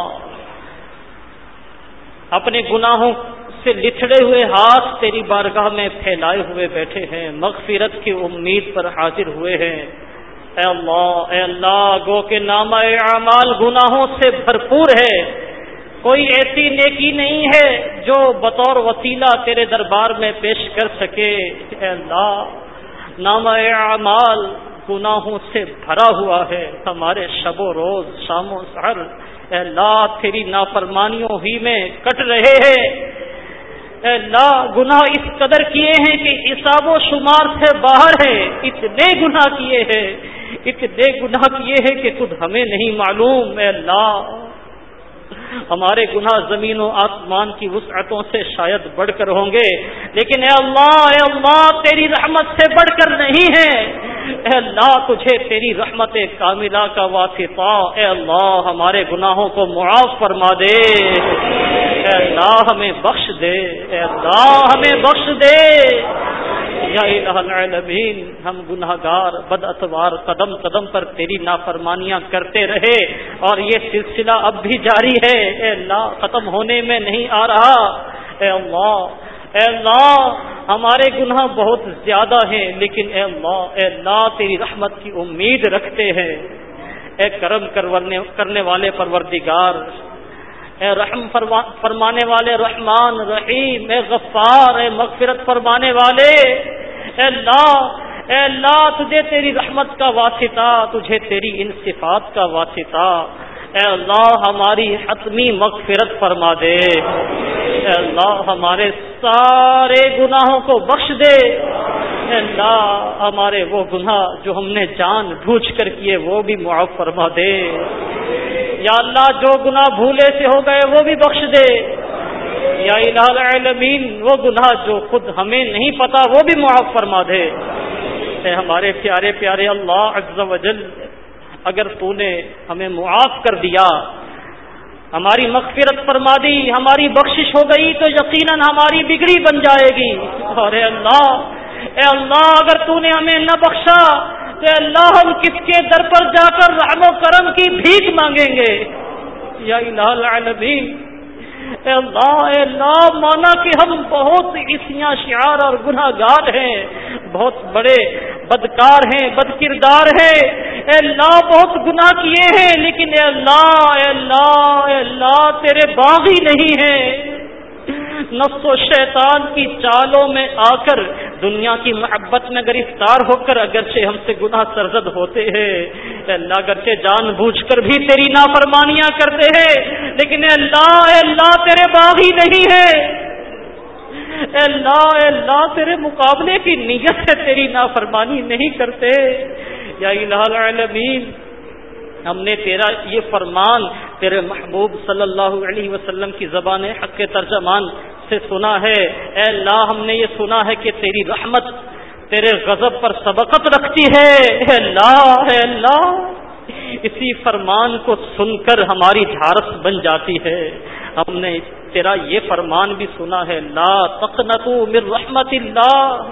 اپنے گناہوں سے لتھڑے ہوئے ہاتھ تیری بارگاہ میں پھیلائے ہوئے بیٹھے ہیں، مغفرت کی امید پر حاضر ہوئے ہیں. اے اللہ اے اللہ گو کہ نامہ اعمال گناہوں سے بھرپور ہے، کوئی ایسی نیکی نہیں ہے جو بطور وسیلہ تیرے دربار میں پیش کر سکے. اے اللہ نامہ اعمال گناہوں سے بھرا ہوا ہے، ہمارے شب و روز شام و سحر اے اللہ تیری نافرمانیوں ہی میں کٹ رہے ہیں. اے اللہ گناہ اس قدر کیے ہیں کہ حساب و شمار سے باہر ہے، اتنے گناہ کیے ہیں اتنے گناہ کیے ہیں کہ خود ہمیں نہیں معلوم. اے اللہ ہمارے گناہ زمین و آسمان کی وسعتوں سے شاید بڑھ کر ہوں گے، لیکن اے اللہ اے اللہ تیری رحمت سے بڑھ کر نہیں ہے. اے اللہ تجھے تیری رحمت کاملہ کا واسطہ اے اللہ ہمارے گناہوں کو معاف فرما دے. اے اللہ ہمیں بخش دے اے اللہ ہمیں بخش دے. یا الہ العالمین ہم گناہگار بد اتوار قدم قدم پر تیری نافرمانیاں کرتے رہے اور یہ سلسلہ اب بھی جاری ہے. اے اللہ ختم ہونے میں نہیں آ رہا. اے اللہ اے اللہ ہمارے گناہ بہت زیادہ ہیں، لیکن اے اللہ اے اللہ تیری رحمت کی امید رکھتے ہیں. اے کرم کرنے والے پروردگار، اے رحم فرمانے والے رحمان رحیم، اے غفار، اے مغفرت فرمانے والے. اے اللہ اے اللہ تجھے تیری رحمت کا واسطہ، تجھے تیری ان صفات کا واسطہ اے اللہ ہماری حتمی مغفرت فرما دے، اے اللہ ہمارے سارے گناہوں کو بخش دے، اے اللہ ہمارے وہ گناہ جو ہم نے جان بوجھ کر کیے وہ بھی معاف فرما دے، یا اللہ جو گناہ بھولے سے ہو گئے وہ بھی بخش دے، یا الہ العالمین وہ گناہ جو خود ہمیں نہیں پتا وہ بھی معاف فرما دے۔ اے ہمارے پیارے پیارے اللہ عز و جل، اگر تو نے ہمیں معاف کر دیا، ہماری مغفرت فرما دی، ہماری بخشش ہو گئی تو یقیناً ہماری بگڑی بن جائے گی، اور اے اللہ اے اللہ اگر تو نے ہمیں نہ بخشا تو اے اللہ ہم کس کے در پر جا کر رحم و کرم کی بھیک مانگیں گے، یا الہ العالمین اے اللہ اے اللہ مانا کہ ہم بہت عصیاں شعار اور گناہ گار ہیں، بہت بڑے بدکار ہیں، بد کردار ہیں، اے اللہ بہت گناہ کیے ہیں، لیکن اے اللہ اے اللہ اے اللہ تیرے باغی نہیں ہیں، نفس و شیطان کی چالوں میں آ کر دنیا کی محبت میں گرفتار ہو کر اگرچہ ہم سے گناہ سرزد ہوتے ہیں، اے اللہ اگرچہ جان بوجھ کر بھی تیری نافرمانیاں کرتے ہیں، لیکن اے اللہ اے اللہ تیرے باغی نہیں ہے، اے اللہ اے اللہ تیرے مقابلے کی نیت سے تیری نافرمانی نہیں کرتے، یا الہ العالمین ہم نے تیرا یہ فرمان تیرے محبوب صلی اللہ علیہ وسلم کی زبان حق کے ترجمان سے سنا ہے، اے اللہ ہم نے یہ سنا ہے کہ تیری رحمت تیرے غضب پر سبقت رکھتی ہے، اے اللہ اے اللہ اسی فرمان کو سن کر ہماری ڈھارس بن جاتی ہے۔ ہم نے تیرا یہ فرمان بھی سنا ہے، لا تقنطوا من رحمت اللہ،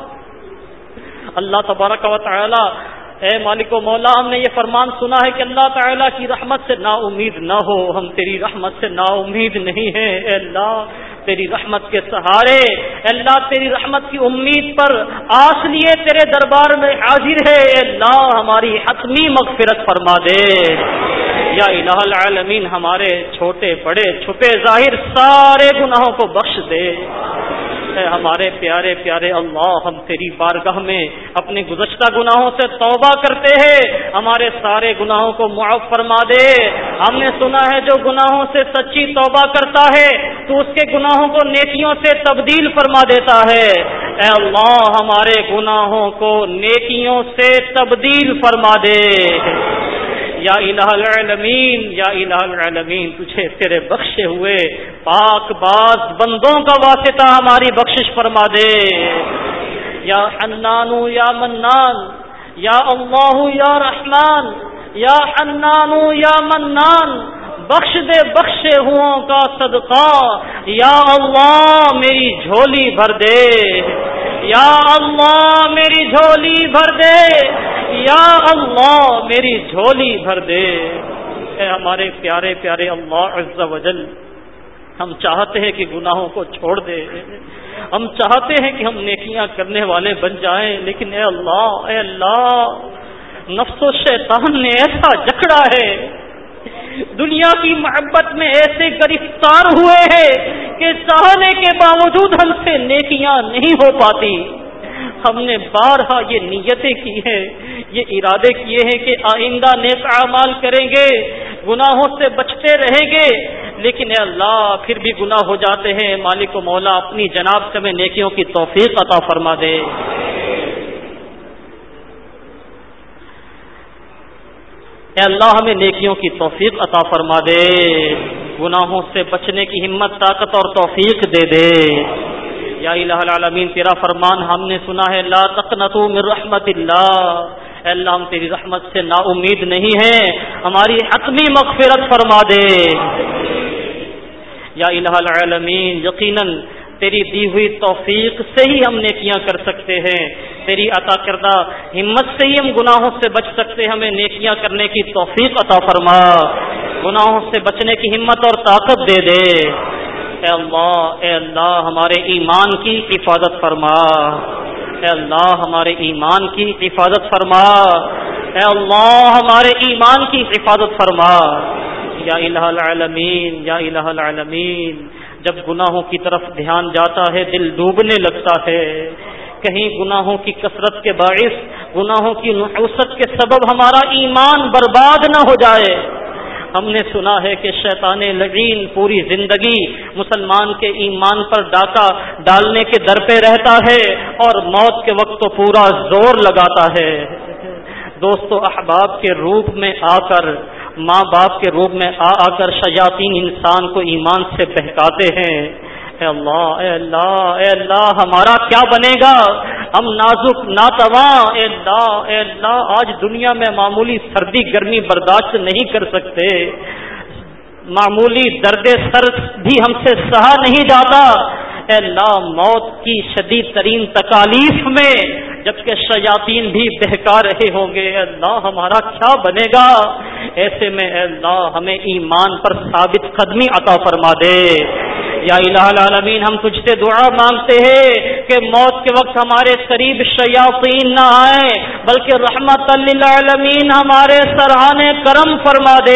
اللہ تبارک و تعالی اے مالک و مولا ہم نے یہ فرمان سنا ہے کہ اللہ تعالیٰ کی رحمت سے نا امید نہ ہو، ہم تیری رحمت سے نا امید نہیں ہیں، اے اللہ تیری رحمت کے سہارے، اے اللہ تیری رحمت کی امید پر آس لیے تیرے دربار میں حاضر ہے، اے اللہ ہماری حتمی مغفرت فرما دے، یا الہ العالمین ہمارے چھوٹے بڑے چھپے ظاہر سارے گناہوں کو بخش دے، اے ہمارے پیارے پیارے اللہ ہم تیری بارگاہ میں اپنے گزشتہ گناہوں سے توبہ کرتے ہیں، ہمارے سارے گناہوں کو معاف فرما دے، ہم نے سنا ہے جو گناہوں سے سچی توبہ کرتا ہے تو اس کے گناہوں کو نیکیوں سے تبدیل فرما دیتا ہے، اے اللہ ہمارے گناہوں کو نیکیوں سے تبدیل فرما دے، یا الہ العالمین یا الہ العالمین تجھے تیرے بخشے ہوئے پاک باز بندوں کا واسطہ ہماری بخشش فرما دے، یا حنان یا منان یا اللہ یا رحمان یا حنان یا منان بخش دے بخشے ہوں کا صدقہ، یا اللہ میری جھولی بھر دے، یا اللہ میری جھولی بھر دے، یا اللہ میری جھولی بھر دے، اے ہمارے پیارے پیارے اللہ عز و جل ہم چاہتے ہیں کہ گناہوں کو چھوڑ دے، ہم چاہتے ہیں کہ ہم نیکیاں کرنے والے بن جائیں، لیکن اے اللہ اے اللہ نفس و شیطان نے ایسا جکڑا ہے، دنیا کی محبت میں ایسے گرفتار ہوئے ہیں کہ چاہنے کے باوجود ہم سے نیکیاں نہیں ہو پاتی، ہم نے بارہا یہ نیتیں کی ہیں، یہ ارادے کیے ہیں کہ آئندہ نیک اعمال کریں گے، گناہوں سے بچتے رہیں گے، لیکن اے اللہ پھر بھی گناہ ہو جاتے ہیں، مالک و مولا اپنی جناب سے ہمیں نیکیوں کی توفیق عطا فرما دے۔ اے اللہ ہمیں نیکیوں کی توفیق عطا فرما دے، گناہوں سے بچنے کی ہمت طاقت اور توفیق دے دے، یا الہ العالمین تیرا فرمان ہم نے سنا ہے، لا تقنطوا من رحمت اللہ، اے اللہ ہم تیری رحمت سے نا امید نہیں ہیں، ہماری حتمی مغفرت فرما دے، یا الہ العالمین یقیناً تیری دی ہوئی توفیق سے ہی ہم نیکیاں کر سکتے ہیں، تیری عطا کردہ ہمت سے ہی ہم گناہوں سے بچ سکتے ہیں، ہمیں نیکیاں کرنے کی توفیق عطا فرما، گناہوں سے بچنے کی ہمت اور طاقت دے دے، اے اللہ اے اللہ ہمارے ایمان کی حفاظت فرما، اے اللہ ہمارے ایمان کی حفاظت فرما، اے اللہ ہمارے ایمان کی حفاظت فرما، یا الہ العالمین یا الہ العالمین جب گناہوں کی طرف دھیان جاتا ہے دل ڈوبنے لگتا ہے، کہیں گناہوں کی کثرت کے باعث گناہوں کی نحوست کے سبب ہمارا ایمان برباد نہ ہو جائے۔ ہم نے سنا ہے کہ شیطان لعین پوری زندگی مسلمان کے ایمان پر ڈاکہ ڈالنے کے در پہ رہتا ہے اور موت کے وقت تو پورا زور لگاتا ہے۔ دوستو، احباب کے روپ میں آ کر، ماں باپ کے روپ میں آ آ کر شیاطین انسان کو ایمان سے بہکاتے ہیں۔ اے اللہ اے اللہ اے اللہ ہمارا کیا بنے گا؟ ہم نازک ناتواں، اے اللہ اے اللہ آج دنیا میں معمولی سردی گرمی برداشت نہیں کر سکتے، معمولی درد سر بھی ہم سے سہا نہیں جاتا۔ اے اللہ موت کی شدید ترین تکالیف میں جبکہ شیاطین بھی بہکا رہے ہوں گے، اے اللہ ہمارا کیا بنے گا؟ ایسے میں اے اللہ ہمیں ایمان پر ثابت قدمی عطا فرما دے۔ یا الہ العالمین، ہم تجھ سے دعا مانگتے ہیں کہ موت کے وقت ہمارے قریب شیاطین نہ آئیں، بلکہ رحمت للعالمین ہمارے سرحانے کرم فرما دے۔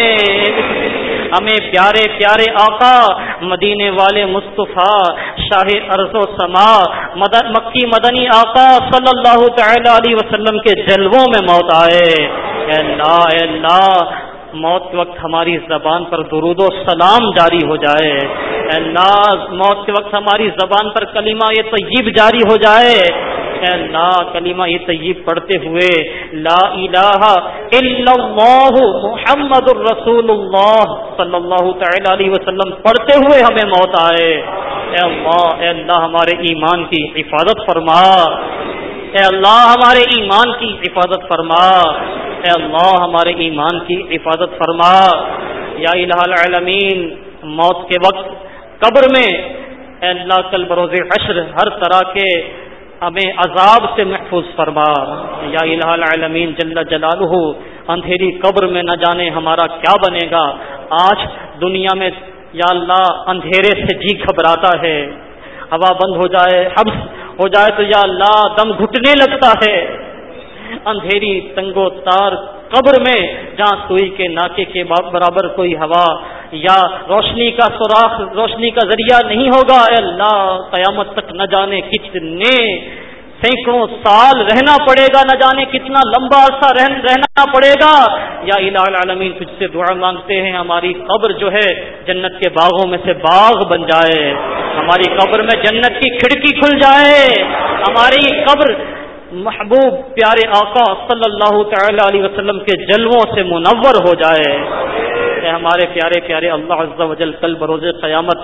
ہمیں پیارے پیارے آقا مدینے والے مصطفیٰ شاہ ارض و سما مدن مکی مدنی آقا صلی اللہ تعالی علیہ وسلم کے جلووں میں موت آئے۔ اے اللہ اے اللہ موت کے وقت ہماری زبان پر درود و سلام جاری ہو جائے۔ اے اللہ موت کے وقت ہماری زبان پر کلمہ یہ طیب جاری ہو جائے۔ اے اللہ کلمہ یہ طیب پڑھتے ہوئے لا الہ الا اللہ محمد الرسول اللہ صلی اللہ تعالی علیہ وسلم پڑھتے ہوئے ہمیں موت آئے۔ اے اللہ اے اللہ ہمارے ایمان کی حفاظت فرما، اے اللہ ہمارے ایمان کی حفاظت فرما، اے اللہ ہمارے ایمان کی حفاظت فرما۔ یا الہ العالمین موت کے وقت قبر میں اے اللہ کل بروز حشر ہر طرح کے ہمیں عذاب سے محفوظ فرما۔ یا الہ العالمین جل جلالہ اندھیری قبر میں نہ جانے ہمارا کیا بنے گا۔ آج دنیا میں یا اللہ اندھیرے سے جی گھبراتا ہے، ہوا بند ہو جائے، حبس ہو جائے تو یا اللہ دم گھٹنے لگتا ہے۔ اندھیری تنگو تار قبر میں جہاں سوئی کے ناکے کے برابر کوئی ہوا یا روشنی کا سوراخ روشنی کا ذریعہ نہیں ہوگا، اے اللہ قیامت تک نہ جانے کتنے سینکڑوں سال رہنا پڑے گا، نہ جانے کتنا لمبا عرصہ رہنا پڑے گا۔ یا الہ العالمین تجھ سے دعا مانگتے ہیں ہماری قبر جو ہے جنت کے باغوں میں سے باغ بن جائے، ہماری قبر میں جنت کی کھڑکی کھل جائے، ہماری قبر محبوب پیارے آقا صلی اللہ تعالی علیہ وسلم کے جلووں سے منور ہو جائے۔ اے ہمارے پیارے پیارے اللہ عز و جل کل بروز قیامت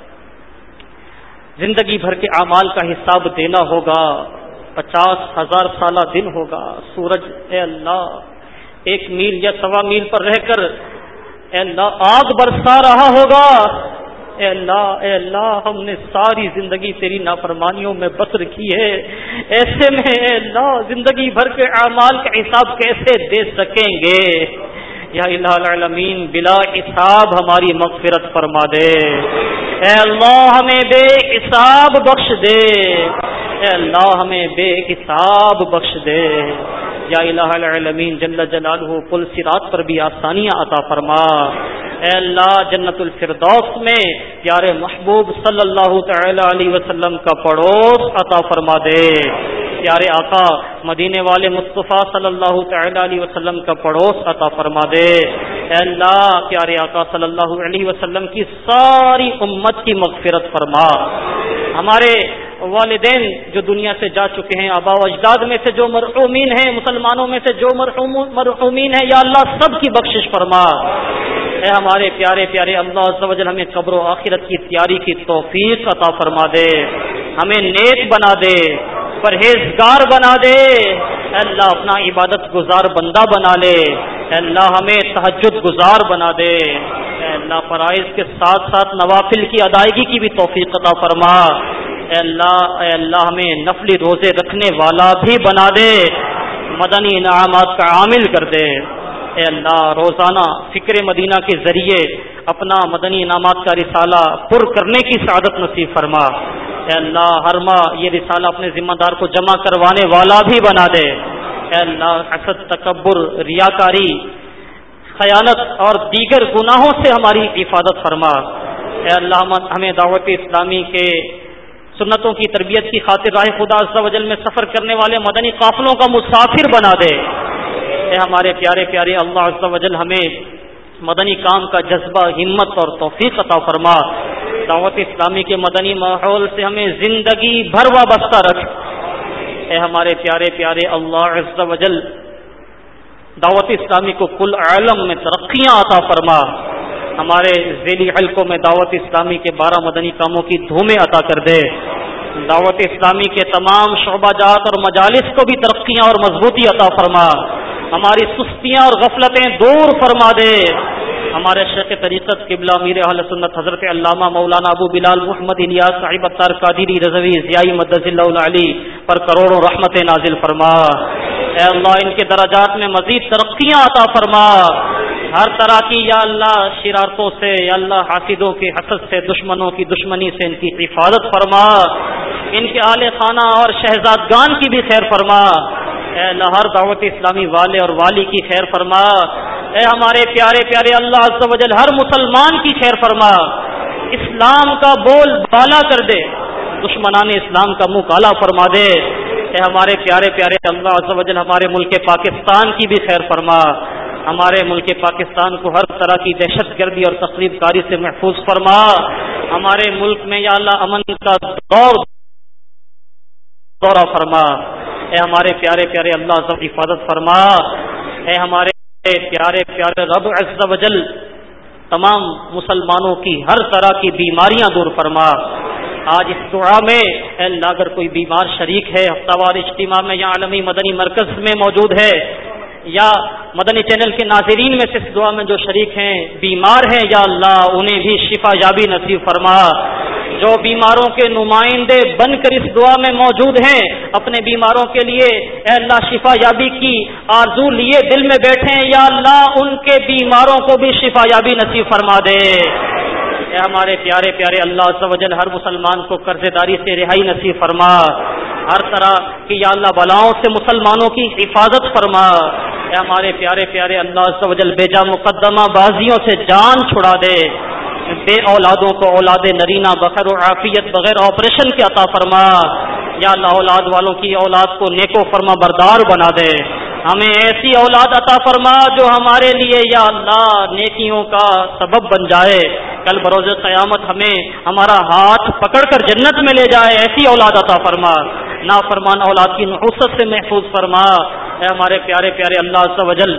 زندگی بھر کے اعمال کا حساب دینا ہوگا، پچاس ہزار سالہ دن ہوگا، سورج اے اللہ ایک میل یا سوا میل پر رہ کر اے اللہ آگ برسا رہا ہوگا۔ اے اللہ اے اللہ ہم نے ساری زندگی تیری نافرمانیوں میں بسر کی ہے، ایسے میں اے اللہ زندگی بھر کے اعمال کا حساب کیسے دے سکیں گے؟ یا الہ العالمین بلا حساب ہماری مغفرت فرما دے، اے اللہ ہمیں بے حساب بخش دے، اے اللہ ہمیں بے حساب بخش دے۔ یا الہ العالمین جل جلالہ پل صراط پر بھی آسانیاں عطا فرما، اے اللہ جنت الفردوس میں پیارے محبوب صلی اللہ تعالی علیہ وسلم کا پڑوس عطا فرما دے، پیارے آقا مدینے والے مصطفیٰ صلی اللہ تعالی علیہ وسلم کا پڑوس عطا فرما دے، اے اللہ پیارے آقا صلی اللہ علیہ وسلم کی ساری امت کی مغفرت فرما۔ ہمارے والدین جو دنیا سے جا چکے ہیں، آبا و اجداد میں سے جو مرحومین ہیں، مسلمانوں میں سے جو مرحومین ہیں، یا اللہ سب کی بخشش فرما۔ اے ہمارے پیارے پیارے اللہ عز و جل ہمیں قبر و آخرت کی تیاری کی توفیق عطا فرما دے، ہمیں نیک بنا دے، پرہیزگار بنا دے، اے اللہ اپنا عبادت گزار بندہ بنا لے، اے اللہ ہمیں تہجد گزار بنا دے، اے اللہ فرائض کے ساتھ ساتھ نوافل کی ادائیگی کی بھی توفیق عطا فرما، اے اللہ اے اللہ ہمیں نفلی روزے رکھنے والا بھی بنا دے، مدنی انعامات کا عامل کر دے، اے اللہ روزانہ فکر مدینہ کے ذریعے اپنا مدنی انعامات کا رسالہ پر کرنے کی سعادت نصیب فرما، اے اللہ ہر ماہ یہ رسالہ اپنے ذمہ دار کو جمع کروانے والا بھی بنا دے، اے اللہ حسد تکبر ریاکاری خیانت اور دیگر گناہوں سے ہماری حفاظت فرما، اے اللہ ہمیں دعوت اسلامی کے سنتوں کی تربیت کی خاطر راہ خدا عز و جل میں سفر کرنے والے مدنی قافلوں کا مسافر بنا دے۔ اے ہمارے پیارے پیارے اللہ عز و جل ہمیں مدنی کام کا جذبہ، ہمت اور توفیق عطا فرما۔ دعوت اسلامی کے مدنی ماحول سے ہمیں زندگی بھر وابستہ رکھ۔ اے ہمارے پیارے پیارے اللہ عز و جل دعوت اسلامی کو کل عالم میں ترقیاں عطا فرما۔ ہمارے ذیلی حلقوں میں دعوت اسلامی کے بارہ مدنی کاموں کی دھومیں عطا کر دے۔ دعوت اسلامی کے تمام شعبہ جات اور مجالس کو بھی ترقیاں اور مضبوطی عطا فرما۔ ہماری سستیاں اور غفلتیں دور فرما دے۔ ہمارے شیخ طریقت قبلہ میر اہل سنت حضرت علامہ مولانا ابو بلال محمد الیاس صاحب اتار قادری رضوی ضیائی مدث اللہ العلی پر کروڑوں رحمتیں نازل فرما۔ اے اللہ ان کے درجات میں مزید ترقیاں عطا فرما۔ ہر طرح کی یا اللہ شرارتوں سے، یا اللہ حاسدوں کے حسد سے، دشمنوں کی دشمنی سے ان کی حفاظت فرما۔ ان کے اہل خانہ اور شہزادگان کی بھی خیر فرما۔ اے اللہ ہر دعوت اسلامی والے اور والی کی خیر فرما۔ اے ہمارے پیارے پیارے اللہ عز و جل ہر مسلمان کی خیر فرما۔ اسلام کا بول بالا کر دے، دشمنان اسلام کا منہ کالا فرما دے۔ اے ہمارے پیارے پیارے اللہ عز و جل ہمارے ملک پاکستان کی بھی خیر فرما۔ ہمارے ملک پاکستان کو ہر طرح کی دہشت گردی اور تخریب کاری سے محفوظ فرما۔ ہمارے ملک میں یا اللہ امن کا دور دورہ فرما۔ اے ہمارے پیارے پیارے اللہ عز و جل حفاظت فرما۔ اے ہمارے پیارے پیارے رب عز و جل تمام مسلمانوں کی ہر طرح کی بیماریاں دور فرما۔ آج اس دعا میں اے اللہ اگر کوئی بیمار شریک ہے ہفتہ وار اجتماع میں یا عالمی مدنی مرکز میں موجود ہے یا مدنی چینل کے ناظرین میں سے اس دعا میں جو شریک ہیں بیمار ہیں، یا اللہ انہیں بھی شفا یابی نصیب فرما۔ جو بیماروں کے نمائندے بن کر اس دعا میں موجود ہیں اپنے بیماروں کے لیے اے اللہ شفا یابی کی آرزو لیے دل میں بیٹھے ہیں، یا اللہ ان کے بیماروں کو بھی شفا یابی نصیب فرما دے۔ اے ہمارے پیارے پیارے اللہ عز و جل ہر مسلمان کو قرض داری سے رہائی نصیب فرما۔ ہر طرح کی یا اللہ بلاؤں سے مسلمانوں کی حفاظت فرما۔ اے ہمارے پیارے پیارے اللہ عز و جل بیجا مقدمہ بازیوں سے جان چھڑا دے۔ بے اولادوں کو اولاد نرینہ بخیر و عافیت بغیر آپریشن کے عطا فرما۔ یا اللہ اولاد والوں کی اولاد کو نیک و فرما بردار بنا دے۔ ہمیں ایسی اولاد عطا فرما جو ہمارے لیے یا اللہ نیکیوں کا سبب بن جائے، کل بروز قیامت ہمیں ہمارا ہاتھ پکڑ کر جنت میں لے جائے، ایسی اولاد عطا فرما۔ نافرمان اولاد کی نحوست سے محفوظ فرما۔ اے ہمارے پیارے پیارے اللہ عز و جل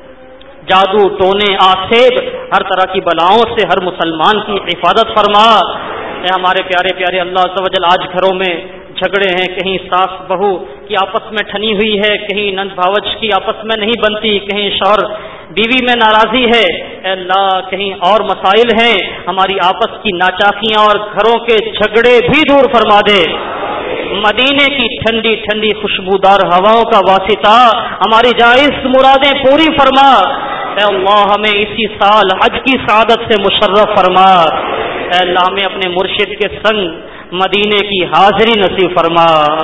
جادو ٹونے آسیب ہر طرح کی بلاؤں سے ہر مسلمان کی حفاظت فرما۔ اے ہمارے پیارے پیارے اللہ عز و جل آج گھروں میں جھگڑے ہیں، کہیں ساس بہو کی آپس میں ٹھنی ہوئی ہے، کہیں نند بھاوج کی آپس میں نہیں بنتی، کہیں شوہر بیوی میں ناراضی ہے، اے اللہ کہیں اور مسائل ہیں، ہماری آپس کی ناچاکیاں اور گھروں کے جھگڑے بھی دور فرما دے۔ مدینے کی ٹھنڈی ٹھنڈی خوشبودار ہواؤں کا واسطہ ہماری جائز مرادیں پوری فرما۔ اے اللہ ہمیں اسی سال حج کی سعادت سے مشرف فرما۔ اے اللہ ہمیں اپنے مرشد کے سنگ مدینے کی حاضری نصیب فرما۔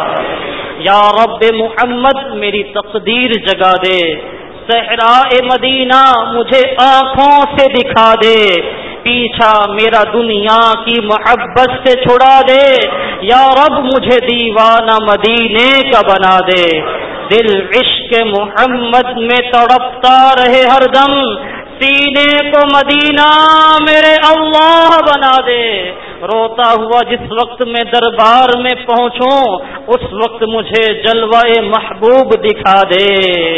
یا رب محمد میری تقدیر جگا دے، صحرائے مدینہ مجھے آنکھوں سے دکھا دے، پیچھا میرا دنیا کی محبت سے چھڑا دے، یا رب مجھے دیوانہ مدینے کا بنا دے، دل عشق محمد میں تڑپتا رہے ہر دم، سینے کو مدینہ میرے اللہ بنا دے، روتا ہوا جس وقت میں دربار میں پہنچوں اس وقت مجھے جلوہ محبوب دکھا دے،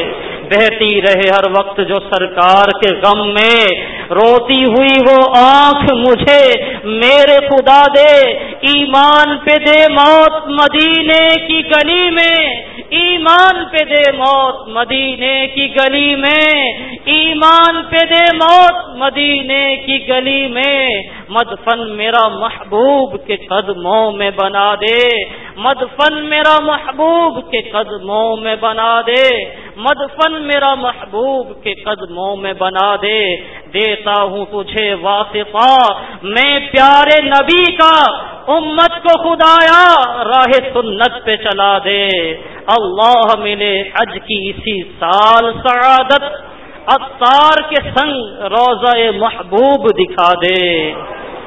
بہتی رہے ہر وقت جو سرکار کے غم میں، روتی ہوئی وہ آنکھ مجھے میرے خدا دے، ایمان پہ دے موت مدینے کی گلی میں، ایمان پہ دے موت مدینے کی گلی میں، ایمان پہ دے موت مدینے کی گلی میں، مدفن میرا محبوب کے قدموں میں بنا دے، مدفن میرا محبوب کے قدموں میں بنا دے، مدفن میرا محبوب کے قدموں میں بنا دے، دیتا ہوں تجھے واسطہ میں پیارے نبی کا، امت کو خدایا راہ سنت پہ چلا دے، اللہ ملے حج کی اسی سال سعادت، عطار کے سنگ روضہ محبوب دکھا دے۔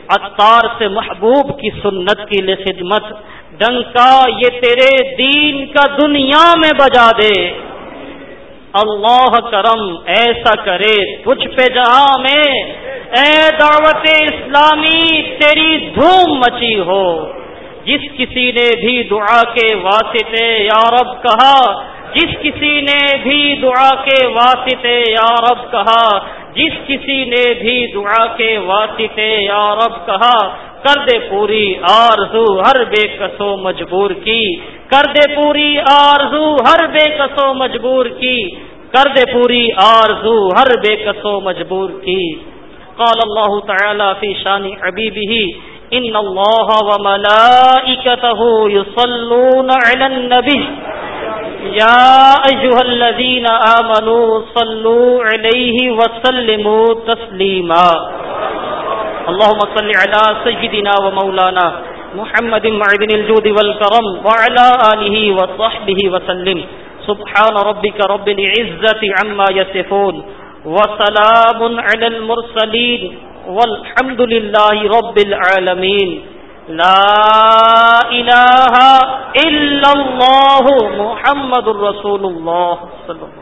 عطار سے محبوب کی سنت کی لے خدمت، ڈنکا یہ تیرے دین کا دنیا میں بجا دے، اللہ کرم ایسا کرے تجھ پہ جہاں میں، اے دعوت اسلامی تیری دھوم مچی ہو۔ جس کسی نے بھی دعا کے واسطے یا رب کہا، جس کسی نے بھی دعا کے واسطے یا رب کہا، جس کسی نے بھی دعا کے واسطے یا رب کہا، کر دے پوری آرزو ہر بے کسو مجبور کی، کر دے پوری آرزو ہر بے کسو مجبور کی، کر دے پوری آرزو ہر بے کسو مجبور کی۔ قال اللہ تعالی فی شان حبیبہ ان اللہ وملائکتہ یصلون علی النبی یا ایھا الذین آمنوا صلوا علیہ وسلموا تسلیما۔ اللهم صل على سيدنا ومولانا محمد معدن الجود والكرم وعلى آله وصحبه وسلم۔ سبحان ربك رب العزة عما يصفون وسلام على المرسلين والحمد لله رب العالمين۔ لا الہ الا اللہ محمد رسول اللہ صلی اللہ علیہ وسلم۔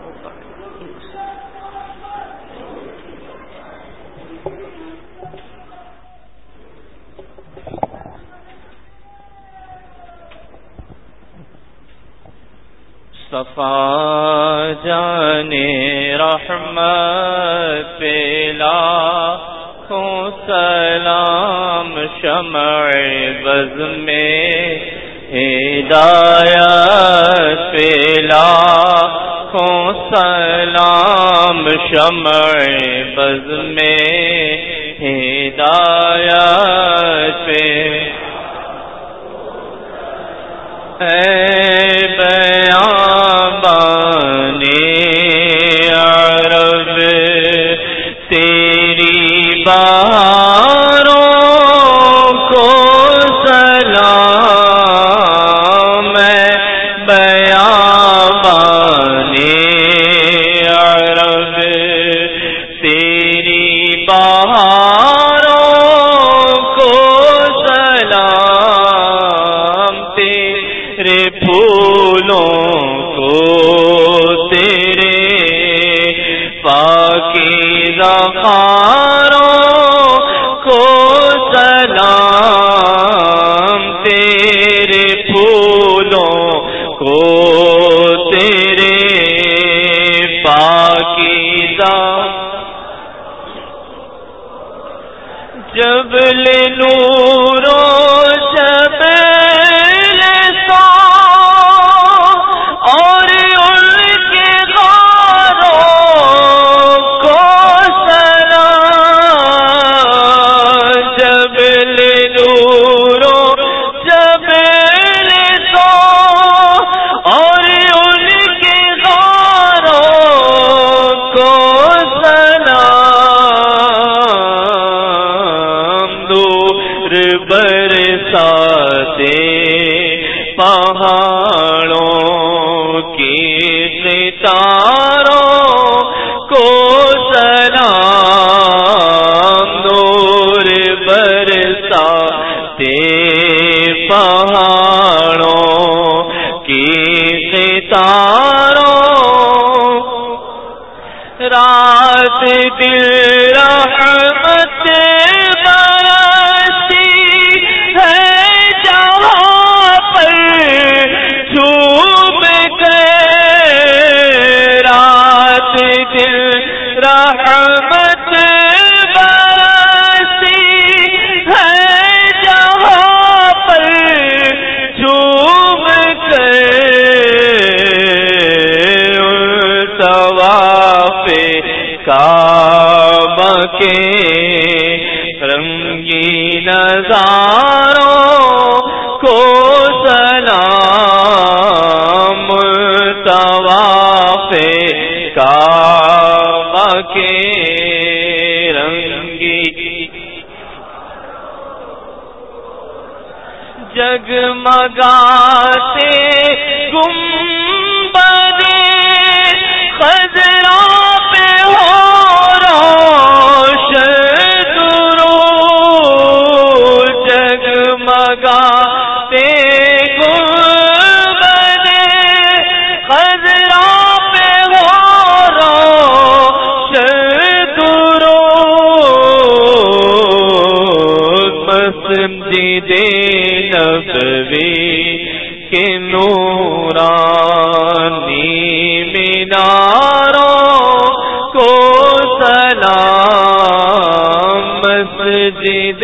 صفا جانے رحمت پلا کو سلام، شمع بز میں ہدایت پلا کو سلام، شمع بز میں ہدایت پہ اے بیان بانے عرب تیری بہاروں کو سلام، میں بیان بانے عرب تیری بہاروں کو سلام، تیرے پھولوں کو تیرے پاکیزہ خاروں کو سلام، تیرے پھولوں کو تیرے پاکیزہ جبل نور و جبل سا اور ان کے غاروں کو سلام، جبل نور و جبل سا اور ان کے غاروں کو سلام، دور برساتے پہاڑوں کی ستاروں کو سلام، دور برساتے پہاڑوں کی ستاروں، رات دل رحمت برستی ہے جہاں پر جھوم گئے، رات دل رحمت برستی ہے جہاں پر جھوم گئے، طواف کعبہ کے رنگی نظاروں کو سلام، طواف کعبہ کے رنگی جگمگاتے گنبد خضرا پہ ہو روشن درود، مسجد نبوی کے نورانی میناروں کو سلام، مسجد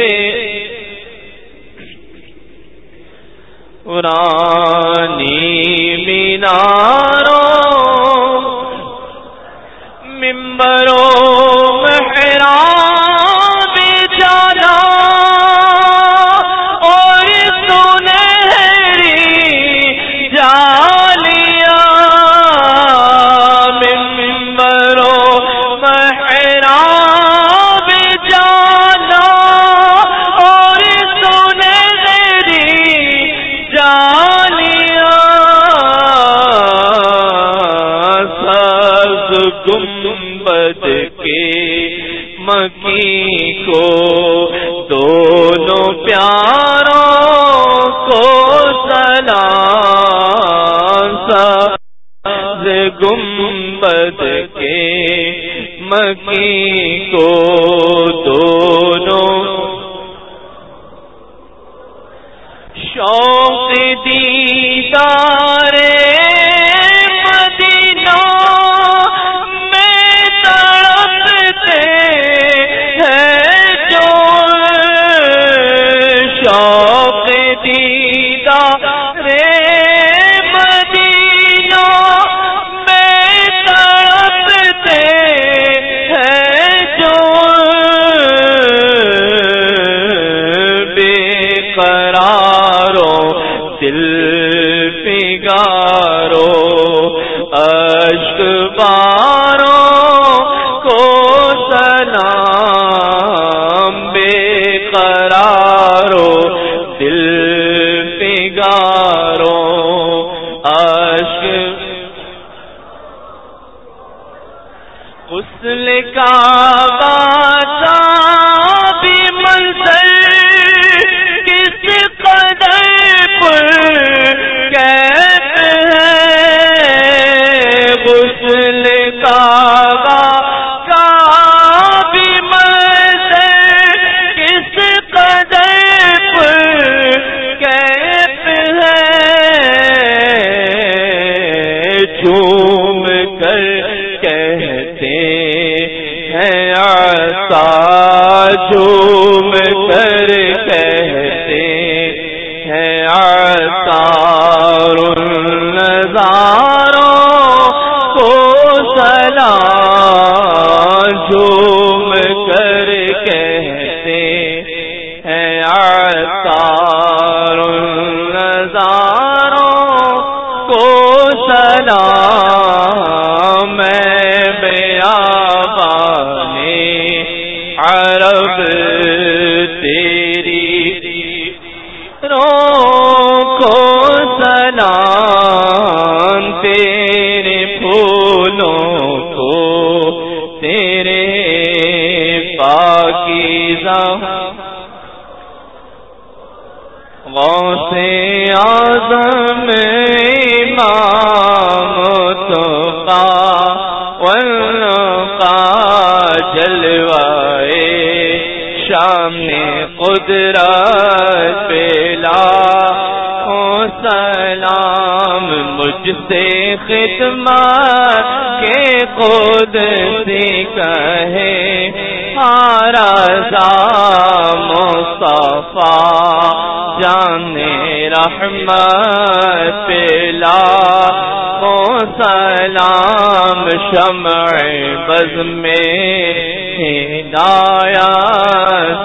نورانی میناروں ممبروں محراب جانا اور سنہری جالیاں، ممبروں محراب جانا اور سنہری جالیاں، سبز گنبد کے مکی کو دونوں پیاروں کو سلام، سبز گنبد کے مکی کو دونوں شوق دیدار مدینہ میں تڑپتے ہیں جو، شوق دیدار مدینہ میں تڑپتے ہیں جو، بے قراروں دل پگارو اشک باروں کو سلام، بے قرارو دل پگارو اشک، غسل کعبہ کا بھی منظر کس قدر پر کیف ہے، غسل کعبہ کا بھی منظر کس قدر پر کیف ہے، جھوم کر کہتے ہیں عطا، جھوم کر کہتے ہیں عطار النظاروں کو سلام، جھوم کر کہتے ہیں عطار النظاروں کو سلام، میں بیابانے عرب تیری کو سلام، تیرے پھولوں کو تیرے پاکیزہ غوث اعظم امام تقی والنقا جلوائے شام نے قدرت پلا سلام، مجھ سے خدمت کے قدسی کہے رضا مصطفیٰ جان رحمت پلا کو سلام، شمع بز میں ہدایت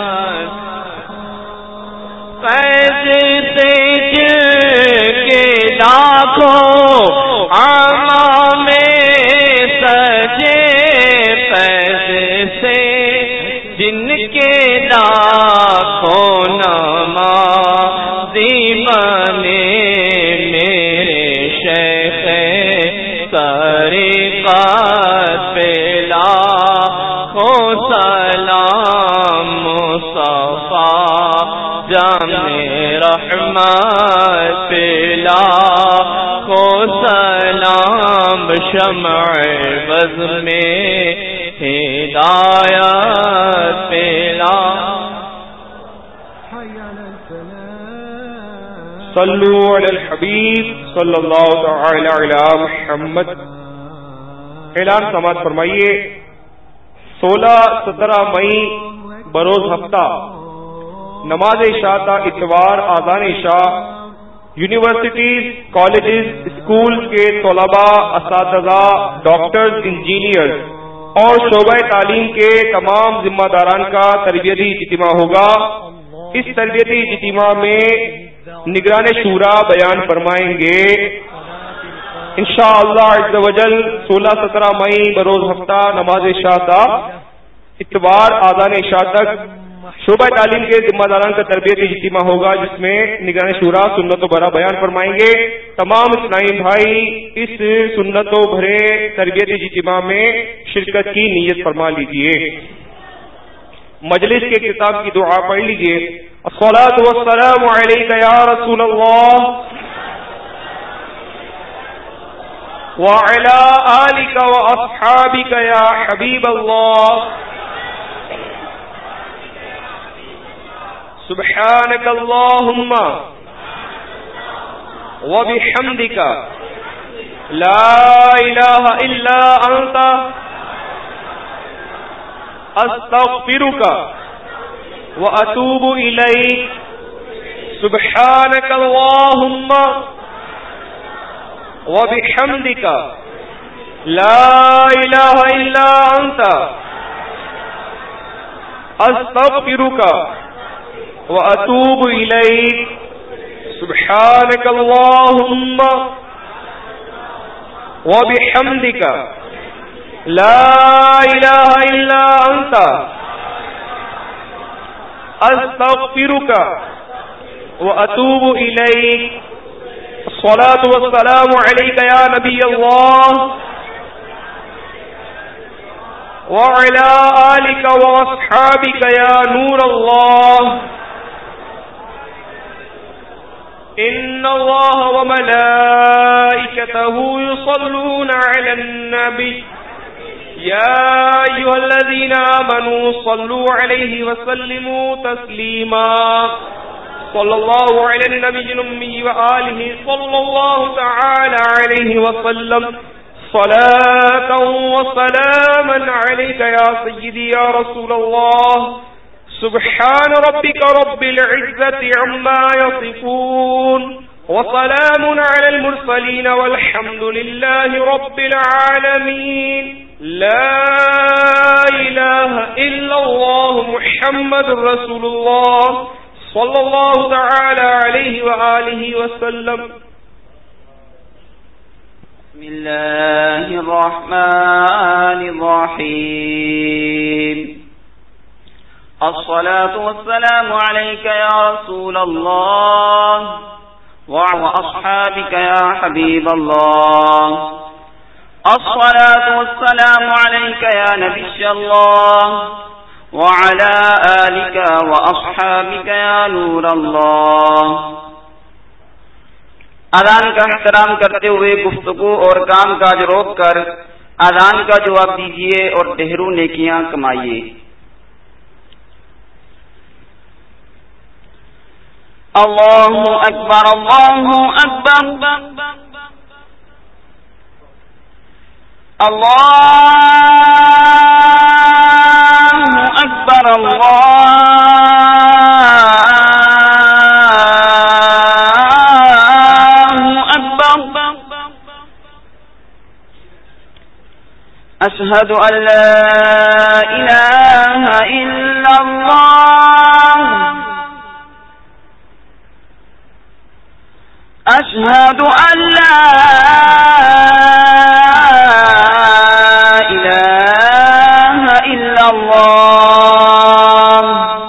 فیض سے کے لاکھوں عام میں سجے، فیض سے جن کے لاکھوں نمازی بنے، میرے شیخ طریقت پہ لاکھوں سلام، مصطفیٰ جان رحمت پلا کو سلام، شمع بز میں ہدایت پلا صلو علی الحبیب صلی اللہ تعالی علی محمد. اعلان سماعت فرمائیے. سولہ سترہ مئی بروز ہفتہ نماز عشاء تا اتوار آذان عشاء یونیورسٹیز، کالجز، اسکول کے طلباء، اساتذہ، ڈاکٹرز، انجینئرز اور شعبہ تعلیم کے تمام ذمہ داران کا تربیتی اجتماع ہوگا. اس تربیتی اجتماع میں نگران شورا بیان فرمائیں گے. انشاءاللہ عز و جل سولہ سترہ مئی بروز ہفتہ نماز عشاء تا اتوار آذان عشاء تک شعبہ تعلیم کے ذمہ داران کا تربیتی اجتماع ہوگا، جس میں نگران شورا سنت و برا بیان فرمائیں گے. تمام اسلامی بھائی اس سنت و بھرے تربیتی اجتماع میں شرکت کی نیت فرما لیجئے. مجلس کے اختتام کی دعا پڑھ لیجئے. الصلاۃ والسلام علیک یا رسول اللہ وعلی آلک واصحابک یا حبیب اللہ. سبحانك اللهم وبحمدك لا إله إلا أنت أستغفرك وأتوب إليك. سبحانك اللهم وبحمدك لا إله إلا أنت أستغفرك وأتوب إليك. سبحانك اللهم وبحمدك لا إله إلا أنت أستغفرك وأتوب إليك. الصلاة والسلام عليك يا نبي الله وعلى آلك وأصحابك يا نور الله. إن الله وملائكته يصلون على النبي يا أيها الذين آمنوا صلوا عليه وسلموا تسليما. صلى الله على النبي الأمي وآله صلى الله تعالى عليه وسلم. صلاة وسلاما عليك يا سيدي يا رسول الله. سبحان ربك رب العزة عما يصفون وسلام على المرسلين والحمد لله رب العالمين. لا إله إلا الله محمد رسول الله صلى الله تعالى عليه وآله وسلم. بسم الله الرحمن الرحيم. الصلاة والسلام عليك يا رسول الله وأصحابك يا حبيب الله. الصلاة والسلام عليك يا نبي الله وعلى آلك وأصحابك يا نور الله. اذان کا احترام کرتے ہوئے گفتگو اور کام کاج روک کر اذان کا جواب دیجیے اور ڈھیروں نیکیاں کمائیے. اللہ اکبر اللہ اکبر اللہ اکبر اللہ اکبر. اشہد ان لا الہ الا اللہ اشہد ان لا الہ الا اللہ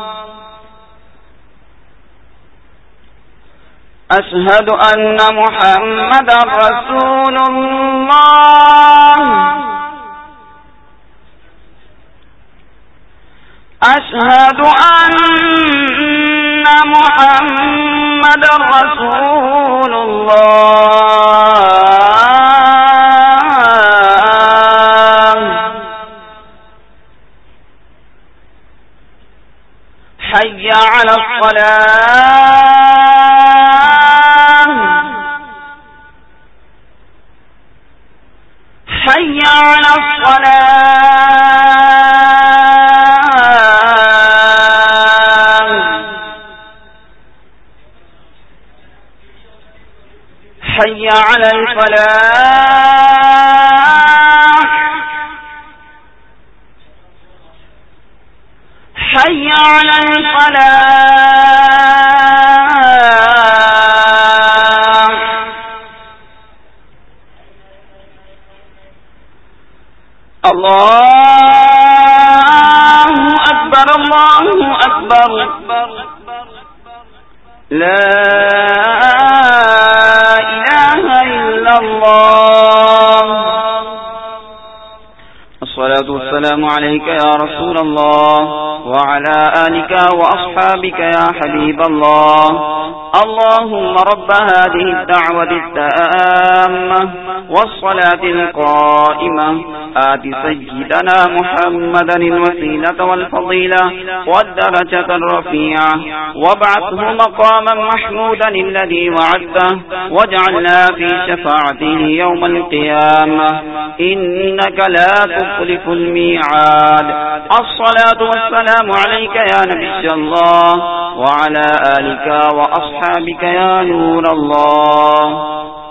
اشہد ان محمد رسول اللہ اشہد ان محمد رسول اللہ. حي على الصلاة حي على الصلاة حي على الفلاح حي على الفلاح الله أكبر الله أكبر لا إله إلا الله الصلاة والسلام عليك يا رسول الله وعلى آلك وأصحابك يا حبيب الله اللهم رب هذه الدعوة التامة والصلاة القائمة آت سيدنا محمدا الوسيلة والفضيلة والدرجة الرفيعة وابعثه مقاما محمودا الذي وعدته واجعلنا في شفاعته يوم القيامة إنك لا تخلف الميعاد الصلاة والسلام عليك يا نبي الله وعلى آلك وأصحابك يا نور الله